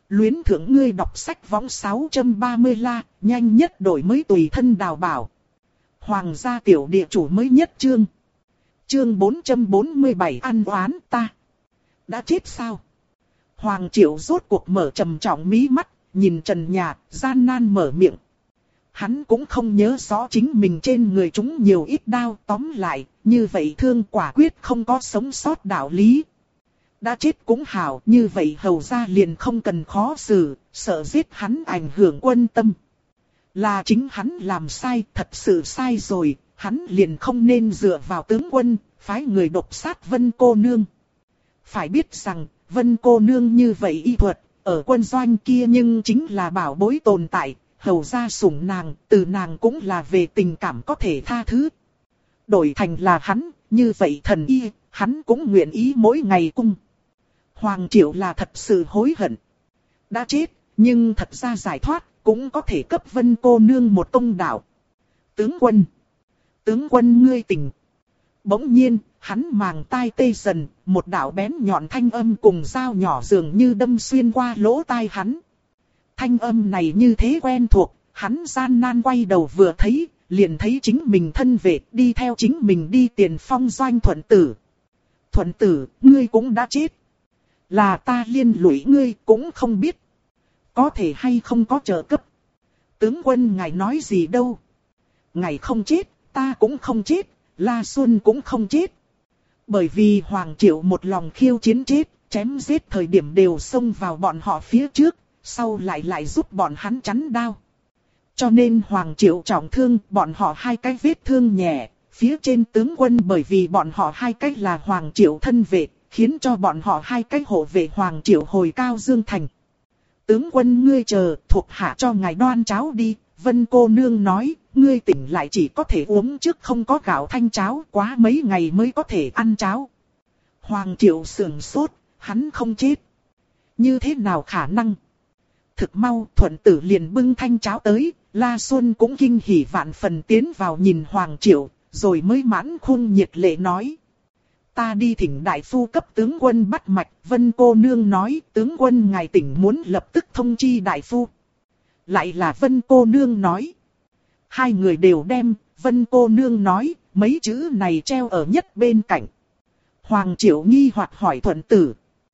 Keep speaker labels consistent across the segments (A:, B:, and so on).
A: luyến thưởng ngươi đọc sách võng 630 la, nhanh nhất đổi mới tùy thân đào bảo. Hoàng gia tiểu địa chủ mới nhất chương. Chương 447 ăn oán ta. Đã chết sao? Hoàng Triệu rốt cuộc mở trầm trọng mí mắt, nhìn trần nhà, gian nan mở miệng. Hắn cũng không nhớ rõ chính mình trên người chúng nhiều ít đao, tóm lại, như vậy thương quả quyết không có sống sót đạo lý. Đã chết cũng hảo, như vậy hầu ra liền không cần khó xử, sợ giết hắn ảnh hưởng quân tâm. Là chính hắn làm sai, thật sự sai rồi, hắn liền không nên dựa vào tướng quân, phái người độc sát Vân cô nương. Phải biết rằng, Vân cô nương như vậy y thuật, ở quân doanh kia nhưng chính là bảo bối tồn tại, hầu ra sủng nàng, từ nàng cũng là về tình cảm có thể tha thứ. Đổi thành là hắn, như vậy thần y, hắn cũng nguyện ý mỗi ngày cung. Hoàng Triệu là thật sự hối hận. Đã chết, nhưng thật ra giải thoát, cũng có thể cấp Vân cô nương một công đạo. Tướng quân ngươi tỉnh. Bỗng nhiên, hắn màng tai tê dần, một đạo bén nhọn thanh âm cùng dao nhỏ dường như đâm xuyên qua lỗ tai hắn. Thanh âm này như thế quen thuộc, hắn gian nan quay đầu vừa thấy, liền thấy chính mình thân vệ đi theo chính mình đi tiền phong doanh Thuận Tử. Thuận Tử, ngươi cũng đã chết. Là ta liên lụy ngươi cũng không biết. Có thể hay không có trợ cấp. Tướng quân ngài nói gì đâu. Ngài không chết, ta cũng không chết, La Xuân cũng không chết. Bởi vì Hoàng Triệu một lòng khiêu chiến chết, chém giết thời điểm đều xông vào bọn họ phía trước, sau lại giúp bọn hắn chắn đao. Cho nên Hoàng Triệu trọng thương, bọn họ hai cái vết thương nhẹ, phía trên tướng quân bởi vì bọn họ hai cái là Hoàng Triệu thân vệ, khiến cho bọn họ hai cái hộ vệ Hoàng Triệu hồi cao Dương Thành. Tướng quân ngươi chờ, thuộc hạ cho ngài đoan cháo đi, Vân cô nương nói, ngươi tỉnh lại chỉ có thể uống trước không có gạo thanh cháo, quá mấy ngày mới có thể ăn cháo. Hoàng Triệu sườn sốt, hắn không chết. Như thế nào khả năng? Thực mau, Thuận Tử liền bưng thanh cháo tới, La Xuân cũng kinh hỉ vạn phần tiến vào nhìn Hoàng Triệu, rồi mới mãn khuôn nhiệt lệ nói. Ta đi thỉnh đại phu cấp tướng quân bắt mạch, Vân cô nương nói, tướng quân ngài tỉnh muốn lập tức thông chi đại phu. Lại là Vân cô nương nói. Hai người đều đem, Vân cô nương nói, mấy chữ này treo ở nhất bên cạnh. Hoàng Triệu nghi hoặc hỏi Thuận Tử.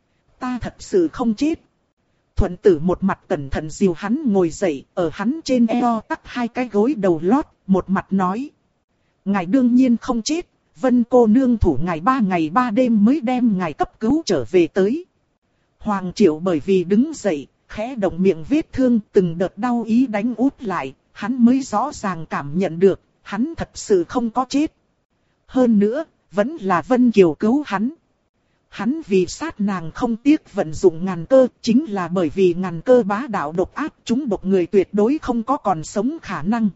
A: Ta thật sự không chết. Thuận Tử một mặt cẩn thận dìu hắn ngồi dậy, ở hắn trên eo tắc hai cái gối đầu lót, một mặt nói. Ngài đương nhiên không chết, Vân cô nương thủ ngài 3 ngày 3 đêm mới đem ngài cấp cứu trở về tới. Hoàng Triệu bởi vì đứng dậy, khẽ động miệng vết thương, từng đợt đau ý đánh út lại, hắn mới rõ ràng cảm nhận được, hắn thật sự không có chết. Hơn nữa, vẫn là Vân Kiều cứu hắn. Hắn vì sát nàng không tiếc vận dụng ngàn cơ, chính là bởi vì ngàn cơ bá đạo độc ác, chúng độc người tuyệt đối không có còn sống khả năng.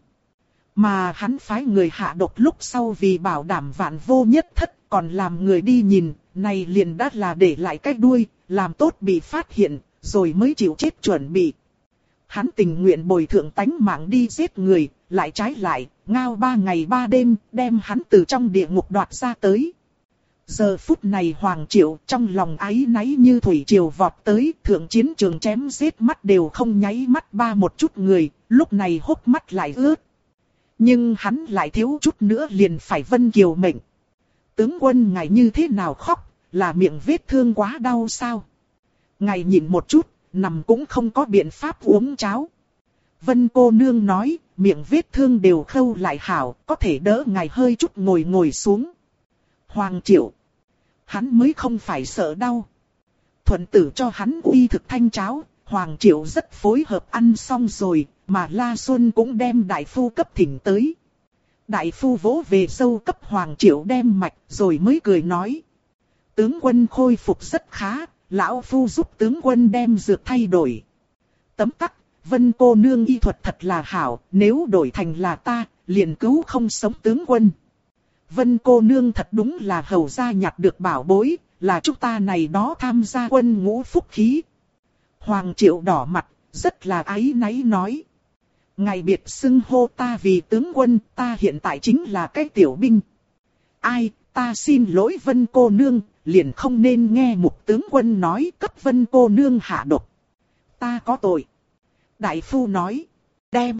A: Mà hắn phái người hạ độc lúc sau vì bảo đảm vạn vô nhất thất, còn làm người đi nhìn, này liền đã là để lại cái đuôi, làm tốt bị phát hiện, rồi mới chịu chết chuẩn bị. Hắn tình nguyện bồi thượng tánh mạng đi giết người, lại trái lại, ngao 3 ngày 3 đêm, đem hắn từ trong địa ngục đoạt ra tới. Giờ phút này Hoàng Triệu trong lòng áy náy như thủy triều vọt tới, thượng chiến trường chém giết mắt đều không nháy mắt ba một chút người, lúc này hốc mắt lại ướt. Nhưng hắn lại thiếu chút nữa liền phải Vân Kiều mệnh. Tướng quân ngài như thế nào khóc, là miệng vết thương quá đau sao? Ngài nhìn một chút, nằm cũng không có biện pháp uống cháo. Vân cô nương nói, miệng vết thương đều khâu lại hảo, có thể đỡ ngài hơi chút ngồi xuống. Hoàng Triệu, hắn mới không phải sợ đau. Thuận Tử cho hắn uy thực thanh cháo, Hoàng Triệu rất phối hợp ăn xong rồi, mà La Xuân cũng đem đại phu cấp thỉnh tới. Đại phu vỗ về sâu cấp Hoàng Triệu đem mạch rồi mới cười nói. Tướng quân khôi phục rất khá, lão phu giúp tướng quân đem dược thay đổi. Tấm tắc, Vân cô nương y thuật thật là hảo, nếu đổi thành là ta, liền cứu không sống tướng quân. Vân cô nương thật đúng là hầu gia nhặt được bảo bối, là chúng ta này đó tham gia quân ngũ phúc khí. Hoàng Triệu đỏ mặt, rất là áy náy nói. Ngài biệt xưng hô ta vì tướng quân, ta hiện tại chính là cái tiểu binh. Ai, ta xin lỗi Vân cô nương, liền không nên nghe mục tướng quân nói cấp Vân cô nương hạ độc. Ta có tội. Đại phu nói. Đem.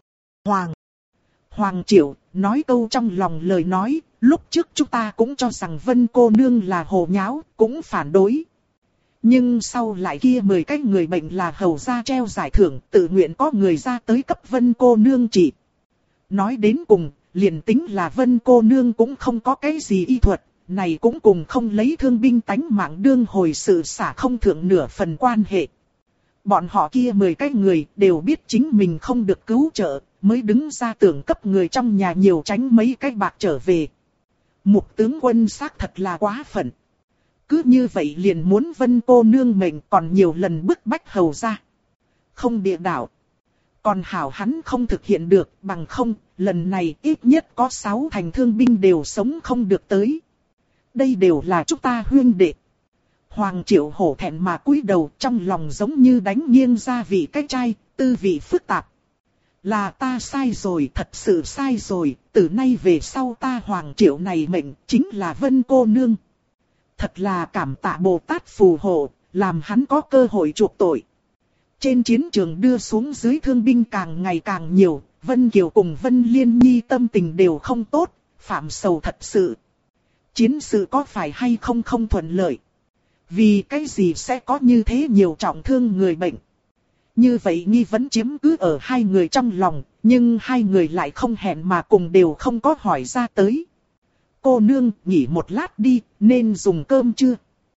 A: Hoàng Triệu nói câu trong lòng lời nói. Lúc trước chúng ta cũng cho rằng Vân cô nương là hồ nháo, cũng phản đối. Nhưng sau lại kia 10 cái người bệnh là hầu gia treo giải thưởng, tự nguyện có người ra tới cấp Vân cô nương trị. Nói đến cùng, liền tính là Vân cô nương cũng không có cái gì y thuật, này cũng cùng không lấy thương binh tánh mạng đương hồi sự xả không thượng nửa phần quan hệ. Bọn họ kia 10 cái người đều biết chính mình không được cứu trợ, mới đứng ra tưởng cấp người trong nhà nhiều tránh mấy cái bạc trở về. Mục tướng quân xác thật là quá phận. Cứ như vậy liền muốn Vân cô nương mệnh, còn nhiều lần bức bách hầu ra. Không địa đạo. Còn hảo hắn không thực hiện được, bằng không, lần này ít nhất có 6 thành thương binh đều sống không được tới. Đây đều là chúng ta huynh đệ. Hoàng Triệu hổ thẹn mà cúi đầu, trong lòng giống như đánh nghiêng ra vị cái chai, tư vị phức tạp. Là ta sai rồi, thật sự sai rồi, từ nay về sau ta Hoàng Triệu này mệnh chính là Vân cô nương. Thật là cảm tạ Bồ Tát phù hộ, làm hắn có cơ hội chuộc tội. Trên chiến trường đưa xuống dưới thương binh càng ngày càng nhiều, Vân Kiều cùng Vân Liên Nhi tâm tình đều không tốt, phạm sầu thật sự. Chiến sự có phải hay không không thuận lợi? Vì cái gì sẽ có như thế nhiều trọng thương người bệnh? Như vậy nghi vấn chiếm cứ ở hai người trong lòng, nhưng hai người lại không hẹn mà cùng đều không có hỏi ra tới. Cô nương, nghỉ một lát đi, nên dùng cơm chưa?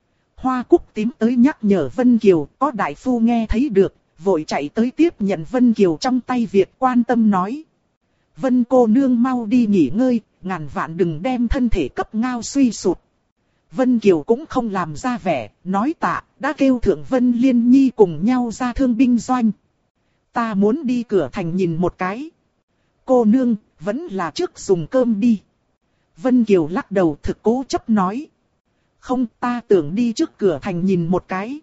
A: Hoa Cúc Tím tới nhắc nhở Vân Kiều, có đại phu nghe thấy được, vội chạy tới tiếp nhận Vân Kiều trong tay việc quan tâm nói. Vân cô nương mau đi nghỉ ngơi, ngàn vạn đừng đem thân thể cấp ngao suy sụt. Vân Kiều cũng không làm ra vẻ, nói tạ, đã kêu thượng Vân Liên Nhi cùng nhau ra thương binh doanh. Ta muốn đi cửa thành nhìn một cái. Cô nương, vẫn là trước dùng cơm đi. Vân Kiều lắc đầu thực cố chấp nói. Không, ta tưởng đi trước cửa thành nhìn một cái.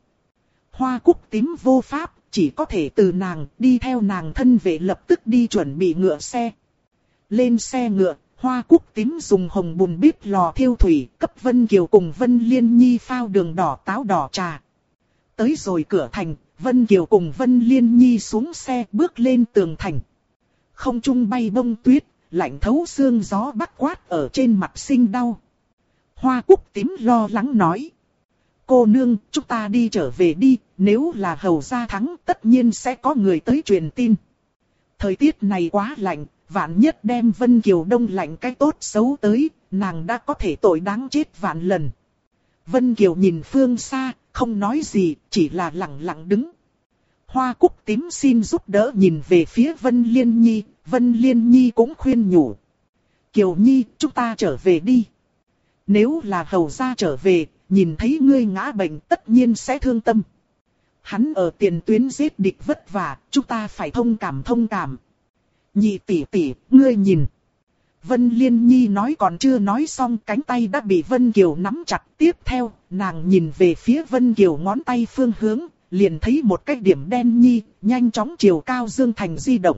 A: Hoa Cúc Tím vô pháp, chỉ có thể từ nàng đi theo nàng thân vệ lập tức đi chuẩn bị ngựa xe. Lên xe ngựa, Hoa Cúc Tím dùng hồng bùn bếp lò thiêu thủy, cấp Vân Kiều cùng Vân Liên Nhi phao đường đỏ táo đỏ trà. Tới rồi cửa thành, Vân Kiều cùng Vân Liên Nhi xuống xe bước lên tường thành. Không trung bay bông tuyết, lạnh thấu xương gió bắc quát ở trên mặt sinh đau. Hoa Cúc Tím lo lắng nói. Cô nương, chúng ta đi trở về đi, nếu là hầu gia thắng tất nhiên sẽ có người tới truyền tin. Thời tiết này quá lạnh, vạn nhất đem Vân Kiều đông lạnh cái tốt xấu tới, nàng đã có thể tội đáng chết vạn lần. Vân Kiều nhìn phương xa, không nói gì, chỉ là lặng lặng đứng. Hoa Cúc Tím xin giúp đỡ nhìn về phía Vân Liên Nhi, Vân Liên Nhi cũng khuyên nhủ. Kiều Nhi, chúng ta trở về đi. Nếu là hầu gia trở về, nhìn thấy ngươi ngã bệnh tất nhiên sẽ thương tâm. Hắn ở tiền tuyến giết địch vất vả, chúng ta phải thông cảm. Nhị tỷ tỷ, ngươi nhìn. Vân Liên Nhi nói còn chưa nói xong, cánh tay đã bị Vân Kiều nắm chặt. Tiếp theo, nàng nhìn về phía Vân Kiều ngón tay phương hướng, liền thấy một cái điểm đen nhi, nhanh chóng chiều cao Dương Thành di động.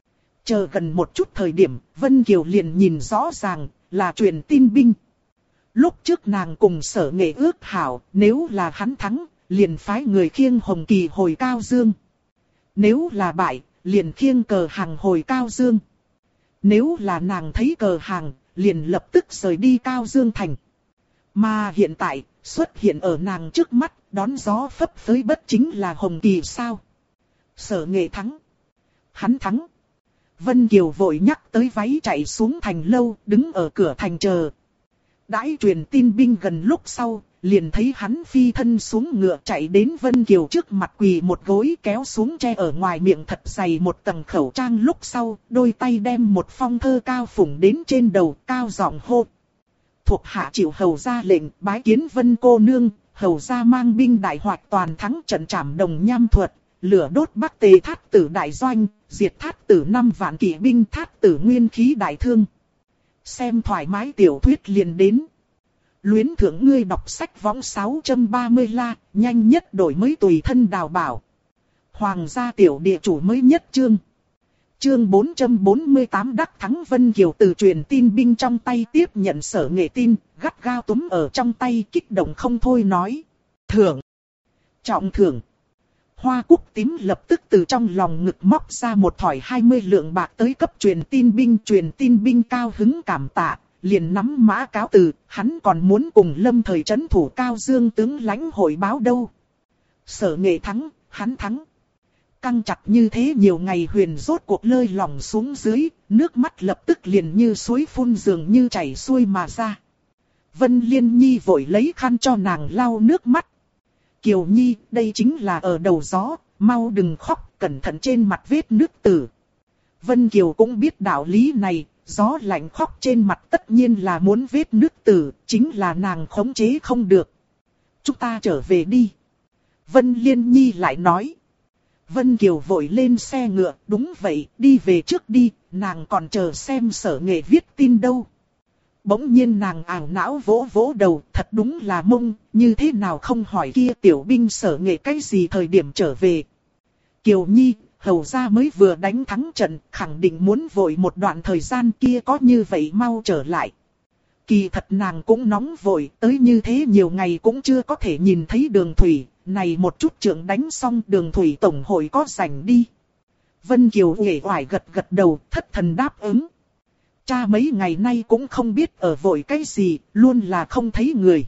A: Chờ gần một chút thời điểm, Vân Kiều liền nhìn rõ ràng, là truyền tin binh. Lúc trước nàng cùng Sở Nghệ ước hảo, nếu là hắn thắng, liền phái người khiêng hồng kỳ hồi Cao Dương. Nếu là bại, liền khiêng cờ hàng hồi Cao Dương. Nếu là nàng thấy cờ hàng, liền lập tức rời đi Cao Dương thành. Mà hiện tại, xuất hiện ở nàng trước mắt, đón gió phấp phới bất chính là hồng kỳ sao? Sở Nghệ thắng. Hắn thắng. Vân Kiều vội nhắc tới váy chạy xuống thành lâu, đứng ở cửa thành chờ. Đãi truyền tin binh gần lúc sau, liền thấy hắn phi thân xuống ngựa chạy đến Vân Kiều trước mặt quỳ một gối kéo xuống che ở ngoài miệng thật dày một tầng khẩu trang lúc sau, đôi tay đem một phong thơ cao phủng đến trên đầu, cao giọng hô. Thuộc hạ chịu hầu ra lệnh bái kiến Vân cô nương, hầu ra mang binh đại hoạch toàn thắng trận trảm Đồng Nham Thuật, lửa đốt Bắc Tề Thát Tử đại doanh, diệt Thát Tử 5 vạn kỵ binh Thát Tử nguyên khí đại thương. Xem thoải mái tiểu thuyết liền đến. Luyến thưởng ngươi đọc sách võng 630 la, nhanh nhất đổi mới tùy thân đào bảo. Hoàng gia tiểu địa chủ mới nhất chương. Chương 448 đắc thắng. Vân Kiều từ truyền tin binh trong tay tiếp nhận Sở Nghệ tin, gắt gao túm ở trong tay kích động không thôi nói. Thưởng! Trọng thưởng! Hoa cúc tím lập tức từ trong lòng ngực móc ra một thỏi 20 lượng bạc tới cấp truyền tin binh cao hứng cảm tạ, liền nắm mã cáo từ, hắn còn muốn cùng Lâm Thời trấn thủ Cao Dương tướng lãnh hội báo đâu. Sở Nghệ thắng, hắn thắng. Căng chặt như thế nhiều ngày Huyền rốt cuộc lơi lỏng xuống dưới, nước mắt lập tức liền như suối phun dường như chảy xuôi mà ra. Vân Liên Nhi vội lấy khăn cho nàng lau nước mắt. Kiều Nhi, đây chính là ở đầu gió, mau đừng khóc, cẩn thận trên mặt vết nước tử. Vân Kiều cũng biết đạo lý này, gió lạnh khóc trên mặt tất nhiên là muốn vết nước tử, chính là nàng khống chế không được. Chúng ta trở về đi. Vân Liên Nhi lại nói. Vân Kiều vội lên xe ngựa, đúng vậy, đi về trước đi, nàng còn chờ xem Sở Nghệ viết tin đâu. Bỗng nhiên nàng ảo não vỗ vỗ đầu, thật đúng là mông, như thế nào không hỏi kia tiểu binh Sở Nghệ cái gì thời điểm trở về. Kiều Nhi, hầu ra mới vừa đánh thắng trận, khẳng định muốn vội một đoạn thời gian kia có như vậy mau trở lại. Kỳ thật nàng cũng nóng vội, tới như thế nhiều ngày cũng chưa có thể nhìn thấy Đường Thủy, này một chút trưởng đánh xong Đường Thủy tổng hội có rảnh đi. Vân Kiều uể oải gật gật đầu, thất thần đáp ứng. Cha mấy ngày nay cũng không biết ở vội cái gì, luôn là không thấy người.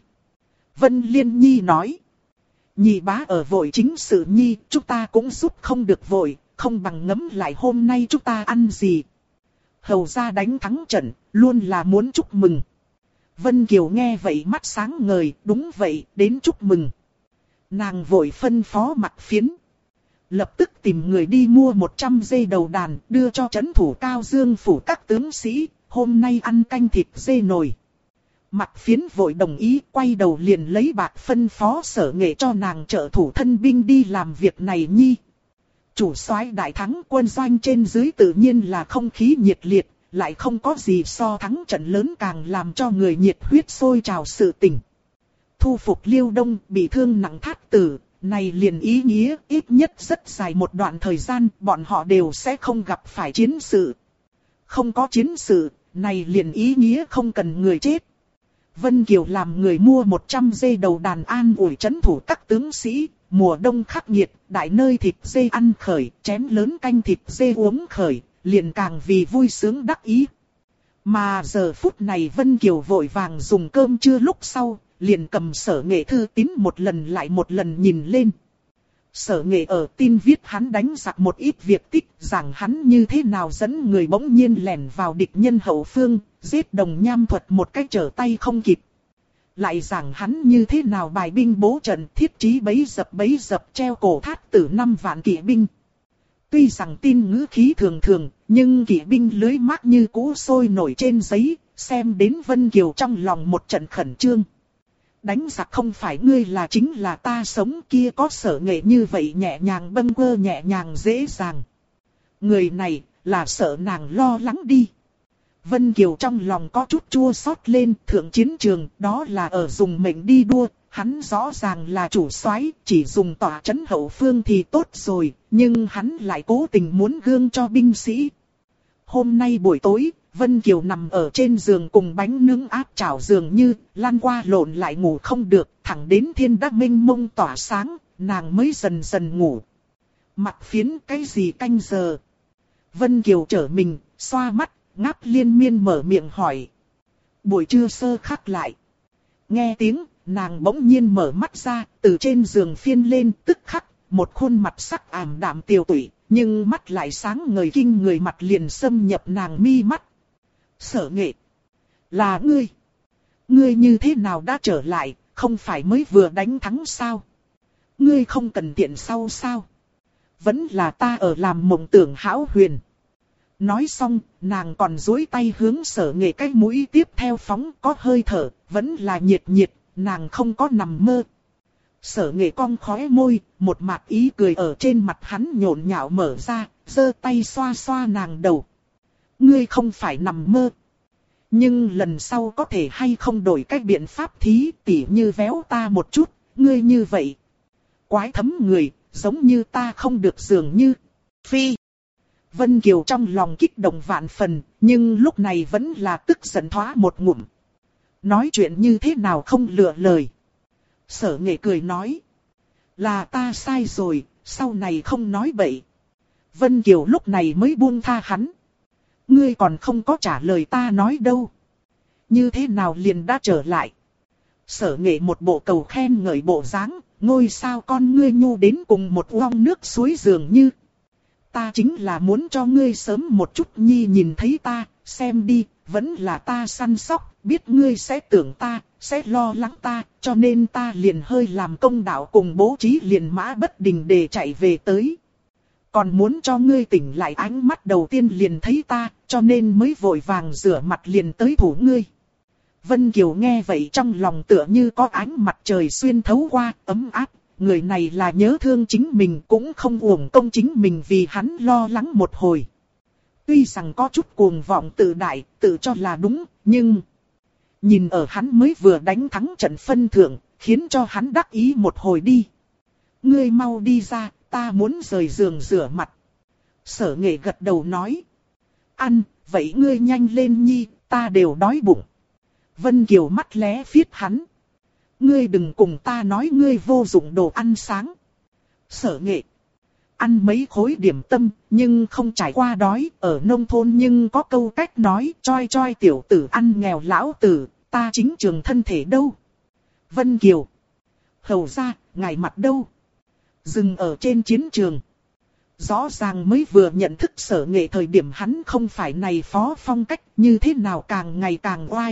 A: Vân Liên Nhi nói. Nhị bá ở vội chính sự Nhi, chúng ta cũng giúp không được vội, không bằng ngẫm lại hôm nay chúng ta ăn gì. Hầu ra đánh thắng trận, luôn là muốn chúc mừng. Vân Kiều nghe vậy mắt sáng ngời, đúng vậy, đến chúc mừng. Nàng vội phân phó Mặc Phiến. Lập tức tìm người đi mua 100 dê đầu đàn, đưa cho trấn thủ Cao Dương phủ các tướng sĩ, hôm nay ăn canh thịt dê nồi. Mặc Phiến vội đồng ý, quay đầu liền lấy bạc phân phó Sở Nghệ cho nàng trợ thủ thân binh đi làm việc này Nhi. Chủ soái đại thắng, quân doanh trên dưới tự nhiên là không khí nhiệt liệt, lại không có gì so thắng trận lớn càng làm cho người nhiệt huyết sôi trào sự tình. Thu phục Liêu Đông, bị thương nặng Thát Tử, này liền ý nghĩa ít nhất rất dài một đoạn thời gian bọn họ đều sẽ không gặp phải chiến sự. Không có chiến sự, này liền ý nghĩa không cần người chết. Vân Kiều làm người mua 100 dê đầu đàn an ủi trấn thủ các tướng sĩ, mùa đông khắc nghiệt, đại nơi thịt dê ăn khởi, chén lớn canh thịt dê uống khởi, liền càng vì vui sướng đắc ý. Mà giờ phút này Vân Kiều vội vàng dùng cơm trưa lúc sau, liền cầm Sở Nghệ thư tín một lần lại một lần nhìn lên. Sở Nghệ ở tin viết hắn đánh giặc một ít việc tích, rằng hắn như thế nào dẫn người bỗng nhiên lẻn vào địch nhân hậu phương, giết Đồng Nham Thuật một cách trở tay không kịp. Lại rằng hắn như thế nào bài binh bố trận, thiết trí bấy dập treo cổ Thát Tử 5 vạn kỵ binh. Tuy rằng tin ngữ khí thường thường, nhưng kỵ binh lưới mác như cũ sôi nổi trên giấy, xem đến Vân Kiều trong lòng một trận khẩn trương. Đánh giặc không phải ngươi là chính là ta sống, kia có Sở Nghệ như vậy nhẹ nhàng bâng quơ nhẹ nhàng dễ dàng. Người này là sợ nàng lo lắng đi. Vân Kiều trong lòng có chút chua xót lên, thượng chiến trường đó là ở dùng mệnh đi đua, hắn rõ ràng là chủ soái, chỉ dùng tỏa trấn hậu phương thì tốt rồi, nhưng hắn lại cố tình muốn gương cho binh sĩ. Hôm nay buổi tối, Vân Kiều nằm ở trên giường cùng bánh nướng áp chảo dường như, lăn qua lộn lại ngủ không được, thẳng đến thiên đắc minh mông tỏa sáng, nàng mới dần dần ngủ. Mặc Phiến cái gì canh giờ? Vân Kiều trở mình, xoa mắt, ngáp liên miên mở miệng hỏi. Buổi trưa sơ khắc lại. Nghe tiếng, nàng bỗng nhiên mở mắt ra, từ trên giường phiên lên tức khắc, một khuôn mặt sắc ảm đạm tiều tụy, nhưng mắt lại sáng ngời kinh người mặt liền xâm nhập nàng mi mắt. Sở Nghệ, là ngươi. Ngươi như thế nào đã trở lại, không phải mới vừa đánh thắng sao? Ngươi không cần tiện sau sao? Vẫn là ta ở làm mộng tưởng hão huyền. Nói xong, nàng còn duỗi tay hướng Sở Nghệ cái mũi tiếp theo phóng có hơi thở, vẫn là nhiệt nhiệt, nàng không có nằm mơ. Sở Nghệ cong khóe môi, một mặt ý cười ở trên mặt hắn nhộn nhạo mở ra, giơ tay xoa xoa nàng đầu. Ngươi không phải nằm mơ. Nhưng lần sau có thể hay không đổi cách biện pháp thí, tỉ như véo ta một chút, ngươi như vậy. Quái thấm người, giống như ta không được dường như. Phi. Vân Kiều trong lòng kích động vạn phần, nhưng lúc này vẫn là tức giận thoá một ngụm. Nói chuyện như thế nào không lựa lời. Sở Nghệ cười nói. Là ta sai rồi, Sau này không nói bậy. Vân Kiều lúc này mới buông tha hắn. Ngươi còn không có trả lời ta nói đâu. Như thế nào liền đã trở lại. Sở Nghệ một bộ cầu khen ngợi bộ dáng, ngôi sao con ngươi nhu đến cùng một uong nước suối dường như. Ta chính là muốn cho ngươi sớm một chút nhi nhìn thấy ta, xem đi, vẫn là ta săn sóc, biết ngươi sẽ tưởng ta, sẽ lo lắng ta, cho nên ta liền hơi làm công đạo cùng bố trí liền mã bất đình để chạy về tới. Còn muốn cho ngươi tỉnh lại ánh mắt đầu tiên liền thấy ta, cho nên mới vội vàng rửa mặt liền tới thủ ngươi. Vân Kiều nghe vậy trong lòng tựa như có ánh mặt trời xuyên thấu qua, ấm áp. Người này là nhớ thương chính mình cũng không uổng công chính mình vì hắn lo lắng một hồi. Tuy rằng có chút cuồng vọng tự đại, tự cho là đúng, nhưng... Nhìn ở hắn mới vừa đánh thắng trận phân thượng, khiến cho hắn đắc ý một hồi đi. Ngươi mau đi ra, ta muốn rời giường rửa mặt. Sở Nghệ gật đầu nói. Ăn, vậy ngươi nhanh lên nhi, ta đều đói bụng. Vân Kiều mắt lé phiết hắn. Ngươi đừng cùng ta nói ngươi vô dụng đồ ăn sáng. Sở Nghệ. Ăn mấy khối điểm tâm, nhưng không trải qua đói, ở nông thôn nhưng có câu cách nói, choi choi tiểu tử ăn nghèo lão tử, ta chính trường thân thể đâu. Vân Kiều. Hầu ra, ngài mặt đâu? Dừng ở trên chiến trường. Rõ ràng mới vừa nhận thức Sở Nghệ thời điểm hắn không phải này phó phong cách, như thế nào càng ngày càng oai.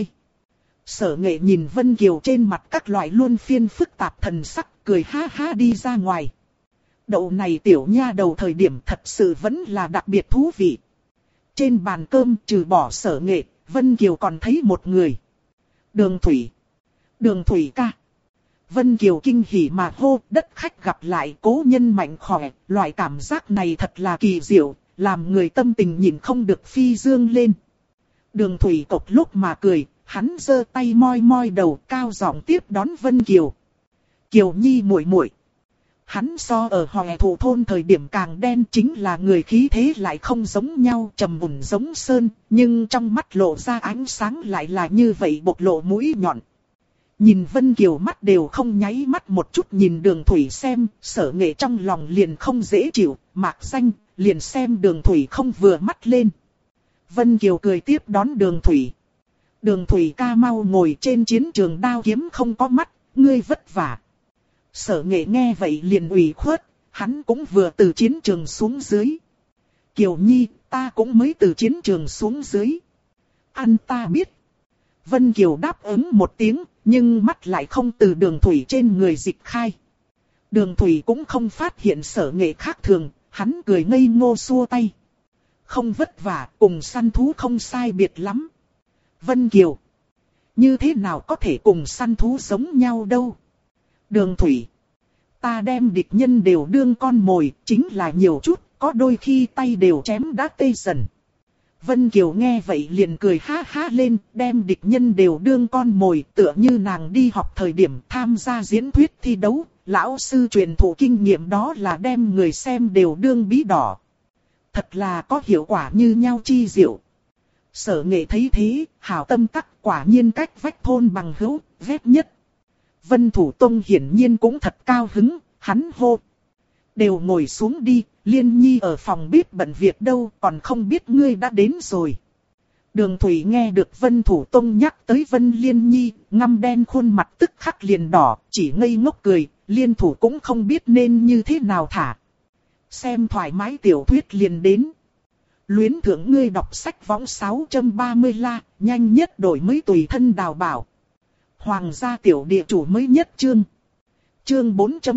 A: Sở Nghệ nhìn Vân Kiều trên mặt các loại luân phiên phức tạp thần sắc, cười ha ha đi ra ngoài. Đậu này tiểu nha đầu thời điểm thật sự vẫn là đặc biệt thú vị. Trên bàn cơm trừ bỏ Sở Nghệ, Vân Kiều còn thấy một người. Đường Thủy. Đường Thủy ca. Vân Kiều kinh hỉ mà hô, đất khách gặp lại cố nhân mạnh khỏe, loại cảm giác này thật là kỳ diệu, làm người tâm tình nhìn không được phi dương lên. Đường Thủy cộc lúc mà cười, hắn giơ tay moi moi đầu cao giọng tiếp đón Vân Kiều. Kiều Nhi muội muội. Hắn so ở Hoè Thụ thôn thời điểm càng đen, chính là người khí thế lại không giống nhau, trầm ổn giống sơn, nhưng trong mắt lộ ra ánh sáng lại là như vậy bộc lộ mũi nhọn. Nhìn Vân Kiều mắt đều không nháy mắt một chút nhìn Đường Thủy xem, Sở Nghệ trong lòng liền không dễ chịu, mạc danh, liền xem Đường Thủy không vừa mắt lên. Vân Kiều cười tiếp đón Đường Thủy. Đường Thủy ca mau ngồi trên chiến trường đao kiếm không có mắt, ngươi vất vả. Sở Nghệ nghe vậy liền ủy khuất, hắn cũng vừa từ chiến trường xuống dưới. Kiều Nhi, ta cũng mới từ chiến trường xuống dưới. Ăn ta biết. Vân Kiều đáp ứng một tiếng, nhưng mắt lại không từ Đường Thủy trên người dịch khai. Đường Thủy cũng không phát hiện Sở Nghệ khác thường, hắn cười ngây ngô xua tay. Không vất vả, cùng săn thú không sai biệt lắm. Vân Kiều. Như thế nào có thể cùng săn thú giống nhau đâu. Đường Thủy. Ta đem địch nhân đều đương con mồi, chính là nhiều chút, có đôi khi tay đều chém đã tê dần. Vân Kiều nghe vậy liền cười ha ha lên, đem địch nhân đều đương con mồi, tựa như nàng đi học thời điểm tham gia diễn thuyết thi đấu, lão sư truyền thụ kinh nghiệm đó là đem người xem đều đương bí đỏ. Thật là có hiệu quả như nhau chi diệu. Sở Nghệ thấy thế, hảo tâm tắc quả nhiên cách vách thôn bằng hữu, ghét nhất. Vân Thủ Tông hiển nhiên cũng thật cao hứng, hắn hô. Đều ngồi xuống đi, Liên Nhi ở phòng bếp bận việc đâu, còn không biết ngươi đã đến rồi. Đường Thủy nghe được Vân Thủ Tông nhắc tới Vân Liên Nhi, ngăm đen khuôn mặt tức khắc liền đỏ, chỉ ngây ngốc cười, Liên Thủ cũng không biết nên như thế nào thả. Xem thoải mái tiểu thuyết liền đến. Luyến thưởng ngươi đọc sách võng 630 la, nhanh nhất đổi mới tùy thân đào bảo. Hoàng gia tiểu địa chủ mới nhất chương. Chương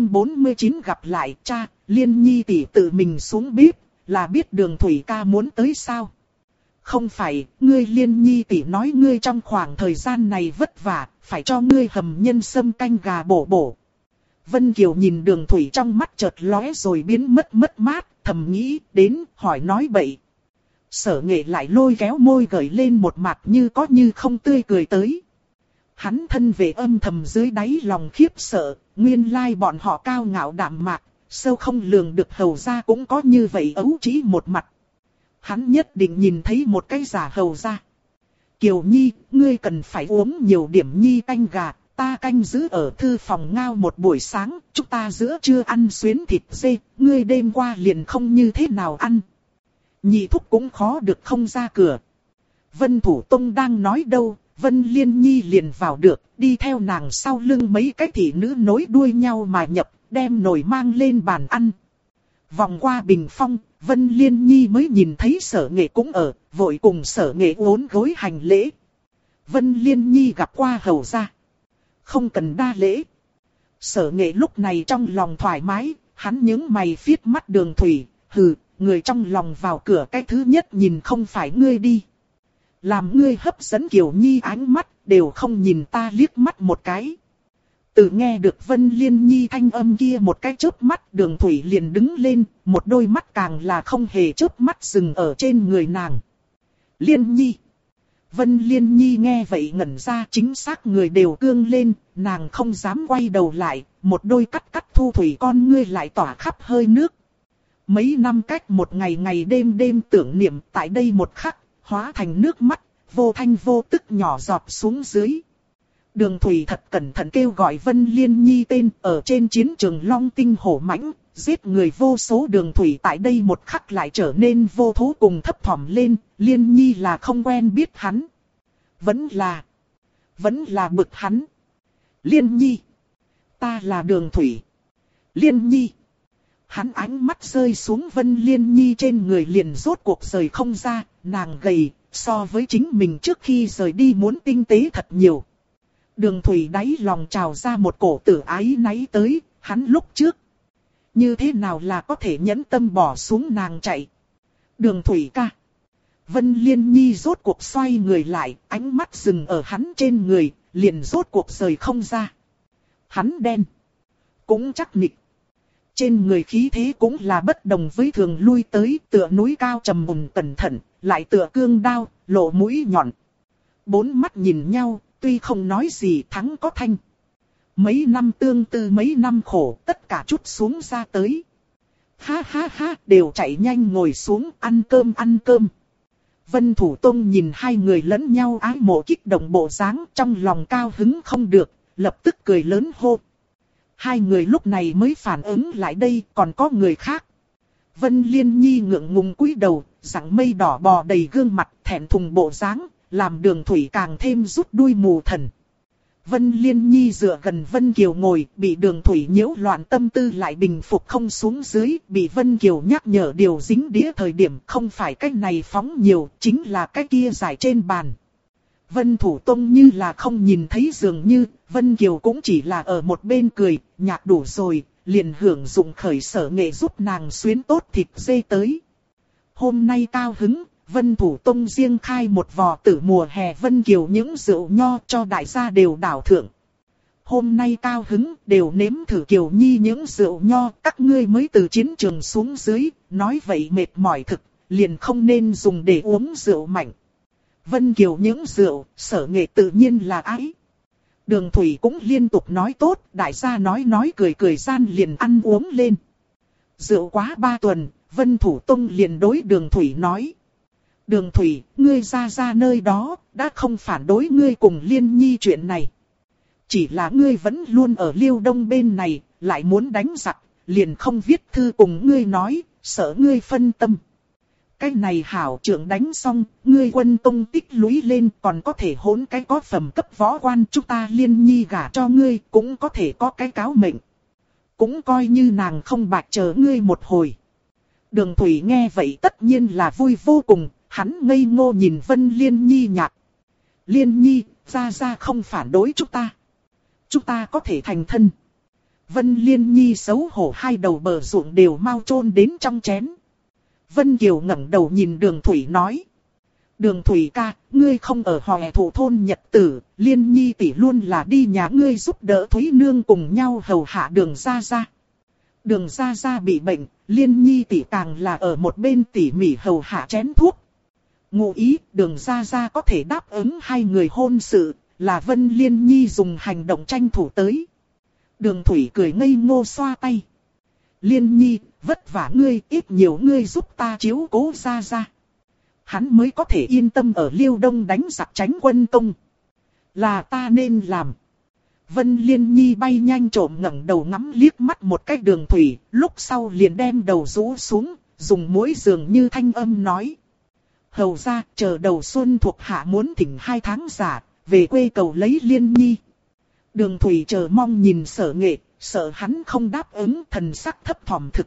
A: 449 gặp lại cha, Liên Nhi tỷ tự mình xuống bếp, là biết Đường Thủy ca muốn tới sao? Không phải, ngươi Liên Nhi tỷ nói ngươi trong khoảng thời gian này vất vả, phải cho ngươi hầm nhân sâm canh gà bổ bổ. Vân Kiều nhìn Đường Thủy trong mắt chợt lóe rồi biến mất mất mát, thầm nghĩ, đến, hỏi nói bậy. Sở Nghệ lại lôi kéo môi gợi lên một mặt như có như không tươi cười tới. Hắn thân về âm thầm dưới đáy lòng khiếp sợ, nguyên lai bọn họ cao ngạo đạm mạc, sâu không lường được hầu ra cũng có như vậy ấu trĩ một mặt. Hắn nhất định nhìn thấy một cái giả hầu ra. Kiều Nhi, ngươi cần phải uống nhiều điểm nhi canh gà, ta canh giữ ở thư phòng ngao một buổi sáng, chúng ta giữa trưa ăn xuyến thịt dê, ngươi đêm qua liền không như thế nào ăn. Nhị thúc cũng khó được không ra cửa. Vân Thủ Tông đang nói đâu, Vân Liên Nhi liền vào được, đi theo nàng sau lưng mấy cái thị nữ nối đuôi nhau mà nhập, đem nồi mang lên bàn ăn. Vòng qua bình phong, Vân Liên Nhi mới nhìn thấy Sở Nghệ cũng ở, vội cùng Sở Nghệ uốn gối hành lễ. Vân Liên Nhi gặp qua hầu gia. Không cần đa lễ. Sở Nghệ lúc này trong lòng thoải mái, hắn nhướng mày phiết mắt Đường Thủy, hừ, người trong lòng vào cửa cái thứ nhất nhìn không phải ngươi đi. Làm ngươi hấp dẫn Kiều Nhi ánh mắt, đều không nhìn ta liếc mắt một cái. Từ nghe được Vân Liên Nhi thanh âm kia một cái chớp mắt, Đường Thủy liền đứng lên, một đôi mắt càng là không hề chớp mắt dừng ở trên người nàng. Liên Nhi. Vân Liên Nhi nghe vậy ngẩn ra, chính xác người đều cương lên, nàng không dám quay đầu lại, một đôi cắt thu thủy con ngươi lại tỏa khắp hơi nước. Mấy năm cách một ngày ngày đêm đêm tưởng niệm, tại đây một khắc, hóa thành nước mắt, vô thanh vô tức nhỏ giọt xuống dưới. Đường Thủy thật cẩn thận kêu gọi Vân Liên Nhi tên, ở trên chiến trường long tinh hổ mãnh, giết người vô số. Đường Thủy tại đây một khắc lại trở nên vô thố cùng thấp thỏm lên, Liên Nhi là không quen biết hắn. Vẫn là bực hắn. Liên Nhi. Ta là Đường Thủy. Liên Nhi. Hắn ánh mắt rơi xuống Vân Liên Nhi trên người liền rốt cuộc rời không ra, nàng gầy, so với chính mình trước khi rời đi muốn tinh tế thật nhiều. Đường Thủy đáy lòng trào ra một cổ tử ái náy tới, hắn lúc trước. Như thế nào là có thể nhẫn tâm bỏ xuống nàng chạy. Đường Thủy ca. Vân Liên Nhi rốt cuộc xoay người lại, ánh mắt dừng ở hắn trên người, liền rốt cuộc rời không ra. Hắn đen. Cũng chắc nịch. Trên người khí thế cũng là bất đồng với thường lui tới, tựa núi cao trầm mùng cẩn thận, lại tựa cương đao, lộ mũi nhọn. Bốn mắt nhìn nhau, tuy không nói gì thắng có thanh. Mấy năm tương tư mấy năm khổ, tất cả chút xuống ra tới. Ha ha ha, đều chạy nhanh ngồi xuống ăn cơm ăn cơm. Vân Thủ Tông nhìn hai người lẫn nhau ái mộ kích động bộ dáng, trong lòng cao hứng không được, lập tức cười lớn hô. Hai người lúc này mới phản ứng lại đây, còn có người khác. Vân Liên Nhi ngượng ngùng cúi đầu, rặng mây đỏ bò đầy gương mặt, thẹn thùng bộ dáng, làm Đường Thủy càng thêm rút đuôi mù thần. Vân Liên Nhi dựa gần Vân Kiều ngồi, bị Đường Thủy nhiễu loạn tâm tư lại bình phục không xuống dưới, bị Vân Kiều nhắc nhở điều dính đĩa thời điểm không phải cái này phóng nhiều, chính là cái kia giải trên bàn. Vân Thủ Tông như là không nhìn thấy dường như, Vân Kiều cũng chỉ là ở một bên cười, nhạc đủ rồi, liền hưởng dụng khởi Sở Nghệ giúp nàng xuyến tốt thịt dê tới. Hôm nay cao hứng, Vân Thủ Tông riêng khai một vò tử mùa hè Vân Kiều những rượu nho cho đại gia đều đảo thượng. Hôm nay cao hứng, đều nếm thử Kiều Nhi những rượu nho, các ngươi mới từ chiến trường xuống dưới, nói vậy mệt mỏi thực, liền không nên dùng để uống rượu mạnh. Vân Kiều những rượu, Sở Nghệ tự nhiên là ái. Đường Thủy cũng liên tục nói tốt, đại gia nói cười gian liền ăn uống lên. Rượu quá 3 tuần, Vân Thủ Tông liền đối Đường Thủy nói. Đường Thủy, ngươi ra nơi đó, đã không phản đối ngươi cùng Liên Nhi chuyện này. Chỉ là ngươi vẫn luôn ở Liêu Đông bên này, lại muốn đánh giặc, liền không viết thư cùng ngươi nói, sợ ngươi phân tâm. Cái này hảo trưởng đánh xong, ngươi quân công tích lũy lên còn có thể hỗn cái có phẩm cấp võ quan, chúng ta Liên Nhi gả cho ngươi cũng có thể có cái cáo mệnh. Cũng coi như nàng không bạc chờ ngươi một hồi. Đường Thủy nghe vậy tất nhiên là vui vô cùng, hắn ngây ngô nhìn Vân Liên Nhi nhạt. Liên Nhi, ra không phản đối chúng ta. Chúng ta có thể thành thân. Vân Liên Nhi xấu hổ hai đầu bờ ruộng đều mau chôn đến trong chén. Vân Kiều ngẩng đầu nhìn Đường Thủy nói. Đường Thủy ca, ngươi không ở Hòe Thụ thôn nhật tử, Liên Nhi tỷ luôn là đi nhà ngươi giúp đỡ Thúy Nương cùng nhau hầu hạ Đường Gia Gia. Đường Gia Gia bị bệnh, Liên Nhi tỷ càng là ở một bên tỉ mỉ hầu hạ chén thuốc. Ngụ ý, Đường Gia Gia có thể đáp ứng hai người hôn sự, là Vân Liên Nhi dùng hành động tranh thủ tới. Đường Thủy cười ngây ngô xoa tay. Liên Nhi, vất vả ngươi, ít nhiều ngươi giúp ta chiếu cố Gia Gia. Hắn mới có thể yên tâm ở Liêu Đông đánh giặc tránh quân công. Là ta nên làm. Vân Liên Nhi bay nhanh trộm ngẩng đầu ngắm liếc mắt một cái Đường Thủy, lúc sau liền đem đầu rũ xuống, dùng mũi dường như thanh âm nói. Hầu ra, chờ đầu xuân thuộc hạ muốn thỉnh 2 tháng giả, về quê cầu lấy Liên Nhi. Đường Thủy chờ mong nhìn Sở Nghệ, sợ hắn không đáp ứng, thần sắc thấp thỏm thực.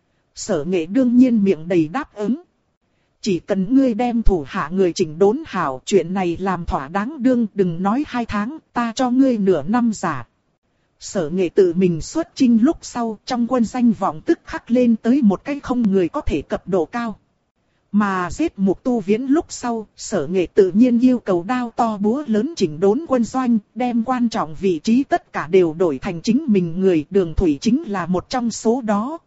A: Sở Nghệ đương nhiên miệng đầy đáp ứng. Chỉ cần ngươi đem thủ hạ người chỉnh đốn hảo, chuyện này làm thỏa đáng đương, đừng nói 2 tháng, ta cho ngươi nửa năm giả. Sở Nghệ tự mình xuất chinh lúc sau, trong quân danh vọng tức khắc lên tới một cái không người có thể cập độ cao. Mà giết Mục Tu Viễn lúc sau, Sở Nghệ tự nhiên yêu cầu đao to búa lớn chỉnh đốn quân doanh, đem quan trọng vị trí tất cả đều đổi thành chính mình người, Đường Thủy chính là một trong số đó.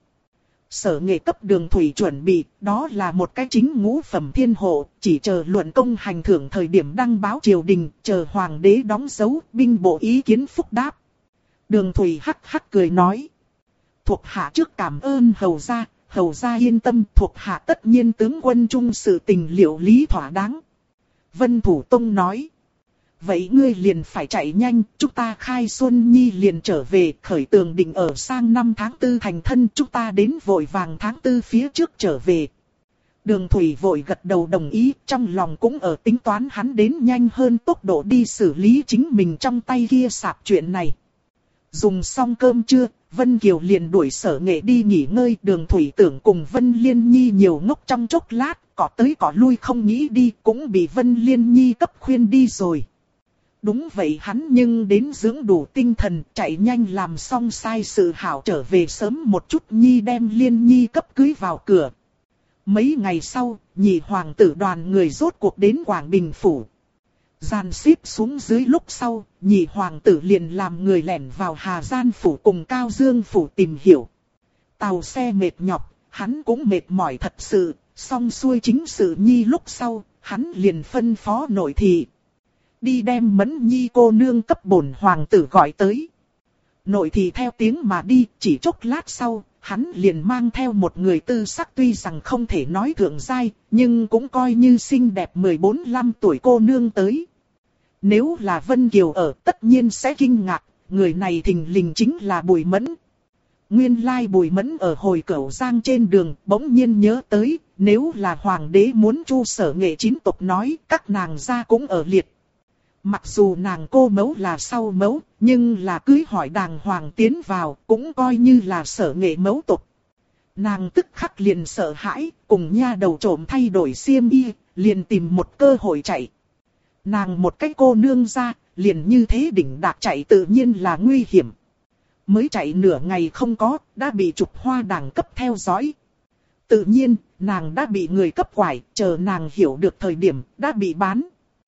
A: Sở Nghệ cấp Đường Thủy chuẩn bị, đó là một cái chính ngũ phẩm thiên hộ, chỉ chờ luận công hành thưởng thời điểm đăng báo triều đình, chờ hoàng đế đóng dấu, binh bộ ý kiến phúc đáp. Đường Thủy hắc hắc cười nói. Thuộc hạ trước cảm ơn hầu gia yên tâm, thuộc hạ tất nhiên tướng quân trung sự tình liệu lý thỏa đáng. Vân Thủ Tông nói. Vậy ngươi liền phải chạy nhanh, chúng ta khai Xuân Nhi liền trở về, khởi tường định ở sang năm tháng 4 thành thân, chúng ta đến vội vàng tháng 4 phía trước trở về. Đường Thủy vội gật đầu đồng ý, trong lòng cũng ở tính toán hắn đến nhanh hơn tốc độ đi xử lý chính mình trong tay kia sạp chuyện này. Dùng xong cơm trưa, Vân Kiều liền đuổi Sở Nghệ đi nghỉ ngơi, Đường Thủy tưởng cùng Vân Liên Nhi nhiều ngốc trong chốc lát, cỏ tới cỏ lui không nghĩ đi, cũng bị Vân Liên Nhi cấp khuyên đi rồi. Đúng vậy, hắn nhưng đến dưỡng đủ tinh thần, chạy nhanh làm xong sai sự hảo trở về sớm một chút Nhi đem Liên Nhi cấp cưới vào cửa. Mấy ngày sau, nhị hoàng tử đoàn người rốt cuộc đến Quảng Bình Phủ. Dàn xếp xuống dưới lúc sau, nhị hoàng tử liền làm người lẻn vào Hà Giang Phủ cùng Cao Dương Phủ tìm hiểu. Tàu xe mệt nhọc, hắn cũng mệt mỏi thật sự, xong xuôi chính sự Nhi lúc sau, hắn liền phân phó nội thị. Đi đem Mẫn Nhi cô nương cấp bổn hoàng tử gọi tới. Nội thị theo tiếng mà đi, chỉ chốc lát sau, hắn liền mang theo một người tư sắc tuy rằng không thể nói thượng giai, nhưng cũng coi như xinh đẹp 14-15 tuổi cô nương tới. Nếu là Vân Kiều ở tất nhiên sẽ kinh ngạc, người này thình lình chính là Bùi Mẫn. Nguyên lai Bùi Mẫn ở hồi Cửu Giang trên đường bỗng nhiên nhớ tới, nếu là hoàng đế muốn chu Sở Nghệ 9 tộc nói các nàng gia cũng ở liệt. Mặc dù nàng cô mẫu là sau mẫu, nhưng là cưới hỏi đàng hoàng tiến vào cũng coi như là Sở Nghệ mẫu tộc. Nàng tức khắc liền sợ hãi, cùng nha đầu trộm thay đổi xiêm y, liền tìm một cơ hội chạy. Nàng một cái cô nương ra, liền như thế đỉnh đạc chạy tự nhiên là nguy hiểm. Mới chạy nửa ngày không có, đã bị Trục Hoa đảng cấp theo dõi. Tự nhiên, nàng đã bị người cấp quải, chờ nàng hiểu được thời điểm, đã bị bán.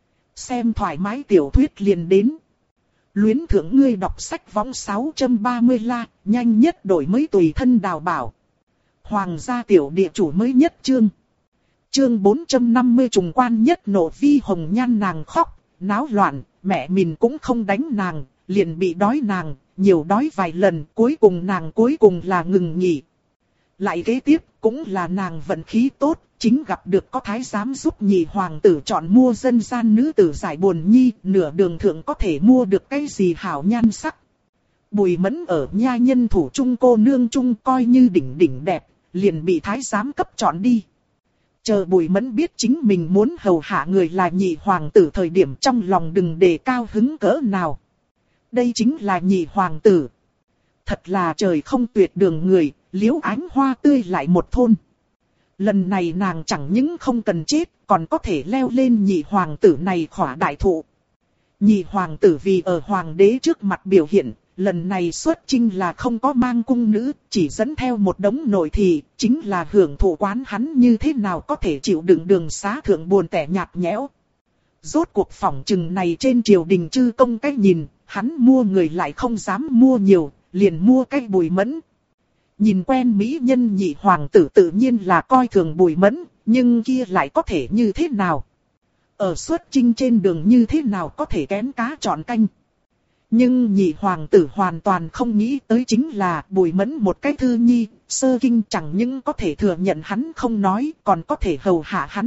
A: Xem thoải mái tiểu thuyết liền đến. Luyến thưởng ngươi đọc sách võng 630 la, nhanh nhất đổi mới tùy thân đào bảo. Hoàng gia tiểu địa chủ mới nhất chương. Chương 450 trùng quan nhất nộ Vi Hồng Nhan nàng khóc, náo loạn, mẹ mình cũng không đánh nàng, liền bị đói nàng, nhiều đói vài lần, cuối cùng là ngừng nghỉ. Lại kế tiếp, cũng là nàng vận khí tốt, chính gặp được có thái giám giúp nhị hoàng tử chọn mua dân gian nữ tử giải buồn nhi, nửa đường thượng có thể mua được cái gì hảo nhan sắc. Bùi Mẫn ở nha nhân thủ trung cô nương trung coi như đỉnh đẹp, liền bị thái giám cấp chọn đi. Chờ Bùi Mẫn biết chính mình muốn hầu hạ người là nhị hoàng tử thời điểm trong lòng đừng để cao hứng cỡ nào. Đây chính là nhị hoàng tử. Thật là trời không tuyệt đường người, liễu ánh hoa tươi lại một thôn. Lần này nàng chẳng những không cần chết, còn có thể leo lên nhị hoàng tử này khỏa đại thụ. Nhị hoàng tử vì ở hoàng đế trước mặt biểu hiện, lần này xuất chinh là không có mang cung nữ, chỉ dẫn theo một đống nội thị, chính là hưởng thụ quán hắn như thế nào có thể chịu đựng đường xá thượng buồn tẻ nhạt nhẽo. Rốt cuộc phỏng chừng này trên triều đình chư công cách nhìn, hắn mua người lại không dám mua nhiều, liền mua cái Bùi Mẫn. Nhìn quen mỹ nhân nhị hoàng tử tự nhiên là coi thường Bùi Mẫn, nhưng kia lại có thể như thế nào? Ở xuất chinh trên đường như thế nào có thể kén cá chọn canh? Nhưng nhị hoàng tử hoàn toàn không nghĩ tới chính là Bùi Mẫn một cái thư nhi, sơ kinh chẳng những có thể thừa nhận hắn không nói, còn có thể hầu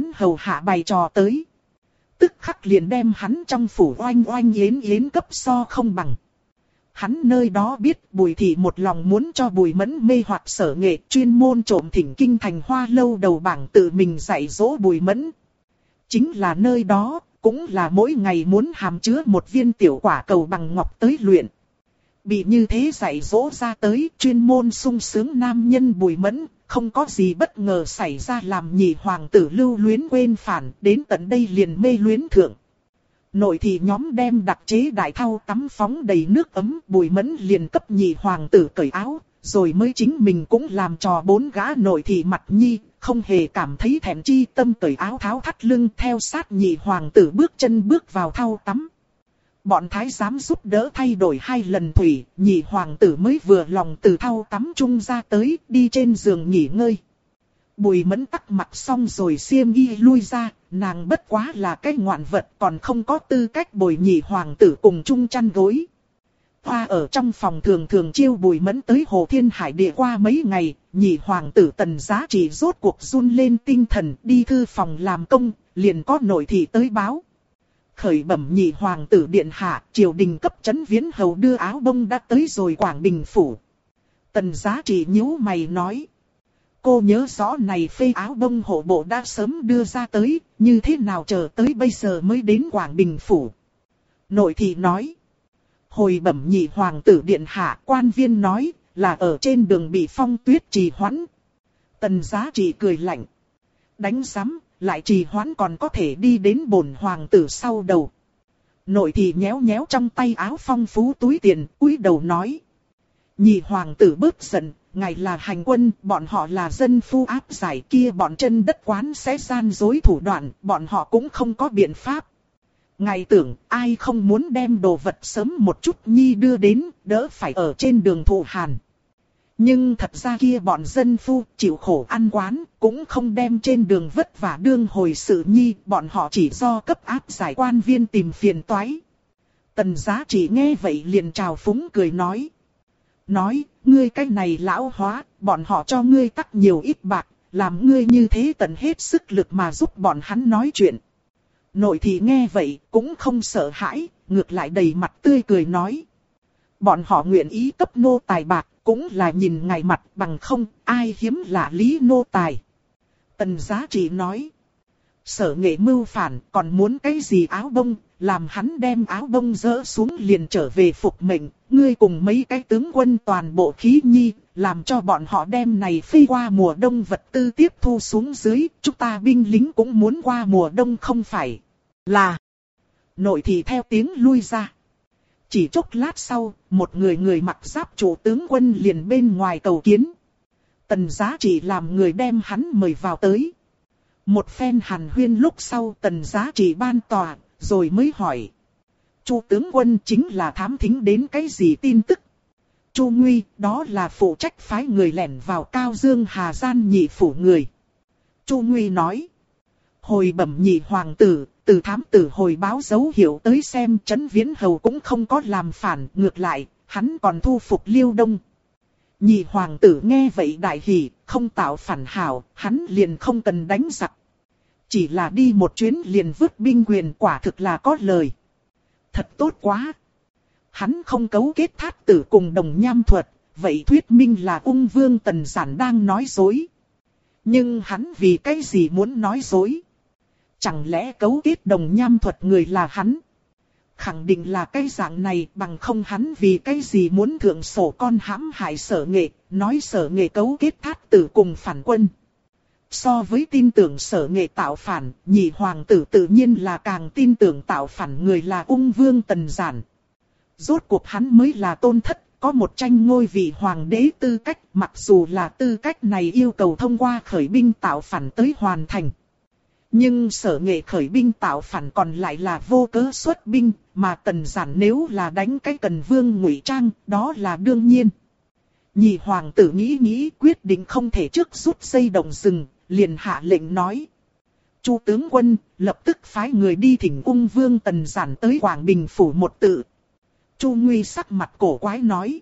A: hạ bày trò tới. Tức khắc liền đem hắn trong phủ oanh yến cấp so không bằng. hắn nơi đó biết Bùi Thị một lòng muốn cho Bùi Mẫn mê hoặc Sở Nghệ, chuyên môn trộm thỉnh kinh thành Hoa Lâu đầu bảng tự mình dạy dỗ Bùi Mẫn. Chính là nơi đó, cũng là mỗi ngày muốn hàm chứa một viên tiểu quả cầu bằng ngọc tới luyện. Bị như thế dạy dỗ ra tới, chuyên môn sung sướng nam nhân Bùi Mẫn, không có gì bất ngờ xảy ra làm nhị hoàng tử lưu luyến quên phản, đến tận đây liền mê luyến thượng. Nội thì nhóm đem đặc chế đại thau tắm phóng đầy nước ấm, Bùi Mẫn liền cấp nhị hoàng tử cởi áo, rồi mới chính mình cũng làm trò 4 gã nội thì mặt nhi, không hề cảm thấy thẹn chi tâm, cởi áo tháo thắt lưng theo sát nhị hoàng tử bước chân bước vào thau tắm. Bọn thái giám giúp đỡ thay đổi 2 lần thủy, nhị hoàng tử mới vừa lòng từ thau tắm chung ra tới, đi trên giường nghỉ ngơi. Bùi Mẫn tắc mặt xong rồi xiêm y lui ra, nàng bất quá là cái ngoạn vật, còn không có tư cách bồi nhị hoàng tử cùng chung chăn gối. Hoa ở trong phòng thường thường chiêu Bùi Mẫn tới Hồ Thiên Hải Địa qua mấy ngày, nhị hoàng tử Tần Giá Trị rốt cuộc run lên tinh thần, đi thư phòng làm công, liền có nội thị tới báo. Khởi bẩm nhị hoàng tử điện hạ, triều đình cấp trấn Viễn Hầu đưa áo bông đã tới rồi Quảng Bình phủ. Tần Giá Trị nhíu mày nói: cô nhớ rõ này phê áo bông hộ bộ đã sớm đưa ra tới, như thế nào chờ tới bây giờ mới đến Quảng Bình phủ. Nội thị nói: hồi bẩm nhị hoàng tử điện hạ, quan viên nói là ở trên đường bị phong tuyết trì hoãn. Tần Giá Trị cười lạnh: đánh sắm, lại trì hoãn còn có thể đi đến bổn hoàng tử sau đầu. Nội thị nhéo nhéo trong tay áo phong phú túi tiền, cúi đầu nói: nhị hoàng tử bớt giận, ngài là hành quân, bọn họ là dân phu áp giải, kia bọn chân đất quán sẽ gian dối thủ đoạn, bọn họ cũng không có biện pháp. Ngài tưởng ai không muốn đem đồ vật sớm một chút nhi đưa đến, đỡ phải ở trên đường thụ hàn. Nhưng thật ra kia bọn dân phu chịu khổ ăn quán, cũng không đem trên đường vất vả đương hồi sự nhi, bọn họ chỉ do cấp áp giải quan viên tìm phiền toái. Tần Giá Trị nghe vậy liền trào phúng cười nói: ngươi cái này lão hóa, bọn họ cho ngươi tắc nhiều ít bạc, làm ngươi như thế tận hết sức lực mà giúp bọn hắn nói chuyện. Nội thị nghe vậy cũng không sợ hãi, ngược lại đầy mặt tươi cười nói: bọn họ nguyện ý cấp nô tài bạc, cũng là nhìn ngài mặt, bằng không ai hiếm lạ lý nô tài. Tần Giá Trị nói: Sở Nghệ mưu phản, còn muốn cái gì áo bông, làm hắn đem áo bông dỡ xuống liền trở về phục mệnh, ngươi cùng mấy cái tướng quân toàn bộ khí nhi, làm cho bọn họ đem này phi qua mùa đông vật tư tiếp thu xuống dưới, chúng ta binh lính cũng muốn qua mùa đông không phải là. Nội thị theo tiếng lui ra. Chỉ chốc lát sau, một người mặc giáp chủ tướng quân liền bên ngoài cầu kiến. Tần Giá Trị làm người đem hắn mời vào tới. Một phen hàn huyên lúc sau, Tần Giá Trị ban tòa, rồi mới hỏi: Chu tướng quân chính là thám thính đến cái gì tin tức? Chu Nguy, đó là phụ trách phái người lẻn vào Cao Dương Hà Gian nhị phủ người. Chu Nguy nói: hồi bẩm nhị hoàng tử, từ thám tử hồi báo dấu hiệu tới xem, Trấn Viễn Hầu cũng không có làm phản, ngược lại, hắn còn thu phục Liêu Đông. Nhị hoàng tử nghe vậy đại hỉ, không tạo phản hảo, hắn liền không cần đánh giặc. Chỉ là đi một chuyến liền vứt binh quyền, quả thực là có lời. Thật tốt quá. Hắn không cấu kết Thát Tử cùng Đồng Nham Thuật, vậy thuyết minh là Ung Vương Tần Giản đang nói dối. Nhưng hắn vì cái gì muốn nói dối? Chẳng lẽ cấu kết Đồng Nham Thuật người là hắn? Khẳng định là cái dạng này, bằng không hắn vì cái gì muốn thượng sổ con hãm hại Sở Nghệ, nói Sở Nghệ cấu kết Thát Tử cùng phản quân. So với tin tưởng Sở Nghệ tạo phản, nhị hoàng tử tự nhiên là càng tin tưởng tạo phản người là Ung Vương Tần Giản. Rốt cuộc hắn mới là tôn thất, có một tranh ngôi vị hoàng đế tư cách, mặc dù là tư cách này yêu cầu thông qua khởi binh tạo phản tới hoàn thành. Nhưng Sở Nghệ khởi binh tạo phản còn lại là vô cớ xuất binh, mà Tần Giản nếu là đánh cái Cần Vương ngụy trang, đó là đương nhiên. Nhị hoàng tử nghĩ quyết định không thể trước rút dây động rừng, liền hạ lệnh nói: Chu tướng quân, lập tức phái người đi thỉnh Ung Vương Tần Giản tới Quảng Bình phủ một tự. Chu Nguy sắc mặt cổ quái nói: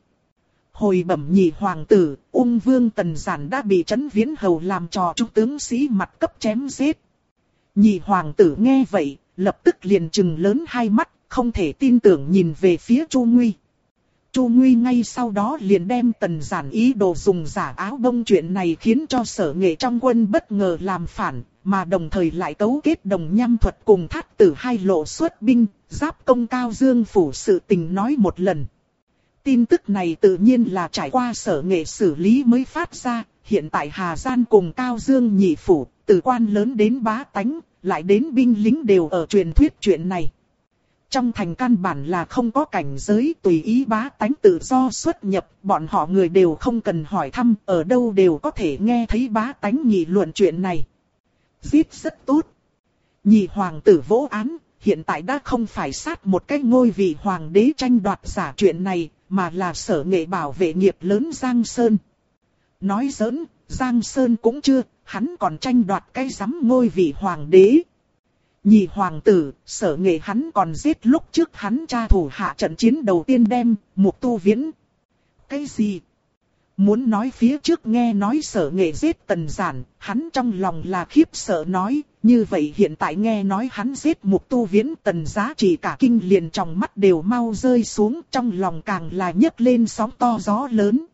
A: hồi bẩm nhị hoàng tử, Ung Vương Tần Giản đã bị Trấn Viễn Hầu làm trò Chu tướng sĩ mặt cấp chém giết. Nhị hoàng tử nghe vậy, lập tức liền trừng lớn hai mắt, không thể tin tưởng nhìn về phía Chu Nguy. Chu Nguy ngay sau đó liền đem Tần Giản ý đồ dùng giả áo bông chuyện này khiến cho Sở Nghệ trong quân bất ngờ làm phản, mà đồng thời lại cấu kết Đồng Nham Thuật cùng Thát Tử hai lộ xuất binh, giáp công Cao Dương phủ sự tình nói một lần. Tin tức này tự nhiên là trải qua Sở Nghệ xử lý mới phát ra, hiện tại Hà Gian cùng Cao Dương nhị phủ, từ quan lớn đến bá tánh, lại đến binh lính đều ở truyền thuyết chuyện này. Trong thành căn bản là không có cảnh giới, tùy ý bá tánh tự do xuất nhập, bọn họ người đều không cần hỏi thăm, ở đâu đều có thể nghe thấy bá tánh nghị luận chuyện này. Giết rất tốt. Nhị hoàng tử vỗ án, hiện tại đã không phải sát một cái ngôi vị hoàng đế tranh đoạt giả chuyện này, mà là Sở Nghệ bảo vệ nghiệp lớn Giang Sơn. Nói giỡn, Giang Sơn cũng chưa, hắn còn tranh đoạt cái giám ngôi vị hoàng đế. Nhị hoàng tử, Sở Nghệ hắn còn giết lúc trước hắn cha thủ hạ trận chiến đầu tiên đem, Mục Tu Viễn. Cái gì? Muốn nói phía trước nghe nói Sở Nghệ giết Tần Giản, hắn trong lòng là khiếp sợ nói, như vậy hiện tại nghe nói hắn giết Mục Tu Viễn, Tần Giá Trị cả kinh liền trong mắt đều mau rơi xuống, trong lòng càng là nhấc lên sóng to gió lớn.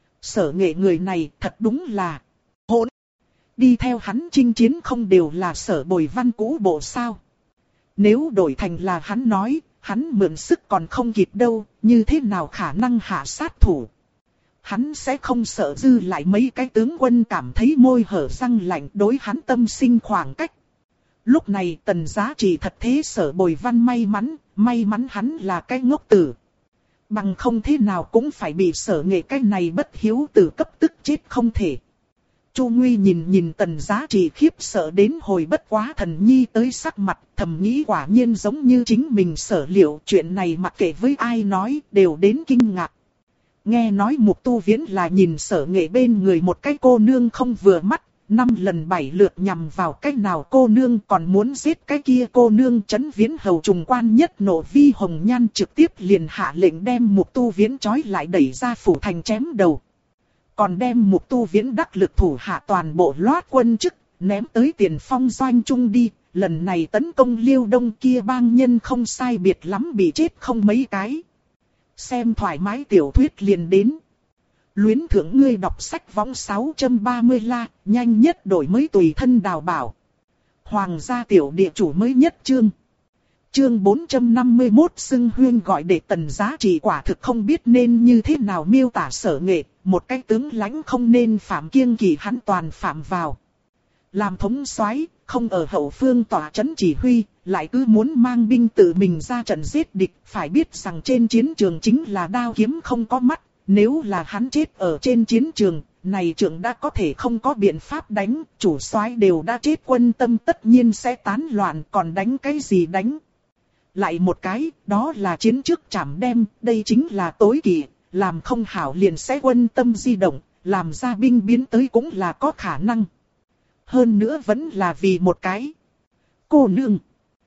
A: Sở Nghệ người này thật đúng là hỗn. Đi theo hắn chinh chiến không đều là Sở Bồi Văn cũ bộ sao? Nếu đổi thành là hắn nói, hắn mượn sức còn không kịp đâu, như thế nào khả năng hạ sát thủ? Hắn sẽ không sợ dư lại mấy cái tướng quân cảm thấy môi hở răng lạnh đối hắn tâm sinh khoảng cách. Lúc này Tần Giá Trị thật thế Sở Bồi Văn may mắn hắn là cái ngốc tử. Bằng không thế nào cũng phải bị Sở Nghệ cái này bất hiếu tử cấp tức chết không thể. Chu Nguy nhìn Tần Giá Trị khiếp sợ đến hồi bất quá thần nhi tới sắc mặt, thầm nghĩ quả nhiên giống như chính mình sở liệu, chuyện này mặc kệ với ai nói đều đến kinh ngạc. Nghe nói Mục Tu Viễn là nhìn Sở Nghệ bên người một cái cô nương không vừa mắt, 5 lần 7 lượt nhằm vào cái nào cô nương, còn muốn giết cái kia cô nương. Trấn Viễn hầu trùng quan nhất nộ Vi Hồng Nhan trực tiếp liền hạ lệnh đem Mục Tu Viễn trói lại đẩy ra phủ thành chém đầu. Còn đem Mục Tu Viễn đắc lực thủ hạ toàn bộ loát quân chức, ném tới Tiền Phong doanh trung đi. Lần này tấn công Liêu Đông kia bang nhân không sai biệt lắm bị chết không mấy cái. Xem thoải mái tiểu thuyết liền đến. Luyến thưởng ngươi đọc sách võng 630 la, nhanh nhất đổi mới tùy thân đào bảo. Hoàng gia tiểu địa chủ mới nhất chương. Chương 451 xưng huyên gọi để Tần Giá Trị quả thực không biết nên như thế nào miêu tả Sở Nghệ, một cái tướng lãnh không nên phạm kiêng kỵ hắn toàn phạm vào. Làm thống soái, không ở hậu phương tỏa trấn chỉ huy, lại cứ muốn mang binh tự mình ra trận giết địch, phải biết rằng trên chiến trường chính là đao kiếm không có mắt, nếu là hắn chết ở trên chiến trường, này trưởng đã có thể không có biện pháp đánh, chủ soái đều đã chết, quân tâm tất nhiên sẽ tán loạn, còn đánh cái gì đánh. Lại một cái, đó là chiến trước trảm đem, đây chính là tối kỵ, làm không hảo liền sẽ quân tâm di động, làm ra binh biến tới cũng là có khả năng. Hơn nữa vẫn là vì một cái cô nương.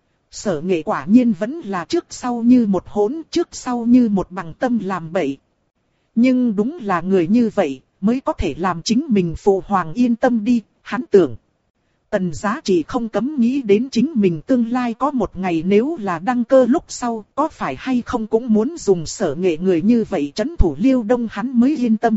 A: Sở Nghệ quả nhiên vẫn là trước sau như một hỗn, trước sau như một bằng tâm làm bậy. Nhưng đúng là người như vậy, mới có thể làm chính mình phụ hoàng yên tâm đi, hắn tưởng. Tần Giá Trị không cấm nghĩ đến chính mình tương lai có một ngày nếu là đăng cơ lúc sau, có phải hay không cũng muốn dùng Sở Nghệ người như vậy trấn thủ Liêu Đông hắn mới yên tâm.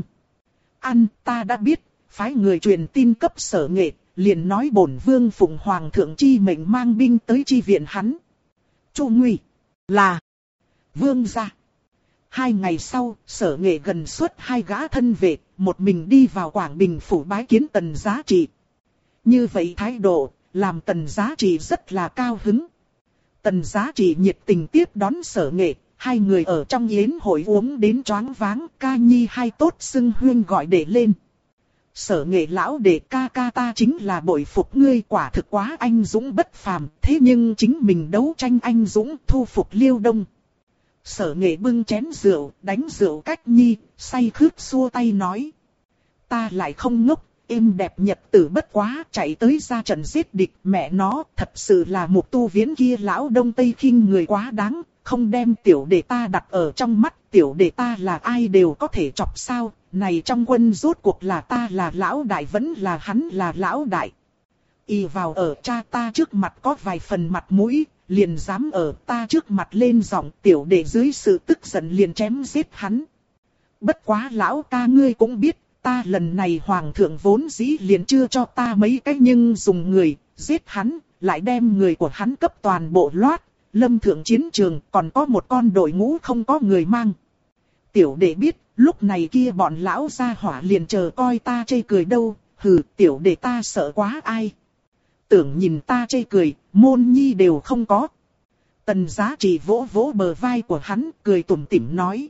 A: Ta đã biết, phái người truyền tin cấp Sở Nghệ, liền nói bổn vương phụng hoàng thượng chi mệnh mang binh tới chi viện hắn. Chu Nguy, là vương gia. 2 ngày sau, Sở Nghệ gần suốt 2 gã thân vệ, một mình đi vào Quảng Bình phủ bái kiến Tần Giá Trị. Như vậy thái độ, làm Tần Giá Trị rất là cao hứng. Tần Giá Trị nhiệt tình tiếp đón Sở Nghệ, 2 người ở trong yến hội uống đến choáng váng, ca nhi hay tốt xưng huyên gọi để lên. Sở Nghệ lão đệ ca ca ta chính là bội phục ngươi, quả thực quá anh dũng bất phàm, thế nhưng chính mình đấu tranh anh dũng thu phục Liêu Đông. Sở Nghệ bưng chén rượu, đánh rượu cách nhi, say khướt xua tay nói. Ta lại không ngốc, êm đẹp nhật tử bất quá, chạy tới ra trận giết địch, mẹ nó, thật sự là Mục Tu Viễn kia lão Đông Tây khinh người quá đáng, không đem tiểu đệ ta đặt ở trong mắt, tiểu đệ ta là ai đều có thể chọc sao, này trong quân rốt cuộc là ta là lão đại vẫn là hắn là lão đại. Y vào ở cha ta trước mặt có vài phần mặt mũi, liền dám ở ta trước mặt lên giọng, tiểu đệ dưới sự tức giận liền chém giết hắn. Bất quá lão ca ngươi cũng biết, ta lần này hoàng thượng vốn dĩ liền chưa cho ta mấy cái nhưng dùng người, giết hắn, lại đem người của hắn cấp toàn bộ loát, lâm thượng chiến trường còn có một con đội ngũ không có người mang. Tiểu đệ biết, lúc này kia bọn lão gia hỏa liền chờ coi ta chê cười đâu, hừ, tiểu đệ ta sợ quá ai. Tưởng nhìn ta chê cười, môn nhi đều không có. Tần Giá Trị vỗ vỗ bờ vai của hắn, cười tủm tỉm nói.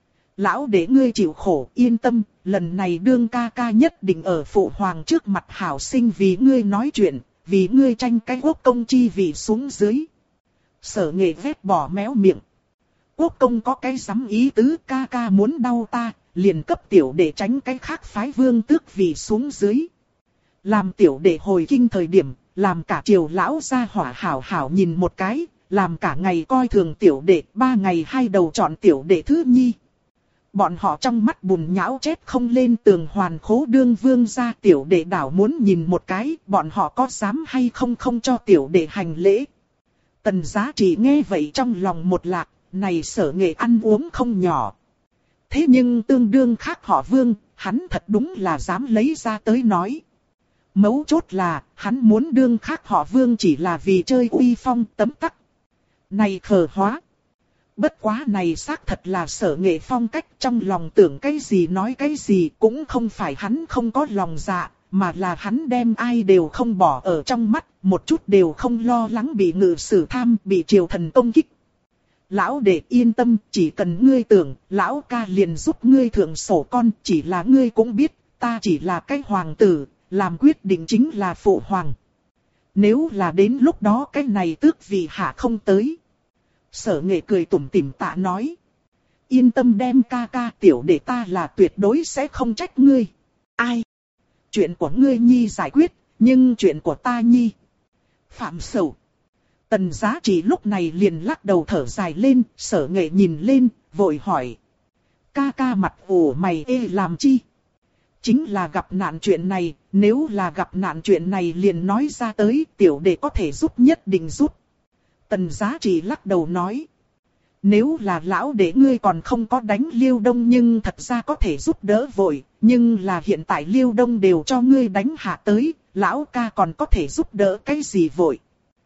A: Lão đệ ngươi chịu khổ, yên tâm, lần này đương ca ca nhất định ở phụ hoàng trước mặt hảo sinh vì ngươi nói chuyện, vì ngươi tranh cái quốc công chi vị xuống dưới. Sở Nghệ vét bỏ méo miệng. Quốc công có cái dám ý tứ, ca ca muốn đau ta, liền cấp tiểu đệ tránh cái khác phái vương tước vị xuống dưới. Làm tiểu đệ hồi kinh thời điểm, làm cả triều lão gia hỏa hảo hảo nhìn một cái, làm cả ngày coi thường tiểu đệ, 3 ngày 2 đầu chọn tiểu đệ thứ nhi. Bọn họ trong mắt bùn nhão chết không lên tường hoàn khố đương vương gia, tiểu đệ đảo muốn nhìn một cái, bọn họ có dám hay không không cho tiểu đệ hành lễ. Tần Giá Trị nghe vậy trong lòng một lạc, này Sở Nghệ ăn uống không nhỏ. Thế nhưng tương đương khác họ vương, hắn thật đúng là dám lấy ra tới nói. Mấu chốt là, hắn muốn đương khác họ vương chỉ là vì chơi uy phong tấm tắc. Này khờ hóa. Bất quá này xác thật là Sở Nghệ phong cách, trong lòng tưởng cái gì nói cái gì, cũng không phải hắn không có lòng dạ, mà là hắn đem ai đều không bỏ ở trong mắt, một chút đều không lo lắng bị ngự sử tham, bị triều thần công kích. Lão đệ yên tâm, chỉ cần ngươi tưởng, lão ca liền giúp ngươi thượng sổ con, chỉ là ngươi cũng biết, ta chỉ là cái hoàng tử, làm quyết định chính là phụ hoàng. Nếu là đến lúc đó cái này tước vị hạ không tới. Sở Nghệ cười tủm tỉm tạ nói. Yên tâm đem ca ca, tiểu đệ ta là tuyệt đối sẽ không trách ngươi. Ai? Chuyện của ngươi nhi giải quyết, nhưng chuyện của ta nhi. Phạm Sầu. Tần Giá Trị lúc này liền lắc đầu thở dài lên, Sở Nghệ nhìn lên, vội hỏi. Ca ca mặt ủ mày ê làm chi? Chính là gặp nạn chuyện này, nếu là gặp nạn chuyện này liền nói ra tới, tiểu đệ có thể giúp nhất định giúp. Tần Giá Trị lắc đầu nói. Nếu là lão đệ ngươi còn không có đánh Liêu Đông nhưng thật ra có thể giúp đỡ vội, nhưng là hiện tại Liêu Đông đều cho ngươi đánh hạ tới, lão ca còn có thể giúp đỡ cái gì vội.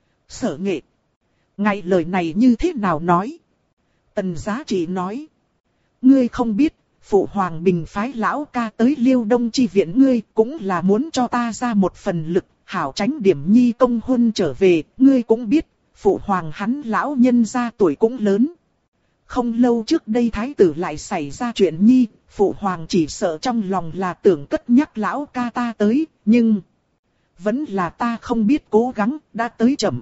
A: Sở Nghệ. Ngay lời này như thế nào nói? Tần Giá Trị nói. Ngươi không biết, phụ hoàng bình phái lão ca tới Liêu Đông chi viện ngươi cũng là muốn cho ta ra một phần lực, hảo tránh điểm nhi công huân trở về, ngươi cũng biết, phụ hoàng hắn lão nhân gia tuổi cũng lớn. Không lâu trước đây thái tử lại xảy ra chuyện nhi, phụ hoàng chỉ sợ trong lòng là tưởng cất nhắc lão ca ta tới, nhưng vẫn là ta không biết cố gắng, đã tới chậm.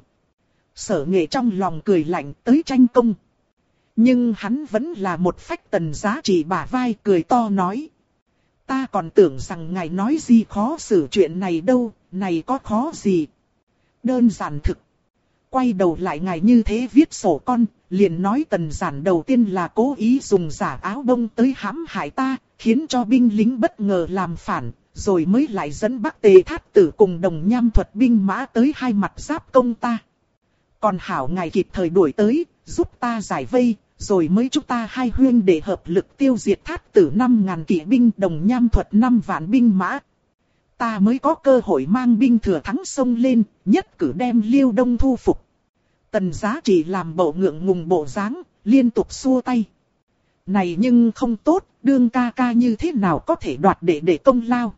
A: Sở Nghệ trong lòng cười lạnh tới tranh công. Nhưng hắn vẫn là một phách Tần Giá Trị bả vai cười to nói. Ta còn tưởng rằng ngài nói gì khó xử chuyện này đâu, này có khó gì. Đơn giản thực. Quay đầu lại ngài như thế viết sổ con, liền nói Tần Giản đầu tiên là cố ý dùng giả áo bông tới hãm hại ta, khiến cho binh lính bất ngờ làm phản, rồi mới lại dẫn Bắc Tề Thát Tử cùng Đồng Nham Thuật binh mã tới hai mặt giáp công ta. Còn hảo ngài kịp thời đuổi tới, giúp ta giải vây, rồi mới chúng ta hai huynh để hợp lực tiêu diệt Thát Tử 5.000 kỵ binh, Đồng Nham Thuật 5 vạn binh mã. Ta mới có cơ hội mang binh thừa thắng xông lên, nhất cử đem Liêu Đông thu phục. Tần Giá Trị làm bộ ngượng ngùng bộ dáng, liên tục xua tay. Này nhưng không tốt, đương ca ca như thế nào có thể đoạt để công lao.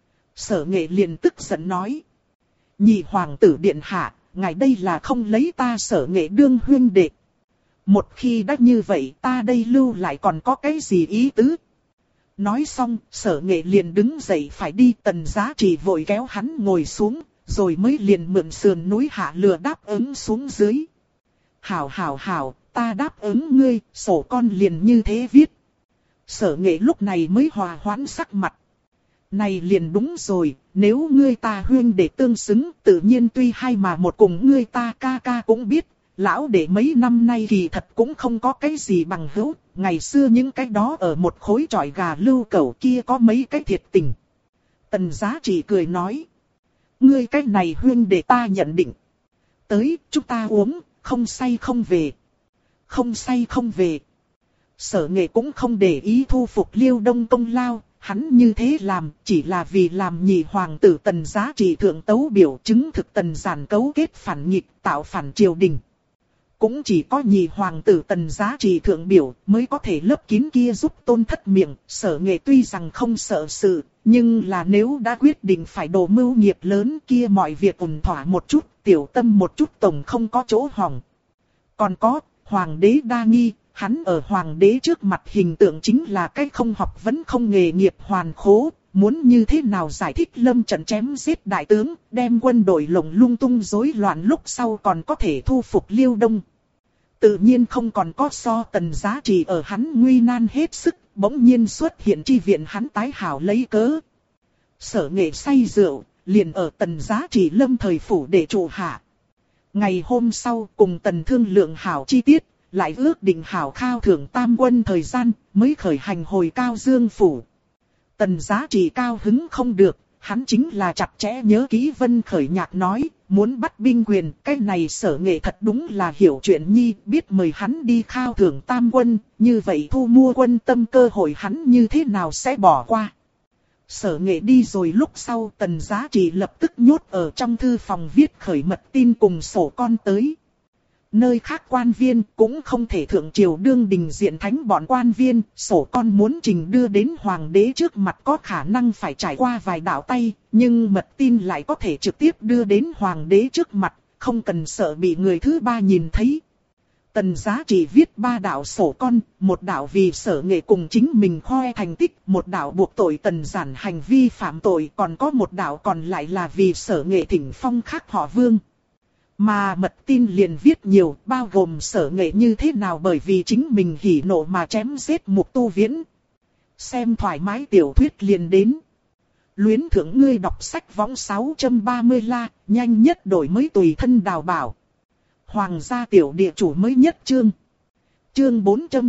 A: Sở Nghệ liền tức giận nói. Nhị hoàng tử điện hạ, ngài đây là không lấy ta Sở Nghệ đương huynh đệ. Một khi đã như vậy ta đây lưu lại còn có cái gì ý tứ. Nói xong, Sở Nghệ liền đứng dậy phải đi, Tần Giá Trị vội kéo hắn ngồi xuống, rồi mới liền mượn sườn núi hạ lừa đáp ứng xuống dưới. Hảo, ta đáp ứng ngươi, sổ con liền như thế viết. Sở Nghệ lúc này mới hòa hoãn sắc mặt. Này liền đúng rồi, nếu ngươi ta huynh đệ tương xứng, tự nhiên tuy hai mà một cùng ngươi ta ca ca cũng biết. Lão đệ mấy năm nay kỳ thật cũng không có cái gì bằng hữu, ngày xưa những cái đó ở một khối trọi gà lưu cẩu kia có mấy cái thiệt tình. Tần Giá Trị cười nói. Ngươi cái này huynh đệ ta nhận định. Tới, chúng ta uống, không say không về. Không say không về. Sở Nghệ cũng không để ý thu phục Liêu Đông công lao, hắn như thế làm chỉ là vì làm nhị hoàng tử Tần Giá Trị thượng tấu biểu chứng thực Tần Giản cấu kết phản nghịch tạo phản triều đình. Cũng chỉ có nhị hoàng tử Tần Giá Trị thượng biểu mới có thể lấp kín kia giúp Tôn Thất miệng. Sở Nghệ tuy rằng không sợ sự, nhưng là nếu đã quyết định phải đổ mưu nghiệp lớn kia mọi việc ổn thỏa một chút, tiểu tâm một chút tổng không có chỗ hỏng. Còn có, hoàng đế đa nghi, hắn ở hoàng đế trước mặt hình tượng chính là cái không học vấn không nghề nghiệp hoàn khố. Muốn như thế nào giải thích lâm trận chém giết đại tướng, đem quân đội lộng lung tung rối loạn lúc sau còn có thể thu phục Liêu Đông. Tự nhiên không còn có so Tần Giá Trị ở hắn nguy nan hết sức, bỗng nhiên xuất hiện chi viện hắn tái hảo lấy cớ. Sở Nghệ say rượu, liền ở Tần Giá Trị lâm thời phủ để trụ hạ. Ngày hôm sau cùng Tần thương lượng hảo chi tiết, lại ước định hảo khao thưởng tam quân thời gian, mới khởi hành hồi Cao Dương phủ. Tần Giá Trị cao hứng không được, hắn chính là chặt chẽ nhớ kỹ Vân Khởi Nhạc nói, muốn bắt binh quyền, cái này Sở Nghệ thật đúng là hiểu chuyện nhi, biết mời hắn đi khao thưởng tam quân, như vậy thu mua quân tâm cơ hội hắn như thế nào sẽ bỏ qua. Sở Nghệ đi rồi lúc sau Tần Giá Trị lập tức nhốt ở trong thư phòng viết khởi mật tin cùng sổ con tới. Nơi khác quan viên cũng không thể thượng triều đương đình diện thánh bọn quan viên, sổ con muốn trình đưa đến hoàng đế trước mặt có khả năng phải trải qua vài đạo tay, nhưng mật tin lại có thể trực tiếp đưa đến hoàng đế trước mặt, không cần sợ bị người thứ ba nhìn thấy. Tần Giá Trị viết 3 đạo sổ con, một đạo vì Sở Nghệ cùng chính mình khoe thành tích, một đạo buộc tội Tần Giản hành vi phạm tội, còn có một đạo còn lại là vì Sở Nghệ thỉnh phong khác họ Vương. Mà mật tin liền viết nhiều, bao gồm Sở Nghệ như thế nào bởi vì chính mình hỉ nộ mà chém giết Mục Tu Viễn. Xem thoải mái tiểu thuyết liền đến. Luyến thưởng ngươi đọc sách võng 630 la, nhanh nhất đổi mới tùy thân đào bảo. Hoàng gia tiểu địa chủ mới nhất chương. Chương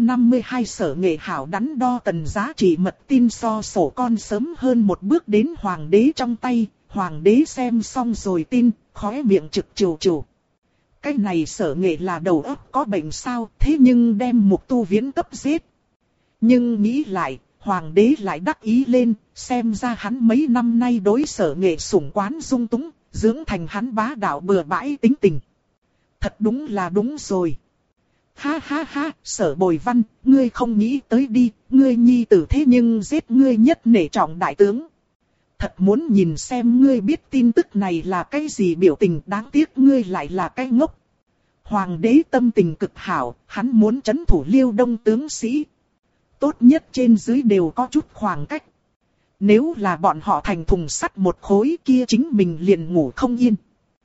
A: 452 Sở Nghệ hảo đắn đo Tần Giá Trị mật tin so sổ con sớm hơn một bước đến hoàng đế trong tay. Hoàng đế xem xong rồi tin, khóe miệng trực trù trù. Cái này Sở Nghệ là đầu óc có bệnh sao, thế nhưng đem Mục Tu Viễn cấp giết. Nhưng nghĩ lại, hoàng đế lại đắc ý lên, xem ra hắn mấy năm nay đối Sở Nghệ sủng quán dung túng, dưỡng thành hắn bá đạo bừa bãi tính tình. Thật đúng là đúng rồi. Ha ha ha, Sở Bồi Văn, ngươi không nghĩ tới đi, ngươi nhi tử thế nhưng giết ngươi nhất nể trọng đại tướng. Thật muốn nhìn xem ngươi biết tin tức này là cái gì biểu tình, đáng tiếc ngươi lại là cái ngốc. Hoàng đế tâm tình cực hảo, hắn muốn trấn thủ Liêu Đông tướng sĩ. Tốt nhất trên dưới đều có chút khoảng cách. Nếu là bọn họ thành thùng sắt một khối kia chính mình liền ngủ không yên.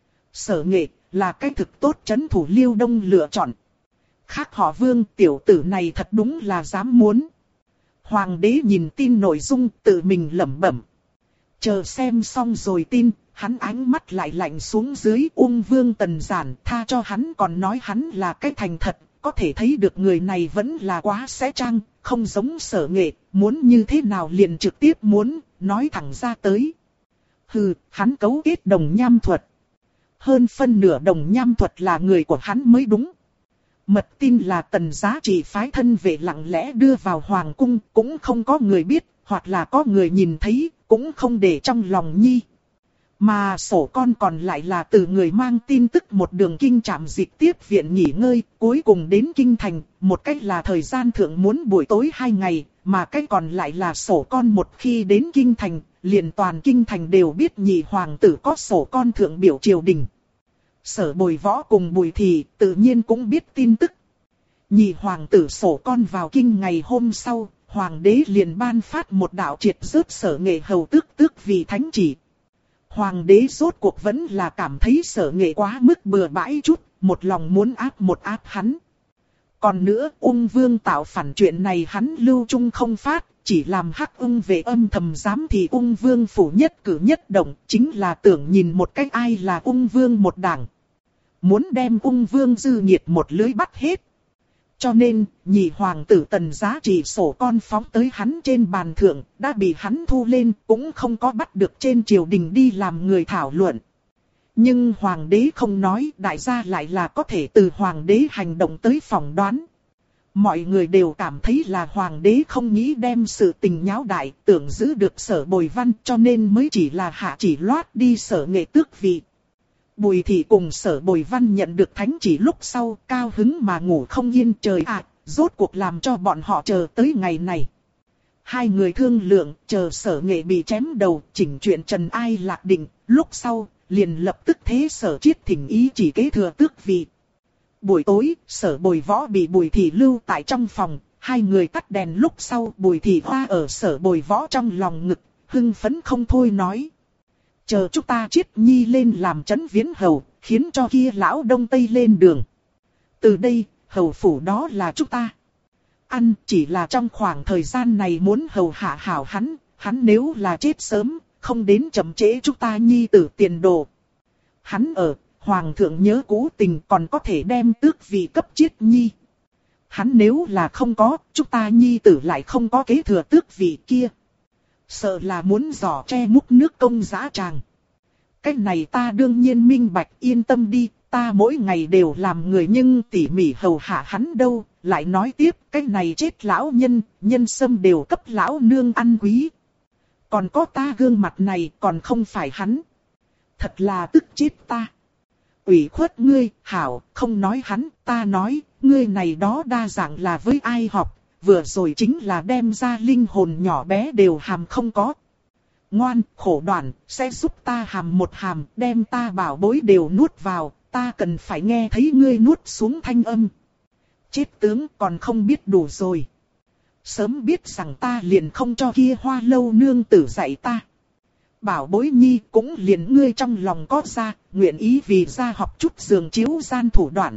A: Sở Nghệ là cái thực tốt trấn thủ Liêu Đông lựa chọn. Khác họ Vương tiểu tử này thật đúng là dám muốn. Hoàng đế nhìn tin nội dung tự mình lẩm bẩm. Chờ xem xong rồi tin, hắn ánh mắt lại lạnh xuống dưới. Ung Vương Tần Giản tha cho hắn còn nói hắn là cái thành thật, có thể thấy được người này vẫn là quá sẽ trăng, không giống Sở Nghệ, muốn như thế nào liền trực tiếp muốn, nói thẳng ra tới. Hừ, hắn cấu kết đồng nham thuật. Hơn phân nửa đồng nham thuật là người của hắn mới đúng. Mật tin là Tần Giá Trị phái thân vệ lặng lẽ đưa vào hoàng cung, cũng không có người biết, hoặc là có người nhìn thấy, cũng không để trong lòng nhi. Mà sổ con còn lại là từ người mang tin tức một đường kinh trạm dịch tiếp viện nghỉ ngơi, cuối cùng đến kinh thành, một cách là thời gian thượng muốn buổi tối 2 ngày, mà cách còn lại là sổ con một khi đến kinh thành, liền toàn kinh thành đều biết nhị hoàng tử có sổ con thượng biểu triều đình. Sở Bồi Võ cùng Bùi Thị tự nhiên cũng biết tin tức. Nhị hoàng tử sổ con vào kinh ngày hôm sau, hoàng đế liền ban phát một đạo triệt rớt Sở Nghệ hầu tước vì thánh chỉ. Hoàng đế rốt cuộc vẫn là cảm thấy Sở Nghệ quá mức bừa bãi chút, một lòng muốn áp hắn. Còn nữa, Ung Vương tạo phản chuyện này hắn lưu trung không phát, chỉ làm Hắc Ung về âm thầm giám thị Ung Vương phủ nhất cử nhất động, chính là tưởng nhìn một cách ai là Ung Vương một đảng. Muốn đem Ung Vương dư nhiệt một lưới bắt hết. Cho nên, nhị hoàng tử Tần Giá Trị sổ con phóng tới hắn trên bàn thượng, đã bị hắn thu lên, cũng không có bắt được trên triều đình đi làm người thảo luận. Nhưng hoàng đế không nói, đại gia lại là có thể từ hoàng đế hành động tới phỏng đoán. Mọi người đều cảm thấy là hoàng đế không nghĩ đem sự tình nháo đại, tưởng giữ được Sở Bồi Văn cho nên mới chỉ là hạ chỉ loát đi Sở Nghệ tước vị. Bùi thị cùng Sở Bồi Văn nhận được thánh chỉ lúc sau, cao hứng mà ngủ không yên. Trời ạ, rốt cuộc làm cho bọn họ chờ tới ngày này. Hai người thương lượng, chờ Sở Nghệ bị chém đầu, chỉnh chuyện trần ai lạc định, lúc sau, liền lập tức thế Sở Chiết thỉnh ý chỉ kế thừa tước vị. Buổi tối, Sở Bồi Võ bị Bùi thị lưu tại trong phòng, hai người tắt đèn lúc sau, Bùi thị hoa ở Sở Bồi Võ trong lòng ngực, hưng phấn không thôi nói. Chờ chúng ta Chiết Nhi lên làm trấn viễn hầu, khiến cho kia lão đông tây lên đường. Từ đây, hầu phủ đó là chúng ta. Ăn chỉ là trong khoảng thời gian này muốn hầu hạ hảo hắn nếu là chết sớm, không đến chậm trễ chúng ta Nhi tử tiền đồ. Hắn ở, Hoàng thượng nhớ cũ tình còn có thể đem tước vị cấp Chiết Nhi. Hắn nếu là không có, chúng ta Nhi tử lại không có kế thừa tước vị kia. Sợ là muốn giỏ tre múc nước công dã tràng. Cái này ta đương nhiên minh bạch, yên tâm đi, ta mỗi ngày đều làm người nhưng tỉ mỉ hầu hạ hắn đâu. Lại nói tiếp, cái này chết lão nhân sâm đều cấp lão nương ăn quý. Còn có ta gương mặt này còn không phải hắn. Thật là tức chết ta. Ủy khuất ngươi, hảo, không nói hắn, ta nói, ngươi này đó đa dạng là với ai học, vừa rồi chính là đem ra linh hồn nhỏ bé đều hàm không có. Ngoan, khổ đoạn, sẽ giúp ta hàm một hàm, đem ta bảo bối đều nuốt vào, ta cần phải nghe thấy ngươi nuốt xuống thanh âm. Chết tướng còn không biết đủ rồi. Sớm biết rằng ta liền không cho kia Hoa Lâu nương tử dạy ta. Bảo bối nhi cũng liền ngươi trong lòng có ra, nguyện ý vì ra học chút giường chiếu gian thủ đoạn.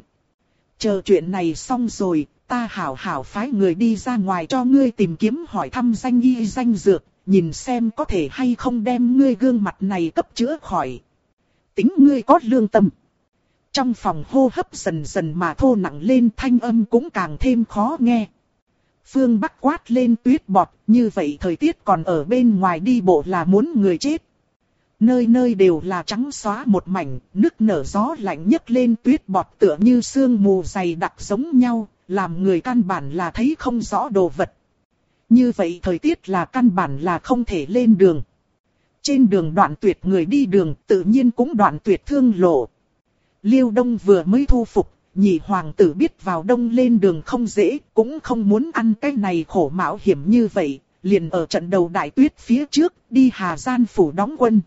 A: Chờ chuyện này xong rồi, ta hảo hảo phái người đi ra ngoài cho ngươi tìm kiếm hỏi thăm danh y danh dược, nhìn xem có thể hay không đem ngươi gương mặt này cấp chữa khỏi. Tính ngươi có lương tâm. Trong phòng hô hấp dần dần mà thô nặng lên, thanh âm cũng càng thêm khó nghe. Phương Bắc quát lên tuyết bọt, như vậy thời tiết còn ở bên ngoài đi bộ là muốn người chết. Nơi nơi đều là trắng xóa một mảnh, nức nở gió lạnh nhấc lên tuyết bọt tựa như sương mù dày đặc giống nhau, làm người căn bản là thấy không rõ đồ vật. Như vậy thời tiết là căn bản là không thể lên đường. Trên đường đoạn tuyệt người đi đường, tự nhiên cũng đoạn tuyệt thương lộ. Liêu Đông vừa mới thu phục, nhị hoàng tử biết vào đông lên đường không dễ, cũng không muốn ăn cái này khổ mạo hiểm như vậy, liền ở trận đầu đại tuyết phía trước, đi Hà Gian phủ đóng quân.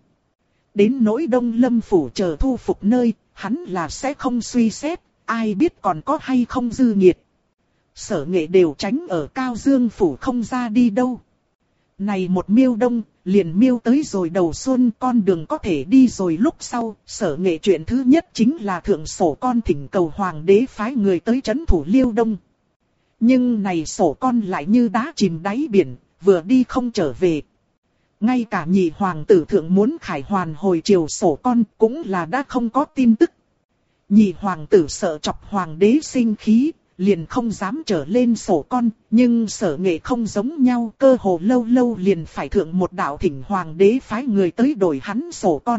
A: Đến nỗi Đông Lâm phủ chờ thu phục nơi, hắn là sẽ không suy xét, ai biết còn có hay không dư nghiệt. Sở Nghệ đều tránh ở Cao Dương phủ không ra đi đâu. Này một miêu đông, liền miêu tới rồi đầu xuân, con đường có thể đi rồi lúc sau, Sở Nghệ chuyện thứ nhất chính là thượng sổ con thỉnh cầu hoàng đế phái người tới trấn thủ Liêu Đông. Nhưng này sổ con lại như đá chìm đáy biển, vừa đi không trở về. Ngay cả nhị hoàng tử thượng muốn khải hoàn hồi triều sổ con cũng là đã không có tin tức. Nhị hoàng tử sợ chọc hoàng đế sinh khí, liền không dám trở lên sổ con, nhưng Sở Nghệ không giống nhau, cơ hồ lâu lâu liền phải thượng một đạo thỉnh hoàng đế phái người tới đổi hắn sổ con.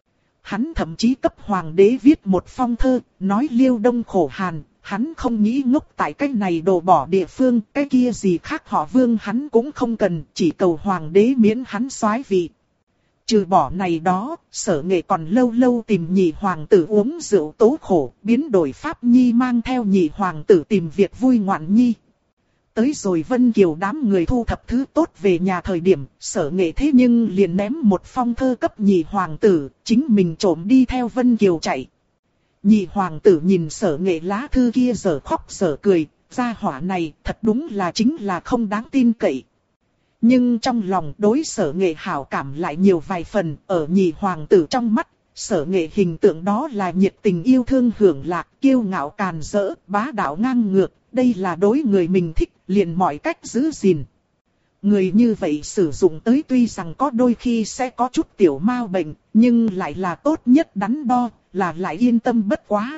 A: Hắn thậm chí cấp hoàng đế viết một phong thơ, nói Liêu Đông khổ hàn, hắn không nghĩ ngốc tại cái này đồ bỏ địa phương, cái kia gì khác họ Vương hắn cũng không cần, chỉ cầu hoàng đế miễn hắn soái vị. Trừ bỏ này đó, Sở Nghệ còn lâu lâu tìm nhị hoàng tử uống rượu tố khổ, biến đổi pháp nhi mang theo nhị hoàng tử tìm việc vui ngoạn nhi. Tới rồi Vân Kiều đám người thu thập thứ tốt về nhà thời điểm, Sở Nghệ thế nhưng liền ném một phong thơ cấp nhị hoàng tử, chính mình trộm đi theo Vân Kiều chạy. Nhị hoàng tử nhìn Sở Nghệ lá thư kia giờ khóc giờ cười, gia hỏa này thật đúng là chính là không đáng tin cậy. Nhưng trong lòng đối Sở Nghệ hảo cảm lại nhiều vài phần, ở nhị hoàng tử trong mắt, Sở Nghệ hình tượng đó là nhiệt tình yêu thương hưởng lạc, kiêu ngạo càn rỡ, bá đạo ngang ngược, đây là đối người mình thích, liền mọi cách giữ gìn. Người như vậy sử dụng tới tuy rằng có đôi khi sẽ có chút tiểu mao bệnh, nhưng lại là tốt nhất đắn đo, là lại yên tâm bất quá.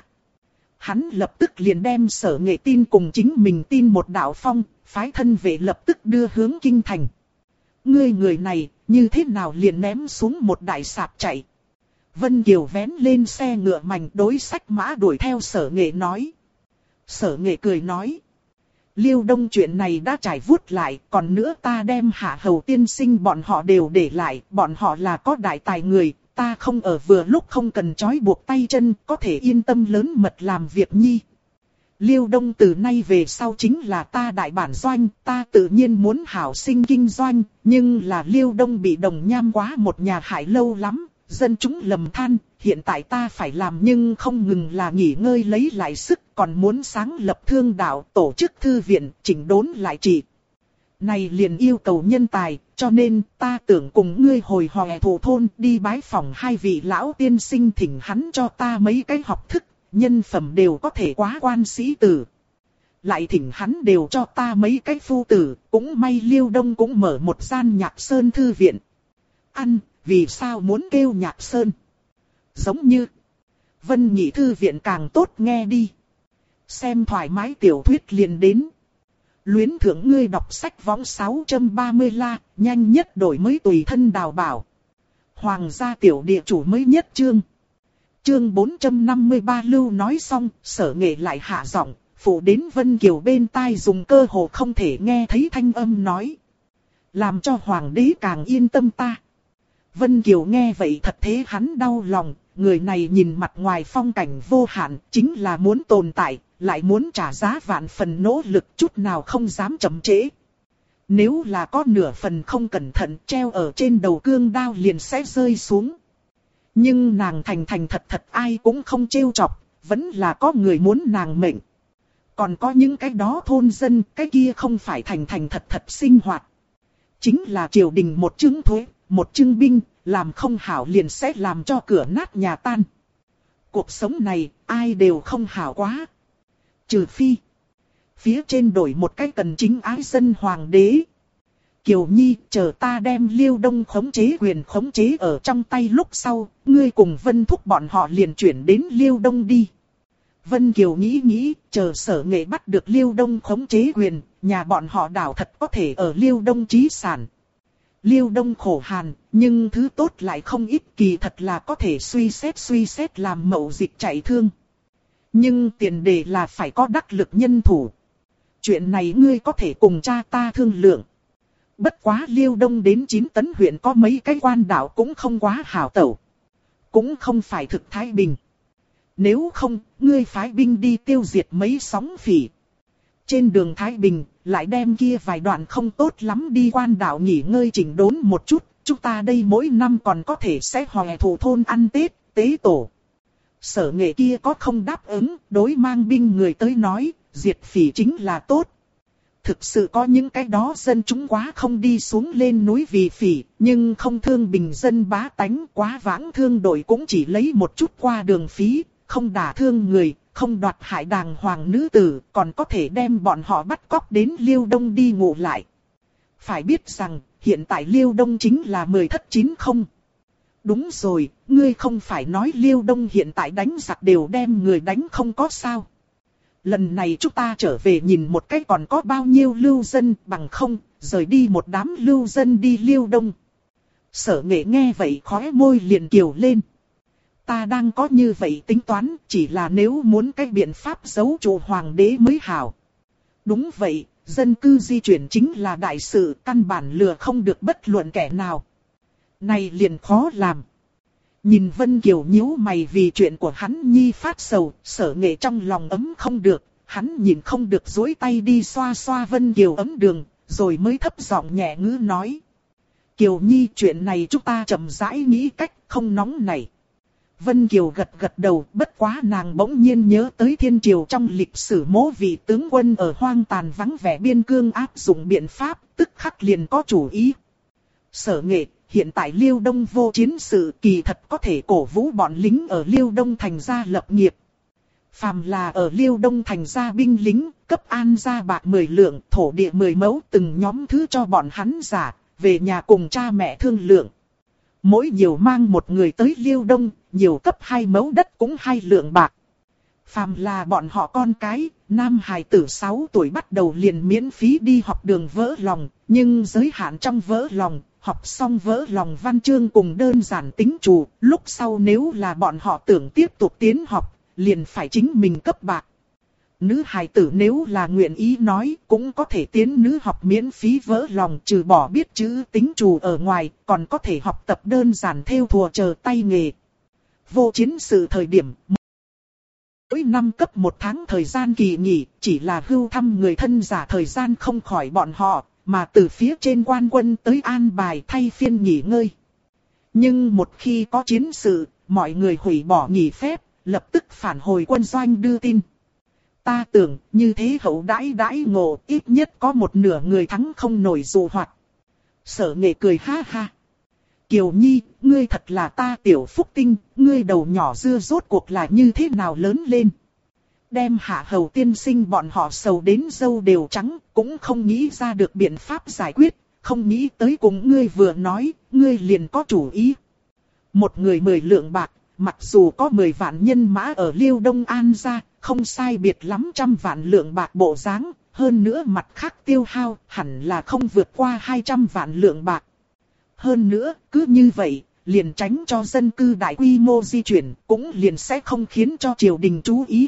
A: Hắn lập tức liền đem Sở Nghệ tin cùng chính mình tin một đạo phong, phái thân vệ lập tức đưa hướng kinh thành. Ngươi người này, như thế nào liền ném xuống một đại sạp chạy. Vân Kiều vén lên xe ngựa mảnh đối sách mã đuổi theo Sở Nghệ nói. Sở Nghệ cười nói. Liêu Đông chuyện này đã trải vuốt lại, còn nữa ta đem Hạ Hầu tiên sinh bọn họ đều để lại, bọn họ là có đại tài người, ta không ở vừa lúc không cần trói buộc tay chân, có thể yên tâm lớn mật làm việc nhi. Liêu Đông từ nay về sau chính là ta đại bản doanh, ta tự nhiên muốn hảo sinh kinh doanh, nhưng là Liêu Đông bị Đồng Nham quá một nhà hại lâu lắm, dân chúng lầm than, hiện tại ta phải làm nhưng không ngừng là nghỉ ngơi lấy lại sức, còn muốn sáng lập thương đạo, tổ chức thư viện, chỉnh đốn lại trị. Này liền yêu cầu nhân tài, cho nên ta tưởng cùng ngươi hồi hòe thủ thôn đi bái phỏng hai vị lão tiên sinh thỉnh hắn cho ta mấy cái học thức, nhân phẩm đều có thể quá quan sĩ tử. Lại thỉnh hắn đều cho ta mấy cái phu tử, cũng may Liêu Đông cũng mở một gian Nhạc Sơn thư viện. Ăn, vì sao muốn kêu Nhạc Sơn? Giống như Vân Nhị thư viện càng tốt nghe đi. Xem thoải mái tiểu thuyết liền đến. Luyến thưởng ngươi đọc sách võng 630 la, nhanh nhất đổi mới tùy thân đào bảo. Hoàng gia tiểu địa chủ mới nhất chương. Chương 453 Lưu nói xong, Sở Nghệ lại hạ giọng, phụ đến Vân Kiều bên tai dùng cơ hồ không thể nghe thấy thanh âm nói. Làm cho hoàng đế càng yên tâm ta. Vân Kiều nghe vậy thật thế hắn đau lòng, người này nhìn mặt ngoài phong cảnh vô hạn, chính là muốn tồn tại, lại muốn trả giá vạn phần nỗ lực chút nào không dám chậm trễ. Nếu là có nửa phần không cẩn thận treo ở trên đầu cương đao liền sẽ rơi xuống. Nhưng nàng thành thành thật thật ai cũng không trêu chọc, vẫn là có người muốn nàng mệnh. Còn có những cái đó thôn dân, cái kia không phải thành thành thật thật sinh hoạt. Chính là triều đình một chứng thuế, một chứng binh, làm không hảo liền sẽ làm cho cửa nát nhà tan. Cuộc sống này, ai đều không hảo quá. Trừ phi, phía trên đổi một cái cần chính ái dân hoàng đế. Kiều Nhi, chờ ta đem Liêu Đông khống chế quyền khống chế ở trong tay lúc sau, ngươi cùng Vân Thúc bọn họ liền chuyển đến Liêu Đông đi. Vân Kiều nghĩ, chờ Sở Nghệ bắt được Liêu Đông khống chế quyền, nhà bọn họ đảo thật có thể ở Liêu Đông trí sản. Liêu Đông khổ hàn, nhưng thứ tốt lại không ít, kỳ thật là có thể suy xét làm mậu dịch chạy thương. Nhưng tiền đề là phải có đắc lực nhân thủ. Chuyện này ngươi có thể cùng cha ta thương lượng. Bất quá Liêu Đông đến 9 tấn huyện có mấy cái quan đảo cũng không quá hảo tẩu. Cũng không phải thực thái bình. Nếu không, ngươi phái binh đi tiêu diệt mấy sóng phỉ. Trên đường Thái Bình, lại đem kia vài đoạn không tốt lắm đi quan đảo nghỉ ngơi chỉnh đốn một chút. Chúng ta đây mỗi năm còn có thể sẽ hòe thủ thôn ăn Tết, tế tổ. Sở Nghệ kia có không đáp ứng, đối mang binh người tới nói, diệt phỉ chính là tốt. Thực sự có những cái đó dân chúng quá không đi xuống lên núi vì phỉ, nhưng không thương bình dân bá tánh, quá vãng thương đội cũng chỉ lấy một chút qua đường phí, không đả thương người, không đoạt hại đàng hoàng nữ tử, còn có thể đem bọn họ bắt cóc đến Liêu Đông đi ngủ lại. Phải biết rằng, hiện tại Liêu Đông chính là 10 thất 9 không. Đúng rồi, ngươi không phải nói Liêu Đông hiện tại đánh giặc đều đem người đánh không có sao. Lần này chúng ta trở về nhìn một cái còn có bao nhiêu lưu dân, bằng không, rời đi một đám lưu dân đi Liêu Đông. Sở Nghệ nghe vậy khóe môi liền kiều lên. Ta đang có như vậy tính toán, chỉ là nếu muốn cái biện pháp giấu trụ hoàng đế mới hảo. Đúng vậy, dân cư di chuyển chính là đại sự, căn bản lừa không được bất luận kẻ nào. Này liền khó làm. Nhìn Vân Kiều nhíu mày vì chuyện của hắn nhi phát sầu, Sở Nghệ trong lòng ấm không được, hắn nhìn không được duỗi tay đi xoa xoa Vân Kiều ấm đường, rồi mới thấp giọng nhẹ ngữ nói. Kiều Nhi, chuyện này chúng ta chậm rãi nghĩ cách, không nóng này. Vân Kiều gật gật đầu, bất quá nàng bỗng nhiên nhớ tới thiên triều trong lịch sử mỗ vị tướng quân ở hoang tàn vắng vẻ biên cương áp dụng biện pháp, tức khắc liền có chủ ý. Sở Nghệ, hiện tại Liêu Đông vô chiến sự, kỳ thật có thể cổ vũ bọn lính ở Liêu Đông thành ra lập nghiệp. Phàm là ở Liêu Đông thành ra binh lính, cấp an gia bạc 10 lượng, thổ địa 10 mẫu, từng nhóm thứ cho bọn hắn giả, về nhà cùng cha mẹ thương lượng. Mỗi nhiều mang một người tới Liêu Đông, nhiều cấp 2 mẫu đất cũng 2 lượng bạc. Phàm là bọn họ con cái, nam hài tử 6 tuổi bắt đầu liền miễn phí đi học đường vỡ lòng, nhưng giới hạn trong vỡ lòng, học xong vỡ lòng văn chương cùng đơn giản tính chủ, lúc sau nếu là bọn họ tưởng tiếp tục tiến học, liền phải chính mình cấp bạc. Nữ hài tử nếu là nguyện ý nói, cũng có thể tiến nữ học miễn phí vỡ lòng, trừ bỏ biết chữ tính chủ ở ngoài, còn có thể học tập đơn giản thêu thùa chờ tay nghề. Vô chiến sự thời điểm, mỗi năm cấp 1 tháng thời gian kỳ nghỉ, chỉ là hưu thăm người thân giả thời gian không khỏi bọn họ, mà từ phía trên quan quân tới an bài thay phiên nghỉ ngơi. Nhưng một khi có chiến sự, mọi người hủy bỏ nghỉ phép, lập tức phản hồi quân doanh đưa tin. Ta tưởng như thế hậu đãi ngộ, ít nhất có một nửa người thắng không nổi dụ hoạt. Sở Nghệ cười ha ha. Kiều Nhi, ngươi thật là ta tiểu phúc tinh, ngươi đầu nhỏ dưa rốt cuộc là như thế nào lớn lên. Đem Hạ Hầu tiên sinh bọn họ sầu đến râu đều trắng, cũng không nghĩ ra được biện pháp giải quyết, không nghĩ tới cùng ngươi vừa nói, ngươi liền có chủ ý. Một người 10 lượng bạc, mặc dù có 10 vạn nhân mã ở Liêu Đông An ra, không sai biệt lắm 100 vạn lượng bạc bộ dáng, hơn nữa mặt khác tiêu hao hẳn là không vượt qua 200 vạn lượng bạc. Hơn nữa, cứ như vậy, liền tránh cho dân cư đại quy mô di chuyển, cũng liền sẽ không khiến cho triều đình chú ý.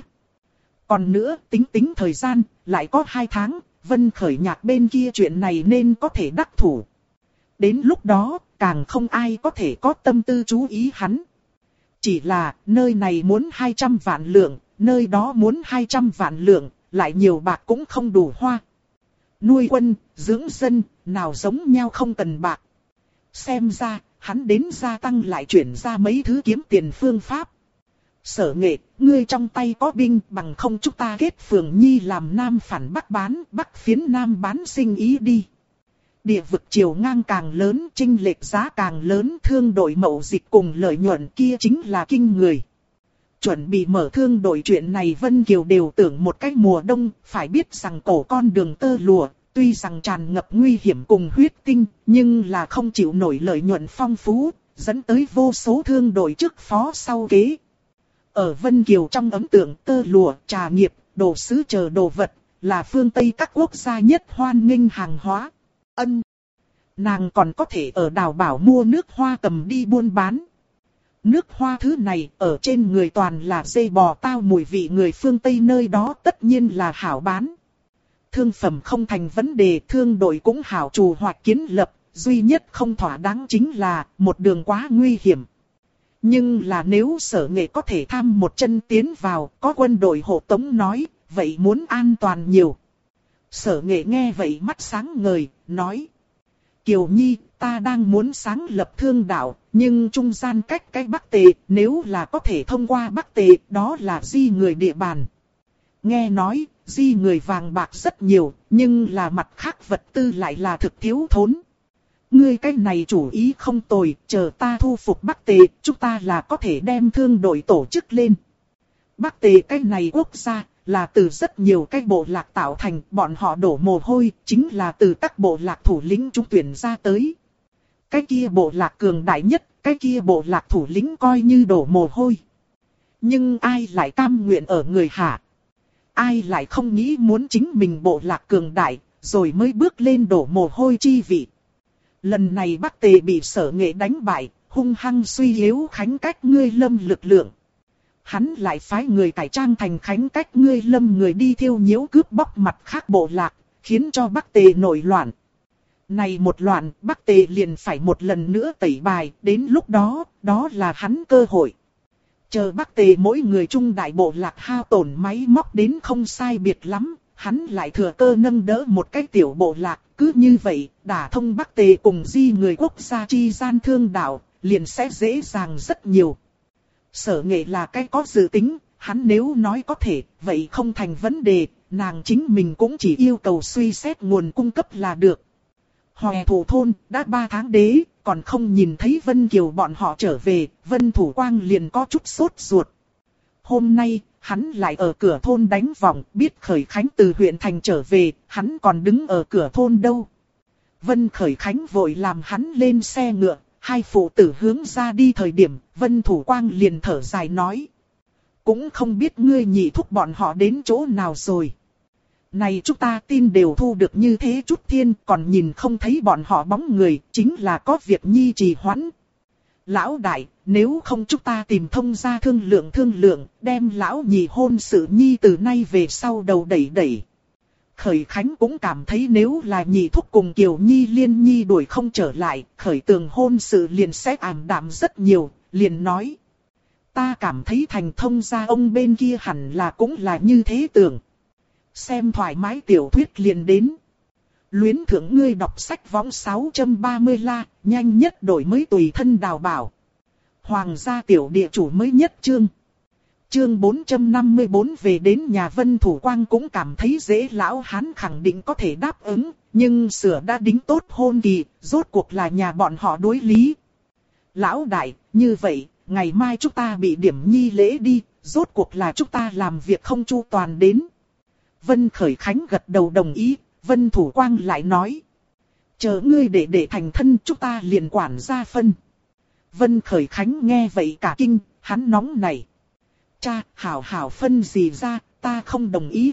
A: Còn nữa, tính thời gian, lại có 2 tháng, Vân Khởi Nhạc bên kia chuyện này nên có thể đắc thủ. Đến lúc đó, càng không ai có thể có tâm tư chú ý hắn. Chỉ là, nơi này muốn 200 vạn lượng, nơi đó muốn 200 vạn lượng, lại nhiều bạc cũng không đủ hoa. Nuôi quân, dưỡng dân, nào giống nhau không cần bạc. Xem ra, hắn đến gia tăng lại chuyển ra mấy thứ kiếm tiền phương pháp. Sở Nghệ, ngươi trong tay có binh, bằng không chúng ta kết phường nhi làm nam phản bắc bán, bắc phiến nam bán sinh ý đi. Địa vực chiều ngang càng lớn, chênh lệch giá càng lớn, thương đội mậu dịch cùng lợi nhuận kia chính là kinh người. Chuẩn bị mở thương đội chuyện này Vân Kiều đều tưởng một cái mùa đông, phải biết rằng cổ con đường tơ lụa, tuy rằng tràn ngập nguy hiểm cùng huyết tinh, nhưng là không chịu nổi lợi nhuận phong phú, dẫn tới vô số thương đội trước phó sau kế. Ở Vân Kiều trong ấn tượng tơ lụa, trà nghiệp, đồ sứ chờ đồ vật, là phương Tây các quốc gia nhất hoan nghênh hàng hóa. Nàng còn có thể ở Đào Bảo mua nước hoa cầm đi buôn bán. Nước hoa thứ này ở trên người toàn là dây bò tao mùi vị người phương Tây nơi đó tất nhiên là hảo bán. Thương phẩm không thành vấn đề, thương đội cũng hảo trù hoạch kiến lập, duy nhất không thỏa đáng chính là một đường quá nguy hiểm. Nhưng là nếu Sở Nghệ có thể tham một chân tiến vào, có quân đội hộ tống nói, vậy muốn an toàn nhiều. Sở Nghệ nghe vậy mắt sáng ngời, nói. Kiều Nhi, ta đang muốn sáng lập thương đạo, nhưng trung gian cách cái Bắc Tề, nếu là có thể thông qua Bắc Tề, đó là di người địa bàn. Nghe nói, di người vàng bạc rất nhiều, nhưng là mặt khác vật tư lại là thực thiếu thốn. Ngươi cái này chủ ý không tồi, chờ ta thu phục Bắc Tề, chúng ta là có thể đem thương đội tổ chức lên. Bắc Tề cái này quốc gia, là từ rất nhiều cái bộ lạc tạo thành, bọn họ đổ mồ hôi, chính là từ các bộ lạc thủ lĩnh chúng tuyển ra tới. Cái kia bộ lạc cường đại nhất, cái kia bộ lạc thủ lĩnh coi như đổ mồ hôi. Nhưng ai lại cam nguyện ở người hạ? Ai lại không nghĩ muốn chính mình bộ lạc cường đại, rồi mới bước lên đổ mồ hôi chi vị. Lần này Bắc Tề bị Sở Nghệ đánh bại, hung hăng suy yếu Khánh Cách Ngươi Lâm lực lượng. Hắn lại phái người cải trang thành Khánh Cách Ngươi Lâm người đi thiêu nhiễu cướp bóc mặt khác bộ lạc, khiến cho Bắc Tề nổi loạn. Này một loạn, Bắc Tề liền phải một lần nữa tẩy bài, đến lúc đó, đó là hắn cơ hội. Chờ Bắc Tề mỗi người trung đại bộ lạc hao tổn máy móc đến không sai biệt lắm, hắn lại thừa cơ nâng đỡ một cái tiểu bộ lạc, cứ như vậy, đả thông Bắc Tề cùng di người quốc gia chi gian thương đạo, liền sẽ dễ dàng rất nhiều. Sở Nghệ là cái có dự tính, hắn nếu nói có thể, vậy không thành vấn đề, nàng chính mình cũng chỉ yêu cầu suy xét nguồn cung cấp là được. Hòe Thủ thôn, đã 3 tháng đế, còn không nhìn thấy Vân Kiều bọn họ trở về, Vân Thủ Quang liền có chút sốt ruột. Hôm nay, hắn lại ở cửa thôn đánh vòng, biết Khởi Khánh từ huyện thành trở về, hắn còn đứng ở cửa thôn đâu. Vân Khởi Khánh vội làm hắn lên xe ngựa, hai phụ tử hướng ra đi thời điểm, Vân Thủ Quang liền thở dài nói. Cũng không biết ngươi nhị thúc bọn họ đến chỗ nào rồi. Này chúng ta tin đều thu được như thế chút thiên, còn nhìn không thấy bọn họ bóng người, chính là có việc nhi trì hoãn. Lão đại, nếu không chúng ta tìm thông gia thương lượng, đem lão nhị hôn sự nhi từ nay về sau đầu đẩy đẩy. Khởi Khánh cũng cảm thấy nếu là nhị thúc cùng Kiều Nhi Liên Nhi đuổi không trở lại, Khởi Tường hôn sự liền sẽ ảm đạm rất nhiều, liền nói. Ta cảm thấy thành thông gia ông bên kia hẳn là cũng là như thế tưởng. Xem thoải mái tiểu thuyết liền đến. Luyến thưởng ngươi đọc sách võng 630 la, nhanh nhất đổi mới tùy thân đào bảo. Hoàng gia tiểu địa chủ mới nhất chương. Chương 454 về đến nhà Vân Thủ Quang cũng cảm thấy dễ, lão hán khẳng định có thể đáp ứng, nhưng sửa đã đính tốt hôn kỳ, rốt cuộc là nhà bọn họ đối lý. Lão đại, như vậy, ngày mai chúng ta bị điểm nhi lễ đi, rốt cuộc là chúng ta làm việc không chu toàn đến. Vân Khởi Khánh gật đầu đồng ý, Vân Thủ Quang lại nói. Chờ ngươi để thành thân chúng ta liền quản gia phân. Vân Khởi Khánh nghe vậy cả kinh, hắn nóng nảy. Cha, hảo phân gì ra, ta không đồng ý.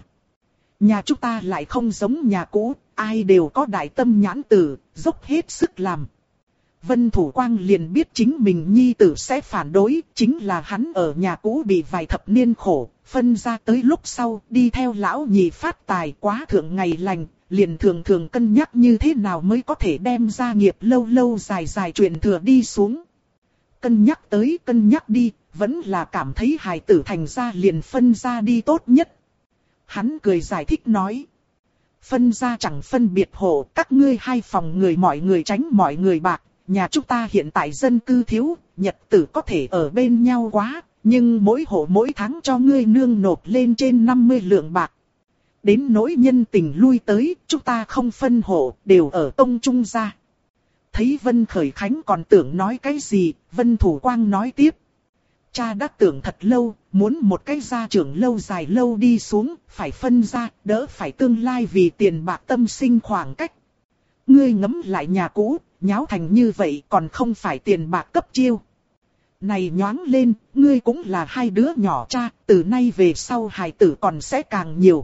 A: Nhà chúng ta lại không giống nhà cũ, ai đều có đại tâm nhãn tử, dốc hết sức làm. Vân Thủ Quang liền biết chính mình nhi tử sẽ phản đối, chính là hắn ở nhà cũ bị vài thập niên khổ, phân ra tới lúc sau đi theo lão nhị phát tài quá thượng ngày lành, liền thường thường cân nhắc như thế nào mới có thể đem gia nghiệp lâu lâu dài dài truyền thừa đi xuống. Cân nhắc tới cân nhắc đi, vẫn là cảm thấy hài tử thành ra liền phân ra đi tốt nhất. Hắn cười giải thích nói. Phân ra chẳng phân biệt hộ, các ngươi hai phòng người mọi người tránh mọi người bạc. Nhà chúng ta hiện tại dân cư thiếu, nhật tử có thể ở bên nhau quá, nhưng mỗi hộ mỗi tháng cho ngươi nương nộp lên trên 50 lượng bạc. Đến nỗi nhân tình lui tới, chúng ta không phân hộ, đều ở tông trung gia. Thấy Vân Khởi Khánh còn tưởng nói cái gì, Vân Thủ Quang nói tiếp. Cha đã tưởng thật lâu, muốn một cái gia trưởng lâu dài lâu đi xuống, phải phân ra, đỡ phải tương lai vì tiền bạc tâm sinh khoảng cách. Ngươi ngẫm lại nhà cũ, nháo thành như vậy còn không phải tiền bạc cấp chiêu. Này nhoáng lên, ngươi cũng là hai đứa nhỏ cha, từ nay về sau hài tử còn sẽ càng nhiều.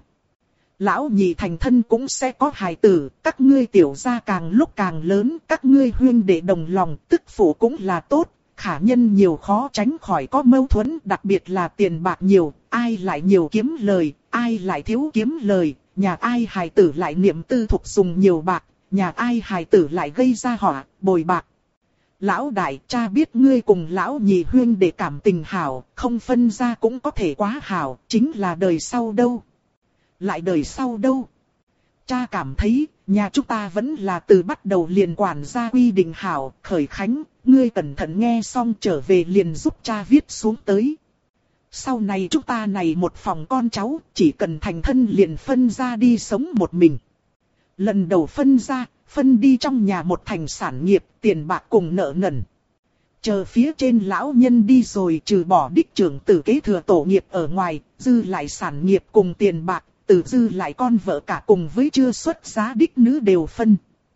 A: Lão nhị thành thân cũng sẽ có hài tử, các ngươi tiểu gia càng lúc càng lớn, các ngươi huynh đệ đồng lòng, tức phụ cũng là tốt, khả nhân nhiều khó tránh khỏi có mâu thuẫn, đặc biệt là tiền bạc nhiều, ai lại nhiều kiếm lời, ai lại thiếu kiếm lời, nhà ai hài tử lại niệm tư thục dùng nhiều bạc, nhà ai hài tử lại gây ra họa, bồi bạc. Lão đại, cha biết ngươi cùng lão nhị huynh đệ cảm tình hảo, không phân ra cũng có thể quá hảo, chính là đời sau đâu. Lại đời sau đâu? Cha cảm thấy, nhà chúng ta vẫn là từ bắt đầu liền quản gia quy định hảo. Khởi Khánh, ngươi cẩn thận nghe xong trở về liền giúp cha viết xuống tới. Sau này chúng ta này một phòng con cháu, chỉ cần thành thân liền phân ra đi sống một mình. Lần đầu phân ra, phân đi trong nhà một thành sản nghiệp, tiền bạc cùng nợ nần. Chờ phía trên lão nhân đi rồi, trừ bỏ đích trưởng tử kế thừa tổ nghiệp ở ngoài, dư lại sản nghiệp cùng tiền bạc, từ dư lại con vợ cả cùng với chưa xuất giá đích nữ đều phân.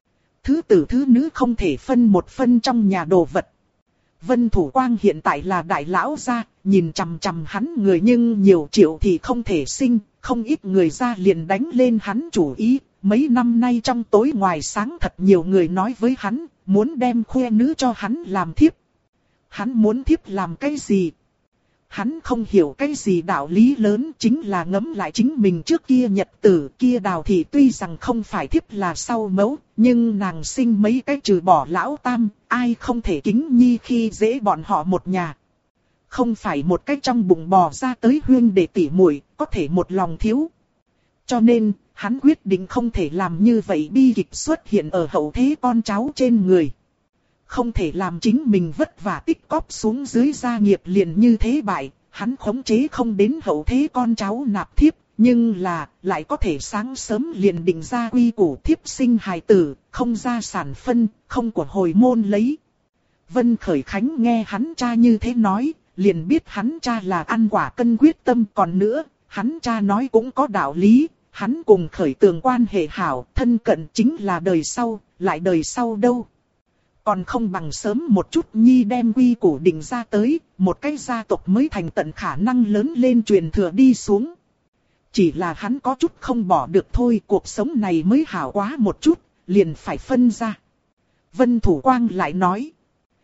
A: Thứ tử thứ nữ không thể phân một phân trong nhà đồ vật. Vân Thủ Quang hiện tại là đại lão gia, nhìn chằm chằm hắn người nhưng nhiều triệu thì không thể sinh, không ít người ra liền đánh lên hắn chủ ý. Mấy năm nay trong tối ngoài sáng thật nhiều người nói với hắn, muốn đem khuê nữ cho hắn làm thiếp. Hắn muốn thiếp làm cái gì? Hắn không hiểu cái gì đạo lý lớn, chính là ngẫm lại chính mình trước kia nhật tử kia Đào thị tuy rằng không phải thiếp là sau mẫu, nhưng nàng sinh mấy cái trừ bỏ lão tam, ai không thể kính nhi khi dễ bọn họ một nhà. Không phải một cái trong bụng bò ra tới huyên để tỉ muội có thể một lòng thiếu. Cho nên, hắn quyết định không thể làm như vậy, bi kịch xuất hiện ở hậu thế con cháu trên người. Không thể làm chính mình vất vả tích cóp xuống dưới gia nghiệp liền như thế bại, hắn khống chế không đến hậu thế con cháu nạp thiếp, nhưng là, lại có thể sáng sớm liền định ra quy củ thiếp sinh hài tử, không ra sản phân, không của hồi môn lấy. Vân Khởi Khánh nghe hắn cha như thế nói, liền biết hắn cha là ăn quả cân quyết tâm, còn nữa, hắn cha nói cũng có đạo lý, hắn cùng Khởi Tường quan hệ hảo, thân cận chính là đời sau, lại đời sau đâu. Còn không bằng sớm một chút nhi đem quy củ định ra tới, một cái gia tộc mới thành tận khả năng lớn lên truyền thừa đi xuống. Chỉ là hắn có chút không bỏ được thôi, cuộc sống này mới hảo quá một chút, liền phải phân ra. Vân Thủ Quang lại nói.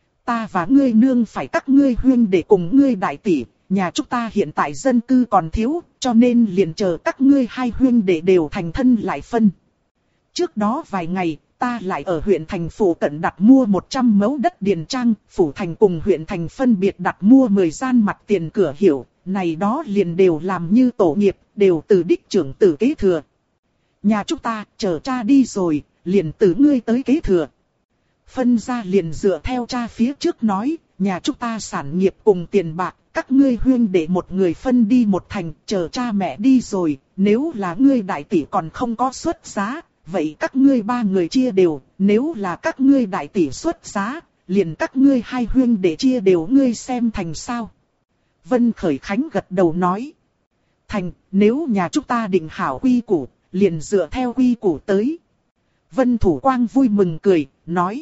A: Ta và ngươi nương phải các ngươi huynh để cùng ngươi đại tỷ, nhà chúng ta hiện tại dân cư còn thiếu, cho nên liền chờ các ngươi hai huynh để đều thành thân lại phân. Trước đó vài ngày, ta lại ở huyện thành phủ cận đặt mua 100 mẫu đất điền trang, phủ thành cùng huyện thành phân biệt đặt mua 10 gian mặt tiền cửa hiệu, này đó liền đều làm như tổ nghiệp, đều từ đích trưởng tử kế thừa. Nhà chúng ta, chờ cha đi rồi, liền từ ngươi tới kế thừa. Phân ra liền dựa theo cha phía trước nói, nhà chúng ta sản nghiệp cùng tiền bạc, các ngươi huynh để một người phân đi một thành, chờ cha mẹ đi rồi, nếu là ngươi đại tỷ còn không có xuất giá, vậy các ngươi ba người chia đều, nếu là các ngươi đại tỷ xuất giá, liền các ngươi hai huynh để chia đều, ngươi xem thành sao. Vân Khởi Khánh gật đầu nói. Thành, nếu nhà chúng ta định hảo quy củ, liền dựa theo quy củ tới. Vân Thủ Quang vui mừng cười, nói.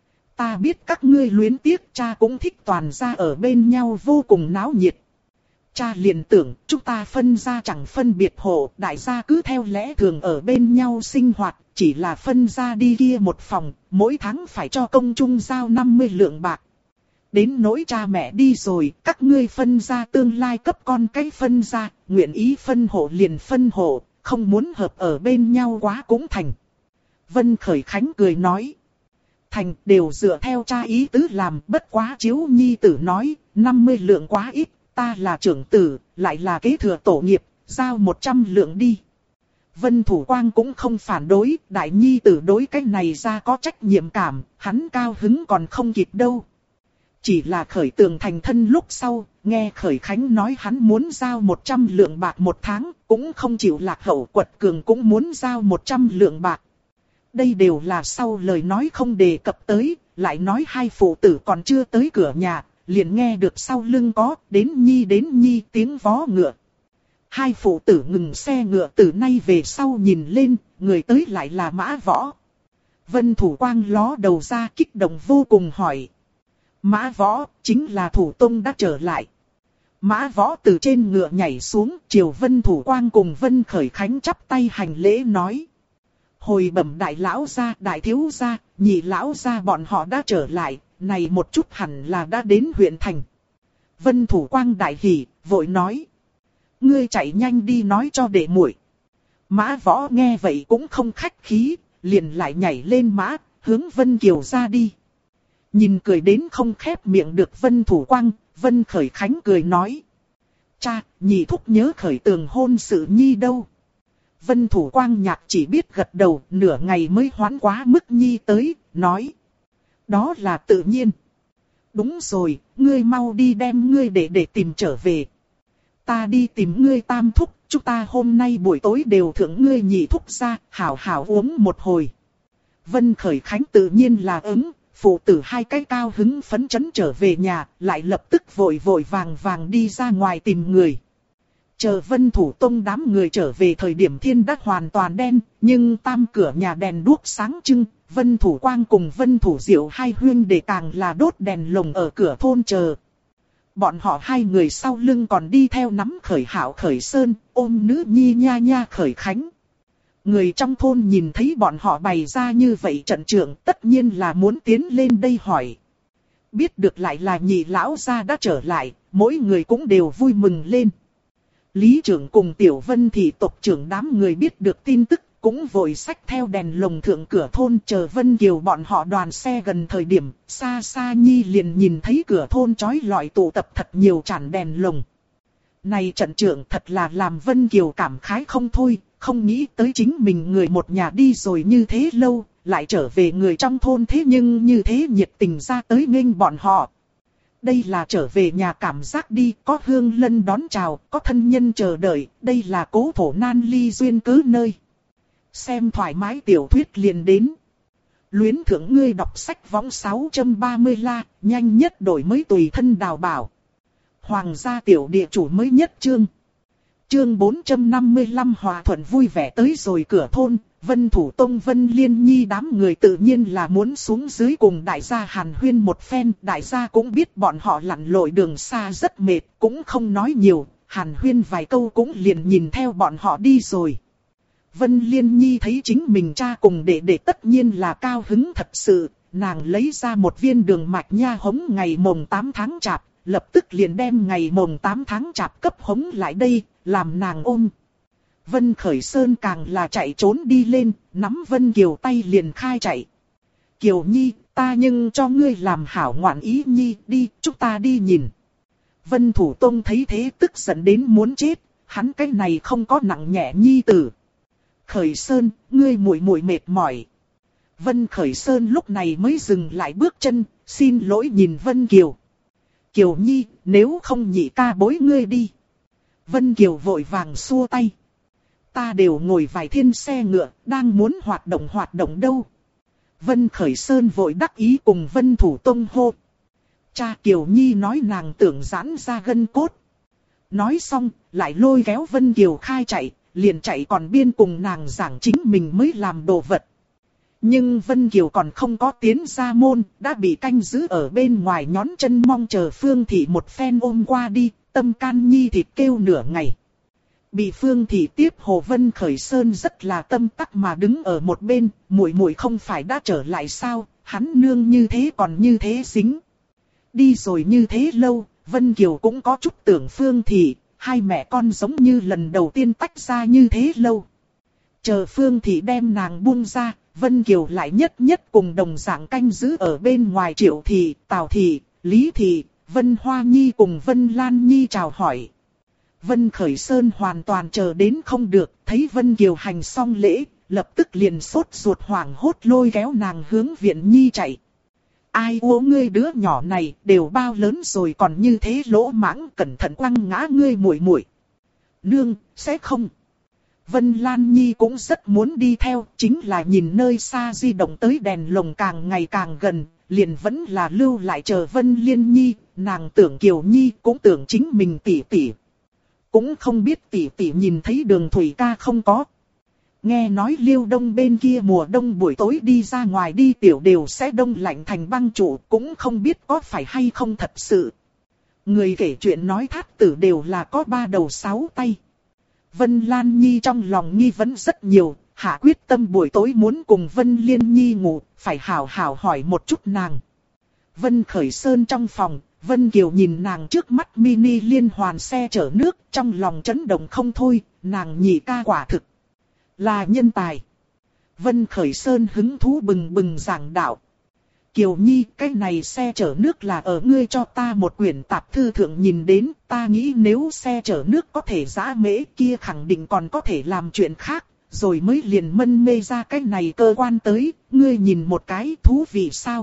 A: Ta biết các ngươi luyến tiếc, cha cũng thích toàn gia ở bên nhau vô cùng náo nhiệt. Cha liền tưởng chúng ta phân ra chẳng phân biệt hộ, đại gia cứ theo lẽ thường ở bên nhau sinh hoạt, chỉ là phân ra đi kia một phòng, mỗi tháng phải cho công chung giao 50 lượng bạc. Đến nỗi cha mẹ đi rồi, các ngươi phân ra tương lai cấp con cái phân ra, nguyện ý phân hộ liền phân hộ, không muốn hợp ở bên nhau quá cũng thành. Vân Khởi Khánh cười nói. Thành đều dựa theo cha ý tứ làm, bất quá chiếu nhi tử nói, 50 lượng quá ít, ta là trưởng tử, lại là kế thừa tổ nghiệp, giao 100 lượng đi. Vân Thủ Quang cũng không phản đối, đại nhi tử đối cái này ra có trách nhiệm cảm, hắn cao hứng còn không kịp đâu. Chỉ là Khởi Tường thành thân lúc sau, nghe Khởi Khánh nói hắn muốn giao 100 lượng bạc một tháng, cũng không chịu lạc hậu, Quật Cường cũng muốn giao 100 lượng bạc. Đây đều là sau lời nói không đề cập tới, lại nói hai phụ tử còn chưa tới cửa nhà, liền nghe được sau lưng có đến nhi tiếng vó ngựa. Hai phụ tử ngừng xe ngựa, từ nay về sau nhìn lên, người tới lại là Mã Võ. Vân Thủ Quang ló đầu ra kích động vô cùng hỏi. Mã Võ, chính là Thủ Tông đã trở lại. Mã Võ từ trên ngựa nhảy xuống, chiều Vân Thủ Quang cùng Vân Khởi Khánh chắp tay hành lễ nói. Hồi bẩm đại lão gia, đại thiếu gia, nhị lão gia bọn họ đã trở lại, này một chút hẳn là đã đến huyện thành. Vân Thủ Quang đại hỉ, vội nói. Ngươi chạy nhanh đi nói cho đệ muội. Mã Võ nghe vậy cũng không khách khí, liền lại nhảy lên mã, hướng Vân Kiều ra đi. Nhìn cười đến không khép miệng được Vân Thủ Quang, Vân Khởi Khánh cười nói. Cha, nhị thúc nhớ Khởi Tường hôn sự nhi đâu. Vân Thủ Quang nhạc chỉ biết gật đầu, nửa ngày mới hoán quá mức nhi tới, nói. Đó là tự nhiên. Đúng rồi, ngươi mau đi đem ngươi để tìm trở về. Ta đi tìm ngươi tam thúc, chúng ta hôm nay buổi tối đều thưởng ngươi nhị thúc ra, hảo hảo uống một hồi. Vân Khởi Khánh tự nhiên là ứng, phụ tử hai cái cao hứng phấn chấn trở về nhà, lại lập tức vội vội vàng vàng đi ra ngoài tìm người. Chờ Vân Thủ Tông đám người trở về thời điểm thiên đã hoàn toàn đen, nhưng tam cửa nhà đèn đuốc sáng trưng, Vân Thủ Quang cùng Vân Thủ Diệu hai huynh đệ càng là đốt đèn lồng ở cửa thôn chờ. Bọn họ hai người sau lưng còn đi theo nắm Khởi Hạo Khởi Sơn, ôm nữ nhi nha nha Khởi Khánh. Người trong thôn nhìn thấy bọn họ bày ra như vậy trận trưởng, tất nhiên là muốn tiến lên đây hỏi. Biết được lại là nhị lão gia đã trở lại, mỗi người cũng đều vui mừng lên. Lý trưởng cùng Tiểu Vân thị tộc trưởng đám người biết được tin tức, cũng vội xách theo đèn lồng thượng cửa thôn chờ Vân Kiều bọn họ đoàn xe gần thời điểm, xa xa nhi liền nhìn thấy cửa thôn chói lọi tụ tập thật nhiều chản đèn lồng. Này trận trưởng thật là làm Vân Kiều cảm khái không thôi, không nghĩ tới chính mình người một nhà đi rồi như thế lâu, lại trở về người trong thôn thế nhưng như thế nhiệt tình ra tới nghênh bọn họ. Đây là trở về nhà cảm giác đi, có hương lân đón chào, có thân nhân chờ đợi, đây là cố thổ nan ly duyên cứ nơi. Xem thoải mái tiểu thuyết liền đến. Luyến thưởng ngươi đọc sách võng 630 la, nhanh nhất đổi mới tùy thân đào bảo. Hoàng gia tiểu địa chủ mới nhất chương. Chương 455 hòa thuận vui vẻ tới rồi cửa thôn, Vân Thủ Tông Vân Liên Nhi đám người tự nhiên là muốn xuống dưới cùng đại gia hàn huyên một phen. Đại gia cũng biết bọn họ lặn lội đường xa rất mệt, cũng không nói nhiều, hàn huyên vài câu cũng liền nhìn theo bọn họ đi rồi. Vân Liên Nhi thấy chính mình cha cùng đệ đệ tất nhiên là cao hứng thật sự, nàng lấy ra một viên đường mạch nha hống ngày mồng 8 tháng chạp, lập tức liền đem ngày mồng 8 tháng chạp cấp hống lại đây, làm nàng ôm. Vân Khởi Sơn càng là chạy trốn đi lên, nắm Vân Kiều tay liền khai chạy. Kiều Nhi, ta nhưng cho ngươi làm hảo ngoạn ý Nhi, đi, chúng ta đi nhìn. Vân Thủ Tông thấy thế tức giận đến muốn chết, hắn cái này không có nặng nhẹ Nhi tử. Khởi Sơn, ngươi muội muội mệt mỏi. Vân Khởi Sơn lúc này mới dừng lại bước chân, xin lỗi nhìn Vân Kiều. Kiều Nhi, nếu không nhị ca bối ngươi đi. Vân Kiều vội vàng xua tay. Ta đều ngồi vài thiên xe ngựa, đang muốn hoạt động đâu. Vân Khởi Sơn vội đắc ý cùng Vân Thủ Tông hô. Cha Kiều Nhi nói nàng tưởng giãn ra gân cốt. Nói xong, lại lôi kéo Vân Kiều khai chạy, liền chạy còn biên cùng nàng giảng chính mình mới làm đồ vật. Nhưng Vân Kiều còn không có tiến ra môn, đã bị canh giữ ở bên ngoài nhón chân mong chờ Phương Thị một phen ôm qua đi, tâm can nhi thịt kêu nửa ngày. Bị Phương Thị tiếp Hồ Vân Khởi Sơn rất là tâm tắc mà đứng ở một bên, muội muội không phải đã trở lại sao, hắn nương như thế còn như thế dính. Đi rồi như thế lâu, Vân Kiều cũng có chút tưởng Phương Thị, hai mẹ con giống như lần đầu tiên tách ra như thế lâu. Chờ Phương Thị đem nàng buông ra, Vân Kiều lại nhất nhất cùng đồng dạng canh giữ ở bên ngoài Triệu Thị, Tào Thị, Lý Thị, Vân Hoa Nhi cùng Vân Lan Nhi chào hỏi. Vân Khởi Sơn hoàn toàn chờ đến không được, thấy Vân Kiều hành xong lễ, lập tức liền sốt ruột hoảng hốt lôi kéo nàng hướng viện Nhi chạy. Ai ố ngươi đứa nhỏ này đều bao lớn rồi còn như thế lỗ mãng, cẩn thận quăng ngã ngươi muội muội. Nương, sẽ không. Vân Lan Nhi cũng rất muốn đi theo, chính là nhìn nơi xa di động tới đèn lồng càng ngày càng gần, liền vẫn là lưu lại chờ Vân Liên Nhi, nàng tưởng Kiều Nhi cũng tưởng chính mình tỷ tỷ. Cũng không biết tỷ tỷ nhìn thấy Đường Thủy ca không có. Nghe nói Liêu Đông bên kia mùa đông buổi tối đi ra ngoài đi tiểu đều sẽ đông lạnh thành băng trụ, cũng không biết có phải hay không thật sự. Người kể chuyện nói thát tử đều là có 3 đầu 6 tay. Vân Lan Nhi trong lòng nghi vấn rất nhiều, hạ quyết tâm buổi tối muốn cùng Vân Liên Nhi ngủ, phải hảo hảo hỏi một chút nàng. Vân Khởi Sơn trong phòng, Vân Kiều nhìn nàng trước mắt mini liên hoàn xe chở nước, trong lòng chấn động không thôi, nàng nhị ca quả thực là nhân tài. Vân Khởi Sơn hứng thú bừng bừng giảng đạo. Kiều Nhi, cái này xe chở nước là ở ngươi cho ta một quyển tạp thư thượng nhìn đến, ta nghĩ nếu xe chở nước có thể giã mễ kia khẳng định còn có thể làm chuyện khác, rồi mới liền mân mê ra cái này cơ quan tới, ngươi nhìn một cái thú vị sao.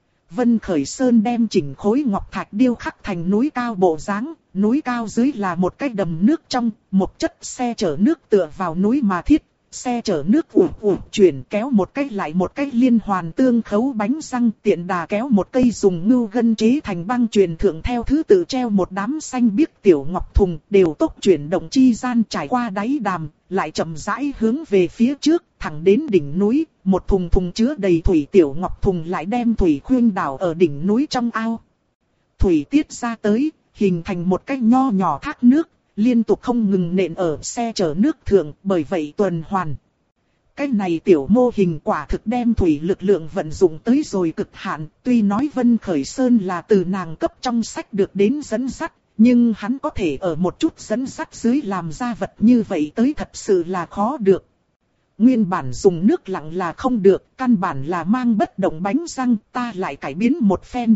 A: Vân Khởi Sơn đem chỉnh khối ngọc thạch điêu khắc thành núi cao bộ dáng, núi cao dưới là một cái đầm nước trong, một chất xe chở nước tựa vào núi mà thiết. Xe chở nước chuyển kéo một cái lại một cái liên hoàn tương khấu bánh răng, tiện đà kéo một cây dùng ngưu gân chế thành băng truyền thượng theo thứ tự treo một đám xanh biếc tiểu ngọc thùng, đều tốc chuyển động chi gian trải qua đáy đàm, lại chậm rãi hướng về phía trước, thẳng đến đỉnh núi, một thùng thùng chứa đầy thủy tiểu ngọc thùng lại đem thủy khuyên đảo ở đỉnh núi trong ao. Thủy tiết ra tới, hình thành một cái nho nhỏ thác nước, liên tục không ngừng nện ở xe chở nước thượng, bởi vậy tuần hoàn. Cái này tiểu mô hình quả thực đem thủy lực lượng vận dụng tới rồi cực hạn, tuy nói Vân Khởi Sơn là từ nàng cấp trong sách được đến dẫn dắt, nhưng hắn có thể ở một chút dẫn dắt dưới làm ra vật như vậy tới thật sự là khó được. Nguyên bản dùng nước lặng là không được, căn bản là mang bất động bánh răng, ta lại cải biến một phen.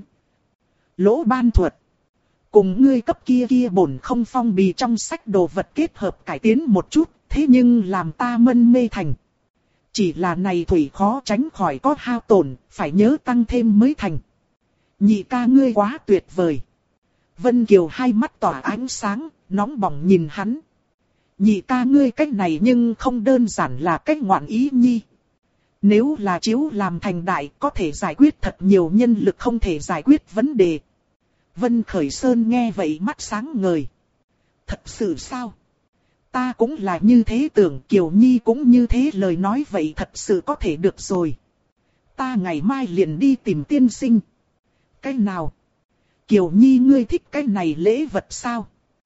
A: Lỗ ban thuật. Cùng ngươi cấp kia bổn không phong bì trong sách đồ vật kết hợp cải tiến một chút, thế nhưng làm ta mân mê thành. Chỉ là này thủy khó tránh khỏi có hao tổn, phải nhớ tăng thêm mới thành. Nhị ca ngươi quá tuyệt vời. Vân Kiều hai mắt tỏa ánh sáng, nóng bỏng nhìn hắn. Nhị ca ngươi cách này nhưng không đơn giản là cách ngoạn ý nhi. Nếu là chiếu làm thành đại có thể giải quyết thật nhiều nhân lực không thể giải quyết vấn đề. Vân Khởi Sơn nghe vậy mắt sáng ngời. Thật sự sao? Ta cũng là như thế tưởng, Kiều Nhi cũng như thế, lời nói vậy thật sự có thể được rồi. Ta ngày mai liền đi tìm tiên sinh. Cái nào? Kiều Nhi ngươi thích cái này lễ vật sao?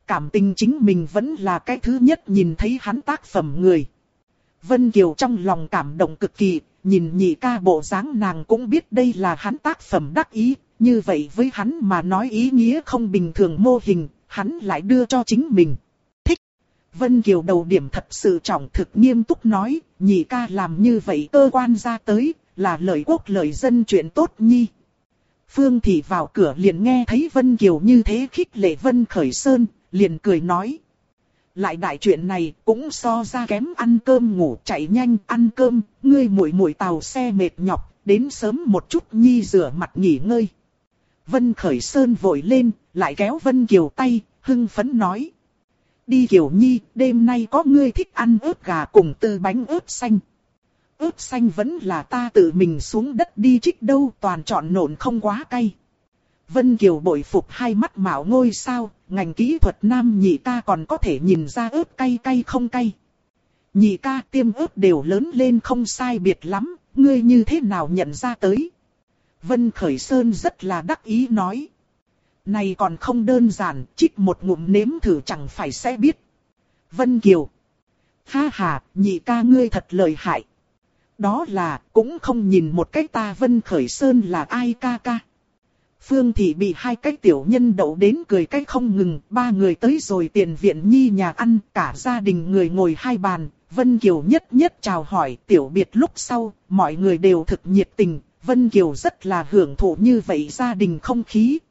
A: cảm tình chính mình vẫn là cái thứ nhất nhìn thấy hắn tác phẩm người. Vân Kiều trong lòng cảm động cực kỳ, nhìn nhị ca bộ dáng nàng cũng biết đây là hắn tác phẩm đắc ý, như vậy với hắn mà nói ý nghĩa không bình thường mô hình, hắn lại đưa cho chính mình. Thích. Vân Kiều đầu điểm thật sự trọng thực nghiêm túc nói, nhị ca làm như vậy cơ quan ra tới, là lợi quốc lợi dân chuyện tốt nhi. Phương Thị vào cửa liền nghe thấy Vân Kiều như thế khích lệ Vân Khởi Sơn, liền cười nói. Lại đại chuyện này cũng so ra kém ăn cơm ngủ chạy nhanh ăn cơm, ngươi muội muội tàu xe mệt nhọc, đến sớm một chút nhi rửa mặt nghỉ ngơi. Vân Khởi Sơn vội lên, lại kéo Vân Kiều tay, hưng phấn nói. Đi Kiều Nhi, đêm nay có ngươi thích ăn ớt gà cùng tư bánh ớt xanh. Ớt xanh vẫn là ta tự mình xuống đất đi trích đâu, toàn chọn nộn không quá cay. Vân Kiều bội phục hai mắt mạo ngôi sao, ngành kỹ thuật nam nhị ca còn có thể nhìn ra ớt cay cay không cay. Nhị ca tiêm ớt đều lớn lên không sai biệt lắm, ngươi như thế nào nhận ra tới. Vân Khởi Sơn rất là đắc ý nói. Này còn không đơn giản, trích một ngụm nếm thử chẳng phải sẽ biết. Vân Kiều. Ha ha, nhị ca ngươi thật lợi hại. Đó là, cũng không nhìn một cái ta Vân Khởi Sơn là ai ca ca. Phương Thị bị hai cái tiểu nhân đậu đến cười cái không ngừng, ba người tới rồi tiền viện nhi nhà ăn, cả gia đình người ngồi hai bàn, Vân Kiều nhất nhất chào hỏi, tiểu biệt lúc sau, mọi người đều thực nhiệt tình, Vân Kiều rất là hưởng thụ như vậy gia đình không khí.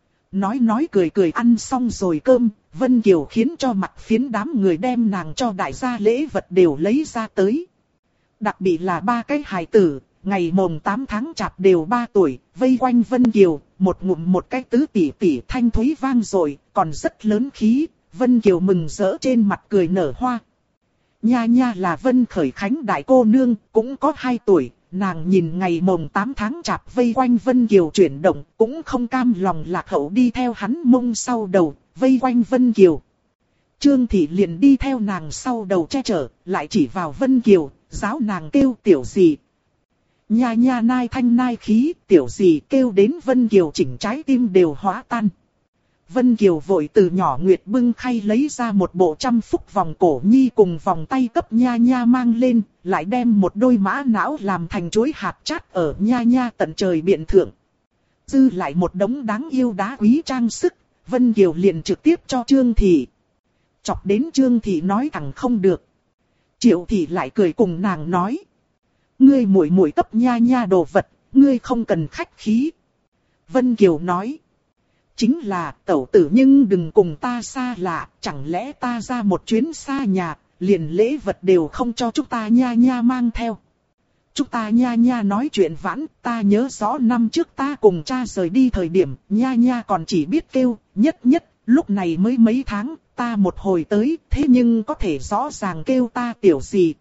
A: Nói cười cười ăn xong rồi cơm, Vân Kiều khiến cho mặt phiến đám người đem nàng cho đại gia lễ vật đều lấy ra tới. Đặc biệt là ba cái hài tử, ngày mồng 8 tháng chạp đều 3 tuổi, vây quanh Vân Kiều, một ngụm một cái tứ tỷ tỷ thanh thúy vang rồi, còn rất lớn khí, Vân Kiều mừng rỡ trên mặt cười nở hoa. Nha nha là Vân Khởi Khánh đại cô nương, cũng có 2 tuổi, nàng nhìn ngày mồng 8 tháng chạp vây quanh Vân Kiều chuyển động, cũng không cam lòng lạc hậu đi theo hắn mông sau đầu, vây quanh Vân Kiều. Trương Thị liền đi theo nàng sau đầu che chở, lại chỉ vào Vân Kiều, giáo nàng kêu tiểu gì. Nha nha nai thanh nai khí, tiểu gì kêu đến Vân Kiều chỉnh trái tim đều hóa tan. Vân Kiều vội từ nhỏ nguyệt bưng khay lấy ra một bộ trăm phúc vòng cổ nhi cùng vòng tay cấp nha nha mang lên, lại đem một đôi mã não làm thành chuối hạt chát ở nha nha tận trời biện thượng. Dư lại một đống đáng yêu đá quý trang sức, Vân Kiều liền trực tiếp cho Trương Thị. Chọc đến Trương Thị nói thẳng không được. Triệu Thị lại cười cùng nàng nói. Ngươi muội muội cấp nha nha đồ vật, ngươi không cần khách khí. Vân Kiều nói. Chính là tẩu tử nhưng đừng cùng ta xa lạ, chẳng lẽ ta ra một chuyến xa nhà, liền lễ vật đều không cho chúng ta nha nha mang theo. Chúng ta nha nha nói chuyện vãn, ta nhớ rõ năm trước ta cùng cha rời đi thời điểm, nha nha còn chỉ biết kêu, nhất, lúc này mới mấy tháng, ta một hồi tới, thế nhưng có thể rõ ràng kêu ta tiểu gì.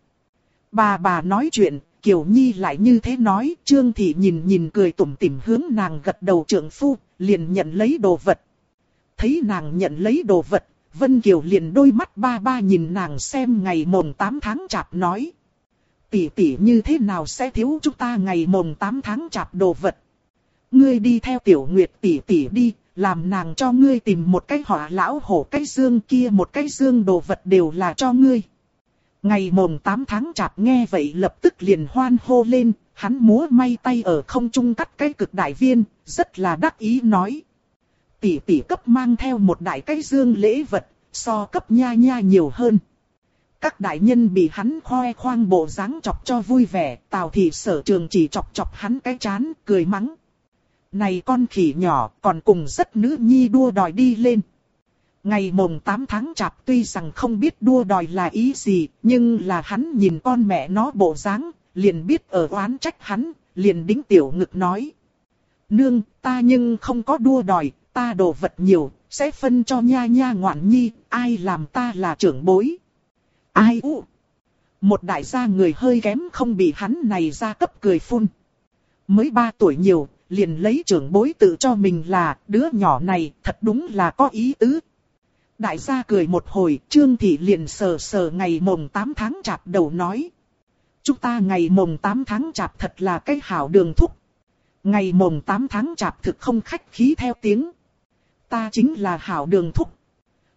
A: Bà nói chuyện, Kiều Nhi lại như thế nói, Trương Thị nhìn cười tủm tỉm hướng nàng gật đầu trượng phu, liền nhận lấy đồ vật. Thấy nàng nhận lấy đồ vật, Vân Kiều liền đôi mắt ba nhìn nàng xem ngày mồng 8 tháng chạp nói. Tỷ tỷ như thế nào sẽ thiếu chúng ta ngày mồng 8 tháng chạp đồ vật. Ngươi đi theo Tiểu Nguyệt tỷ tỷ đi, làm nàng cho ngươi tìm một cái hỏa lão hổ cái dương kia một cái dương đồ vật đều là cho ngươi. Ngày mồng 8 tháng chạp nghe vậy lập tức liền hoan hô lên, hắn múa may tay ở không trung cắt cái cực đại viên, rất là đắc ý nói. Tỷ tỷ cấp mang theo một đại cái dương lễ vật, so cấp nha nha nhiều hơn. Các đại nhân bị hắn khoe khoang bộ dáng chọc cho vui vẻ, Tào Thị Sở Trường chỉ chọc hắn cái chán, cười mắng. Này con khỉ nhỏ còn cùng rất nữ nhi đua đòi đi lên. Ngày mồng 8 tháng chạp tuy rằng không biết đua đòi là ý gì, nhưng là hắn nhìn con mẹ nó bộ dáng, liền biết ở oán trách hắn, liền đính tiểu ngực nói. Nương, ta nhưng không có đua đòi, ta đồ vật nhiều, sẽ phân cho nha nha ngoạn nhi, ai làm ta là trưởng bối. Ai u? Một đại gia người hơi kém không bị hắn này ra cấp cười phun. Mới 3 tuổi nhiều, liền lấy trưởng bối tự cho mình là đứa nhỏ này thật đúng là có ý tứ. Đại gia cười một hồi, Trương Thị liền sờ ngày mồng 8 tháng chạp đầu nói. Chúng ta ngày mồng 8 tháng chạp thật là cái hảo đường thúc. Ngày mồng 8 tháng chạp thực không khách khí theo tiếng. Ta chính là hảo đường thúc.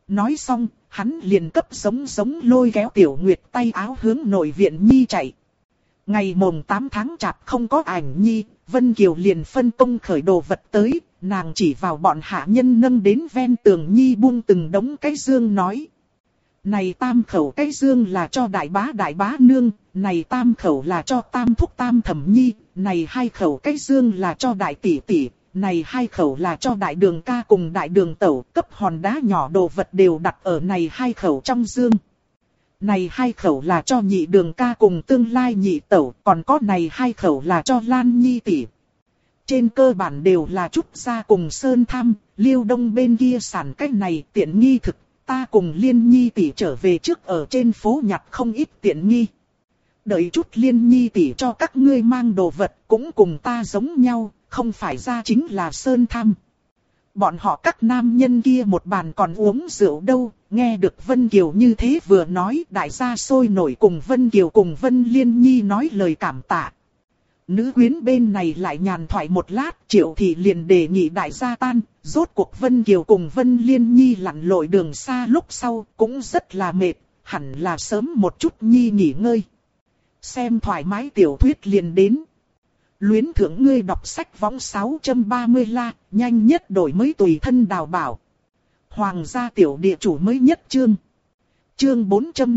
A: Nói xong, hắn liền cấp giống lôi kéo Tiểu Nguyệt tay áo hướng nội viện Nhi chạy. Ngày mồng 8 tháng chạp không có ảnh Nhi, Vân Kiều liền phân công khởi đồ vật tới, nàng chỉ vào bọn hạ nhân nâng đến ven tường Nhi buông từng đống cái dương nói. Này tam khẩu cái dương là cho đại bá nương, này tam khẩu là cho tam thúc tam thẩm Nhi, này hai khẩu cái dương là cho đại tỷ tỷ, này hai khẩu là cho đại đường ca cùng đại đường tẩu, cấp hòn đá nhỏ đồ vật đều đặt ở này hai khẩu trong dương. Này hai khẩu là cho nhị đường ca cùng tương lai nhị tẩu, còn có này hai khẩu là cho Lan Nhi tỷ. Trên cơ bản đều là Trúc gia cùng Sơn Tham, Liêu Đông bên kia sản cách này tiện nghi thực, ta cùng Liên Nhi tỷ trở về trước ở trên phố nhặt không ít tiện nghi. Đợi chút Liên Nhi tỷ cho các ngươi mang đồ vật cũng cùng ta giống nhau, không phải ra chính là Sơn Tham. Bọn họ các nam nhân kia một bàn còn uống rượu đâu, nghe được Vân Kiều như thế vừa nói, đại gia sôi nổi cùng Vân Kiều cùng Vân Liên Nhi nói lời cảm tạ. Nữ quyến bên này lại nhàn thoại một lát, Triệu Thị liền đề nghị đại gia tan, rốt cuộc Vân Kiều cùng Vân Liên Nhi lặn lội đường xa lúc sau, cũng rất là mệt, hẳn là sớm một chút Nhi nghỉ ngơi. Xem thoải mái tiểu thuyết liền đến. Luyến thưởng ngươi đọc sách võng 630 la, nhanh nhất đổi mới tùy thân đào bảo. Hoàng gia tiểu địa chủ mới nhất chương. Chương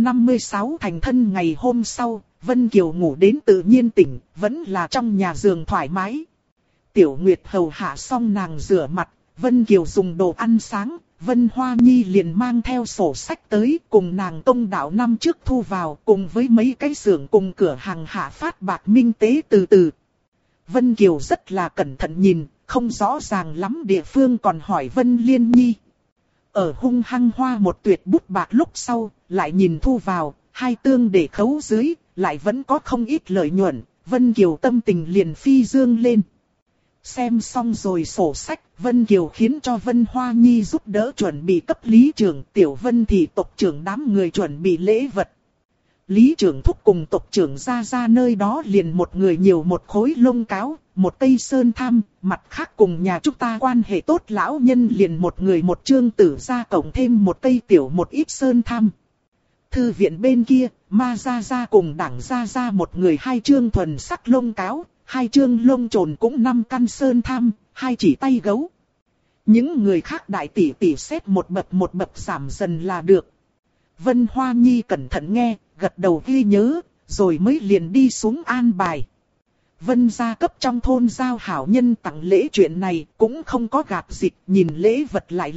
A: 456 thành thân ngày hôm sau, Vân Kiều ngủ đến tự nhiên tỉnh, vẫn là trong nhà giường thoải mái. Tiểu Nguyệt hầu hạ xong nàng rửa mặt, Vân Kiều dùng đồ ăn sáng, Vân Hoa Nhi liền mang theo sổ sách tới cùng nàng công đạo năm trước thu vào cùng với mấy cái xưởng cùng cửa hàng hạ phát bạc minh tế từ từ. Vân Kiều rất là cẩn thận nhìn, không rõ ràng lắm địa phương còn hỏi Vân Liên Nhi. Ở hung hăng hoa một tuyệt bút bạc lúc sau, lại nhìn thu vào, hai tương để khấu dưới, lại vẫn có không ít lợi nhuận, Vân Kiều tâm tình liền phi dương lên. Xem xong rồi sổ sách, Vân Kiều khiến cho Vân Hoa Nhi giúp đỡ chuẩn bị cấp lý trưởng, Tiểu Vân thì tộc trưởng đám người chuẩn bị lễ vật. Lý trưởng thúc cùng tộc trưởng ra nơi đó liền một người nhiều một khối lông cáo, một cây sơn tham, mặt khác cùng nhà chúng ta quan hệ tốt lão nhân liền một người một chương tử ra cộng thêm một cây tiểu một ít sơn tham. Thư viện bên kia, ma ra cùng đảng ra một người hai chương thuần sắc lông cáo, hai chương lông trồn cũng 5 căn sơn tham, hai chỉ tay gấu. Những người khác đại tỷ tỷ xét một bậc giảm dần là được. Vân Hoa Nhi cẩn thận nghe, gật đầu ghi nhớ, rồi mới liền đi xuống an bài. Vân gia cấp trong thôn giao hảo nhân tặng lễ chuyện này cũng không có gạt dịch, nhìn lễ vật lại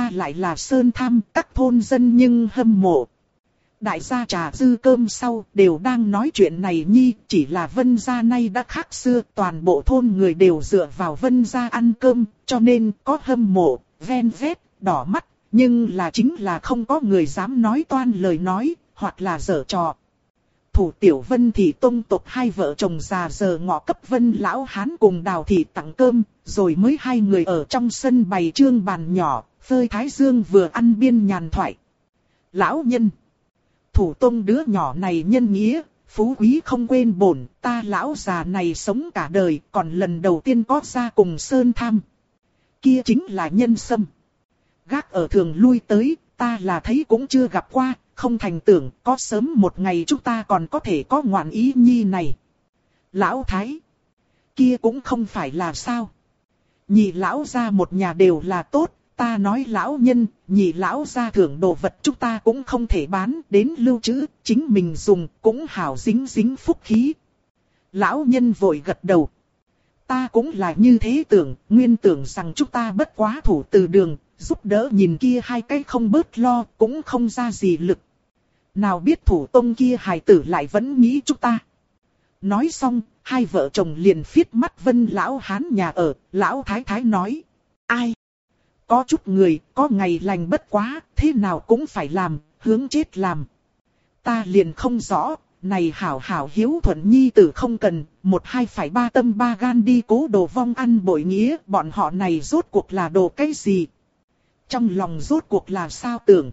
A: là sơn tham, các thôn dân nhưng hâm mộ. Đại gia trà dư cơm sau đều đang nói chuyện này Nhi, chỉ là Vân gia nay đã khác xưa, toàn bộ thôn người đều dựa vào Vân gia ăn cơm, cho nên có hâm mộ, ven vét, đỏ mắt, nhưng là chính là không có người dám nói toan lời nói, hoặc là giở trò. Thủ tiểu Vân thì tông tộc hai vợ chồng già giờ ngọ cấp Vân lão hán cùng Đào thị tặng cơm, rồi mới hai người ở trong sân bày trương bàn nhỏ, phơi thái dương vừa ăn biên nhàn thoại. Lão nhân, thủ tông đứa nhỏ này nhân nghĩa, phú quý không quên bổn, ta lão già này sống cả đời, còn lần đầu tiên có ra cùng sơn tham. Kia chính là nhân sâm. Gác ở thường lui tới, ta là thấy cũng chưa gặp qua, không thành tưởng có sớm một ngày chúng ta còn có thể có ngoạn ý Nhi này. Lão Thái, kia cũng không phải là sao. Nhị lão gia một nhà đều là tốt, ta nói lão nhân, nhị lão gia thưởng đồ vật chúng ta cũng không thể bán, đến lưu trữ, chính mình dùng cũng hảo dính phúc khí. Lão nhân vội gật đầu. Ta cũng là như thế tưởng, nguyên tưởng rằng chúng ta bất quá thủ từ đường, giúp đỡ nhìn kia hai cái không bớt lo, cũng không ra gì lực. Nào biết thủ tông kia hài tử lại vẫn nghĩ chúng ta. Nói xong, hai vợ chồng liền phiết mắt Vân lão hán nhà ở, lão thái thái nói. Ai? Có chút người, có ngày lành bất quá, thế nào cũng phải làm, hướng chết làm. Ta liền không rõ, này hảo hiếu thuận nhi tử không cần, một hai phải ba tâm ba gan đi cố đồ vong ăn bội nghĩa, bọn họ này rốt cuộc là đồ cái gì? Trong lòng rốt cuộc là sao tưởng?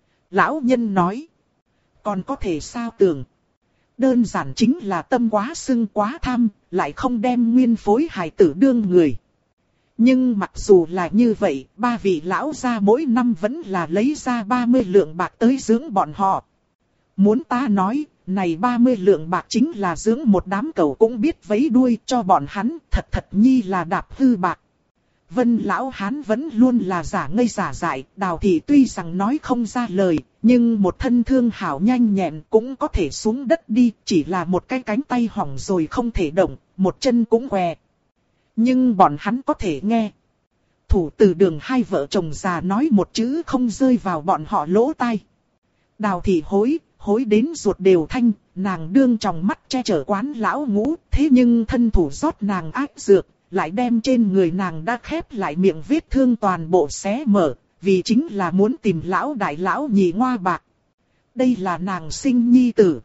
A: Lão nhân nói. Còn có thể sao tưởng? Đơn giản chính là tâm quá sưng quá tham, lại không đem nguyên phối hài tử đương người. Nhưng mặc dù là như vậy, ba vị lão gia mỗi năm vẫn là lấy ra 30 lượng bạc tới dưỡng bọn họ. Muốn ta nói, này 30 lượng bạc chính là dưỡng một đám cẩu cũng biết vấy đuôi cho bọn hắn, thật nhi là đạp hư bạc. Vân lão hán vẫn luôn là giả ngây giả dại, Đào thị tuy rằng nói không ra lời, nhưng một thân thương hảo nhanh nhẹn cũng có thể xuống đất đi, chỉ là một cái cánh tay hỏng rồi không thể động, một chân cũng què. Nhưng bọn hắn có thể nghe. Thủ từ đường hai vợ chồng già nói một chữ không rơi vào bọn họ lỗ tai. Đào thị hối đến ruột đều thanh, nàng đương trong mắt che chở quán lão Ngũ, thế nhưng thân thủ rót nàng ác dược, lại đem trên người nàng đã khép lại miệng vết thương toàn bộ xé mở, vì chính là muốn tìm lão đại lão nhị ngoa bạc. Đây là nàng sinh nhi tử.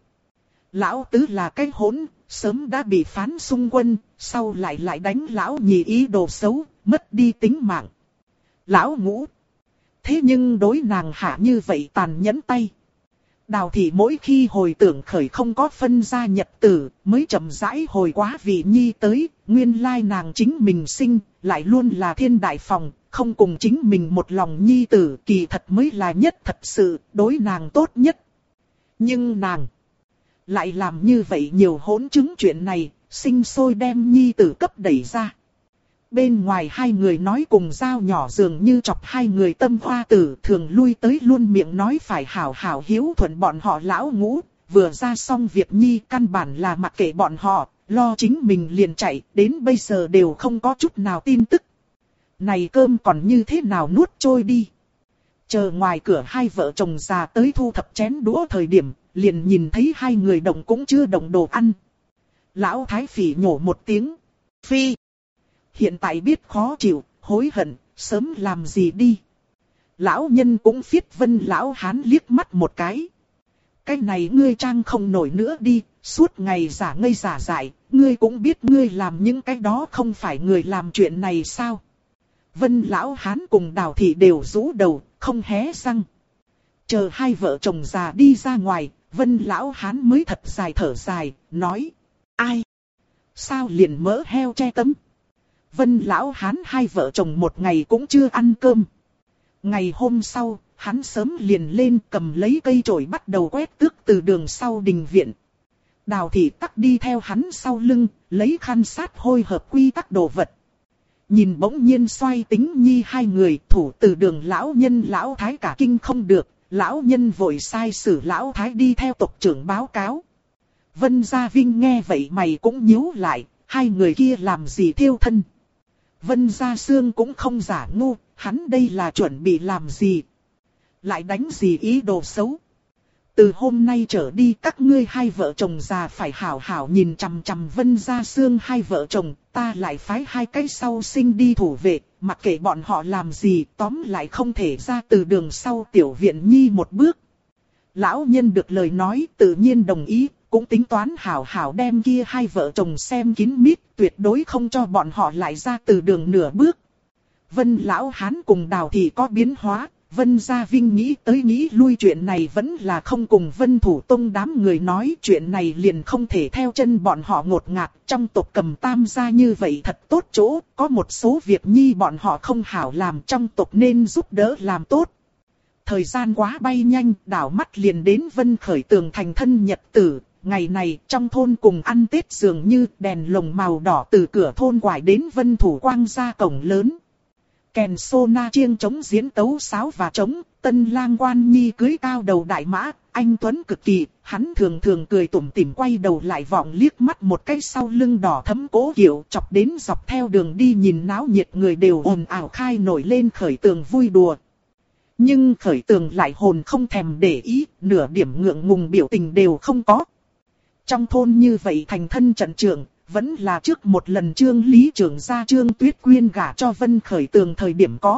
A: Lão tứ là cái hỗn, sớm đã bị phán xung quân, sau lại đánh lão nhị ý đồ xấu, mất đi tính mạng. Lão Ngũ. Thế nhưng đối nàng hạ như vậy tàn nhẫn tay. Đào thị mỗi khi hồi tưởng khởi không có phân ra nhật tử, mới chậm rãi hồi quá vị nhi tới, nguyên lai nàng chính mình sinh, lại luôn là thiên đại phòng, không cùng chính mình một lòng nhi tử, kỳ thật mới là nhất thật sự, đối nàng tốt nhất. Nhưng nàng lại làm như vậy nhiều hỗn chứng chuyện này, sinh sôi đem nhi tử cấp đẩy ra. Bên ngoài hai người nói cùng dao nhỏ dường như chọc hai người tâm hoa tử, thường lui tới luôn miệng nói phải hảo hảo hiếu thuận bọn họ lão Ngũ, vừa ra xong việc nhi căn bản là mặc kệ bọn họ, lo chính mình liền chạy, đến bây giờ đều không có chút nào tin tức. Này cơm còn như thế nào nuốt trôi đi. Chờ ngoài cửa hai vợ chồng già tới thu thập chén đũa thời điểm, liền nhìn thấy hai người động cũng chưa động đồ ăn. Lão Thái Phỉ nhổ một tiếng. Phi! Hiện tại biết khó chịu, hối hận, sớm làm gì đi. Lão nhân cũng phiết Vân lão hán liếc mắt một cái. Cái này ngươi trang không nổi nữa đi, suốt ngày giả ngây giả dại, ngươi cũng biết ngươi làm những cái đó không phải người làm chuyện này sao. Vân lão hán cùng Đào thị đều rũ đầu, không hé răng. Chờ hai vợ chồng già đi ra ngoài, Vân lão hán mới thật dài thở dài, nói. Ai? Sao liền mỡ heo che tấm? Vân lão hán hai vợ chồng một ngày cũng chưa ăn cơm. Ngày hôm sau, hắn sớm liền lên cầm lấy cây chổi bắt đầu quét tước từ đường sau đình viện. Đào thị tắc đi theo hắn sau lưng, lấy khăn sát hôi hợp quy tắc đồ vật. Nhìn bỗng nhiên xoay tính nhi hai người, thủ từ đường lão nhân lão thái cả kinh không được, lão nhân vội sai sử lão thái đi theo tộc trưởng báo cáo. Vân Gia Vinh nghe vậy mày cũng nhíu lại, hai người kia làm gì thiêu thân. Vân Gia Sương cũng không giả ngu, hắn đây là chuẩn bị làm gì? Lại đánh gì ý đồ xấu? Từ hôm nay trở đi các ngươi hai vợ chồng già phải hảo hảo nhìn chằm chằm Vân Gia Sương hai vợ chồng, ta lại phái hai cái sau sinh đi thủ vệ, mặc kệ bọn họ làm gì, tóm lại không thể ra từ đường sau tiểu viện nhi một bước. Lão nhân được lời nói tự nhiên đồng ý, cũng tính toán hảo hảo đem kia hai vợ chồng xem kín mít, tuyệt đối không cho bọn họ lại ra từ đường nửa bước. Vân lão hán cùng Đào thị có biến hóa, Vân Gia Vinh nghĩ tới nghĩ lui chuyện này vẫn là không cùng Vân Thủ Tông đám người nói, chuyện này liền không thể theo chân bọn họ ngột ngạt, trong tộc Cầm Tam gia như vậy thật tốt chỗ, có một số việc nhi bọn họ không hảo làm, trong tộc nên giúp đỡ làm tốt. Thời gian quá bay nhanh, đảo mắt liền đến Vân Khởi Tường thành thân nhật tử. Ngày này trong thôn cùng ăn Tết dường như đèn lồng màu đỏ từ cửa thôn quải đến Vân Thủ Quang ra cổng lớn. Kèn sô na chiêng trống diễn tấu sáo và trống, tân lang quan nhi cưới cao đầu đại mã, anh Tuấn cực kỳ, hắn thường thường cười tủm tỉm quay đầu lại vọng liếc mắt một cái sau lưng đỏ thấm cố kiệu chọc đến dọc theo đường đi nhìn náo nhiệt người đều ồn ào khai nổi lên Khởi Tường vui đùa. Nhưng Khởi Tường lại hồn không thèm để ý, nửa điểm ngượng ngùng biểu tình đều không có. Trong thôn như vậy thành thân trận trưởng, vẫn là trước một lần Trương Lý trưởng gia Trương Tuyết Quyên gả cho Vân Khởi Tường thời điểm có.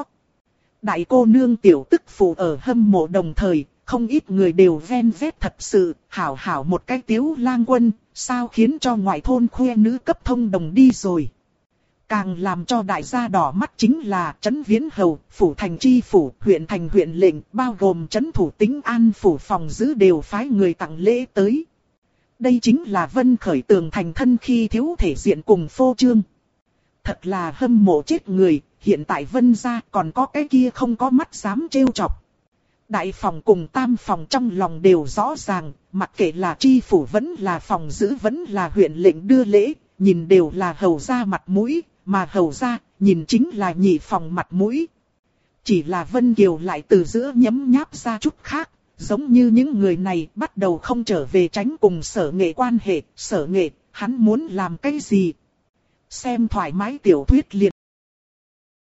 A: Đại cô nương tiểu tức phụ ở hâm mộ đồng thời, không ít người đều ven vét thật sự, hảo hảo một cái tiếu lang quân, sao khiến cho ngoại thôn khoe nữ cấp thông đồng đi rồi. Càng làm cho đại gia đỏ mắt chính là Trấn Viễn Hầu, Phủ Thành Chi Phủ, huyện Thành huyện lệnh, bao gồm Trấn Thủ Tĩnh An Phủ phòng giữ đều phái người tặng lễ tới. Đây chính là Vân Khởi Tường thành thân khi thiếu thể diện cùng phô trương. Thật là hâm mộ chết người, hiện tại Vân gia còn có cái kia không có mắt dám trêu chọc. Đại phòng cùng tam phòng trong lòng đều rõ ràng, mặc kệ là tri phủ vẫn là phòng giữ vẫn là huyện lệnh đưa lễ, nhìn đều là hầu gia mặt mũi, mà hầu gia nhìn chính là nhị phòng mặt mũi. Chỉ là Vân Kiều lại từ giữa nhấm nháp ra chút khác, giống như những người này bắt đầu không trở về tránh cùng Sở Nghệ quan hệ, Sở Nghệ, hắn muốn làm cái gì? Xem thoải mái tiểu thuyết liền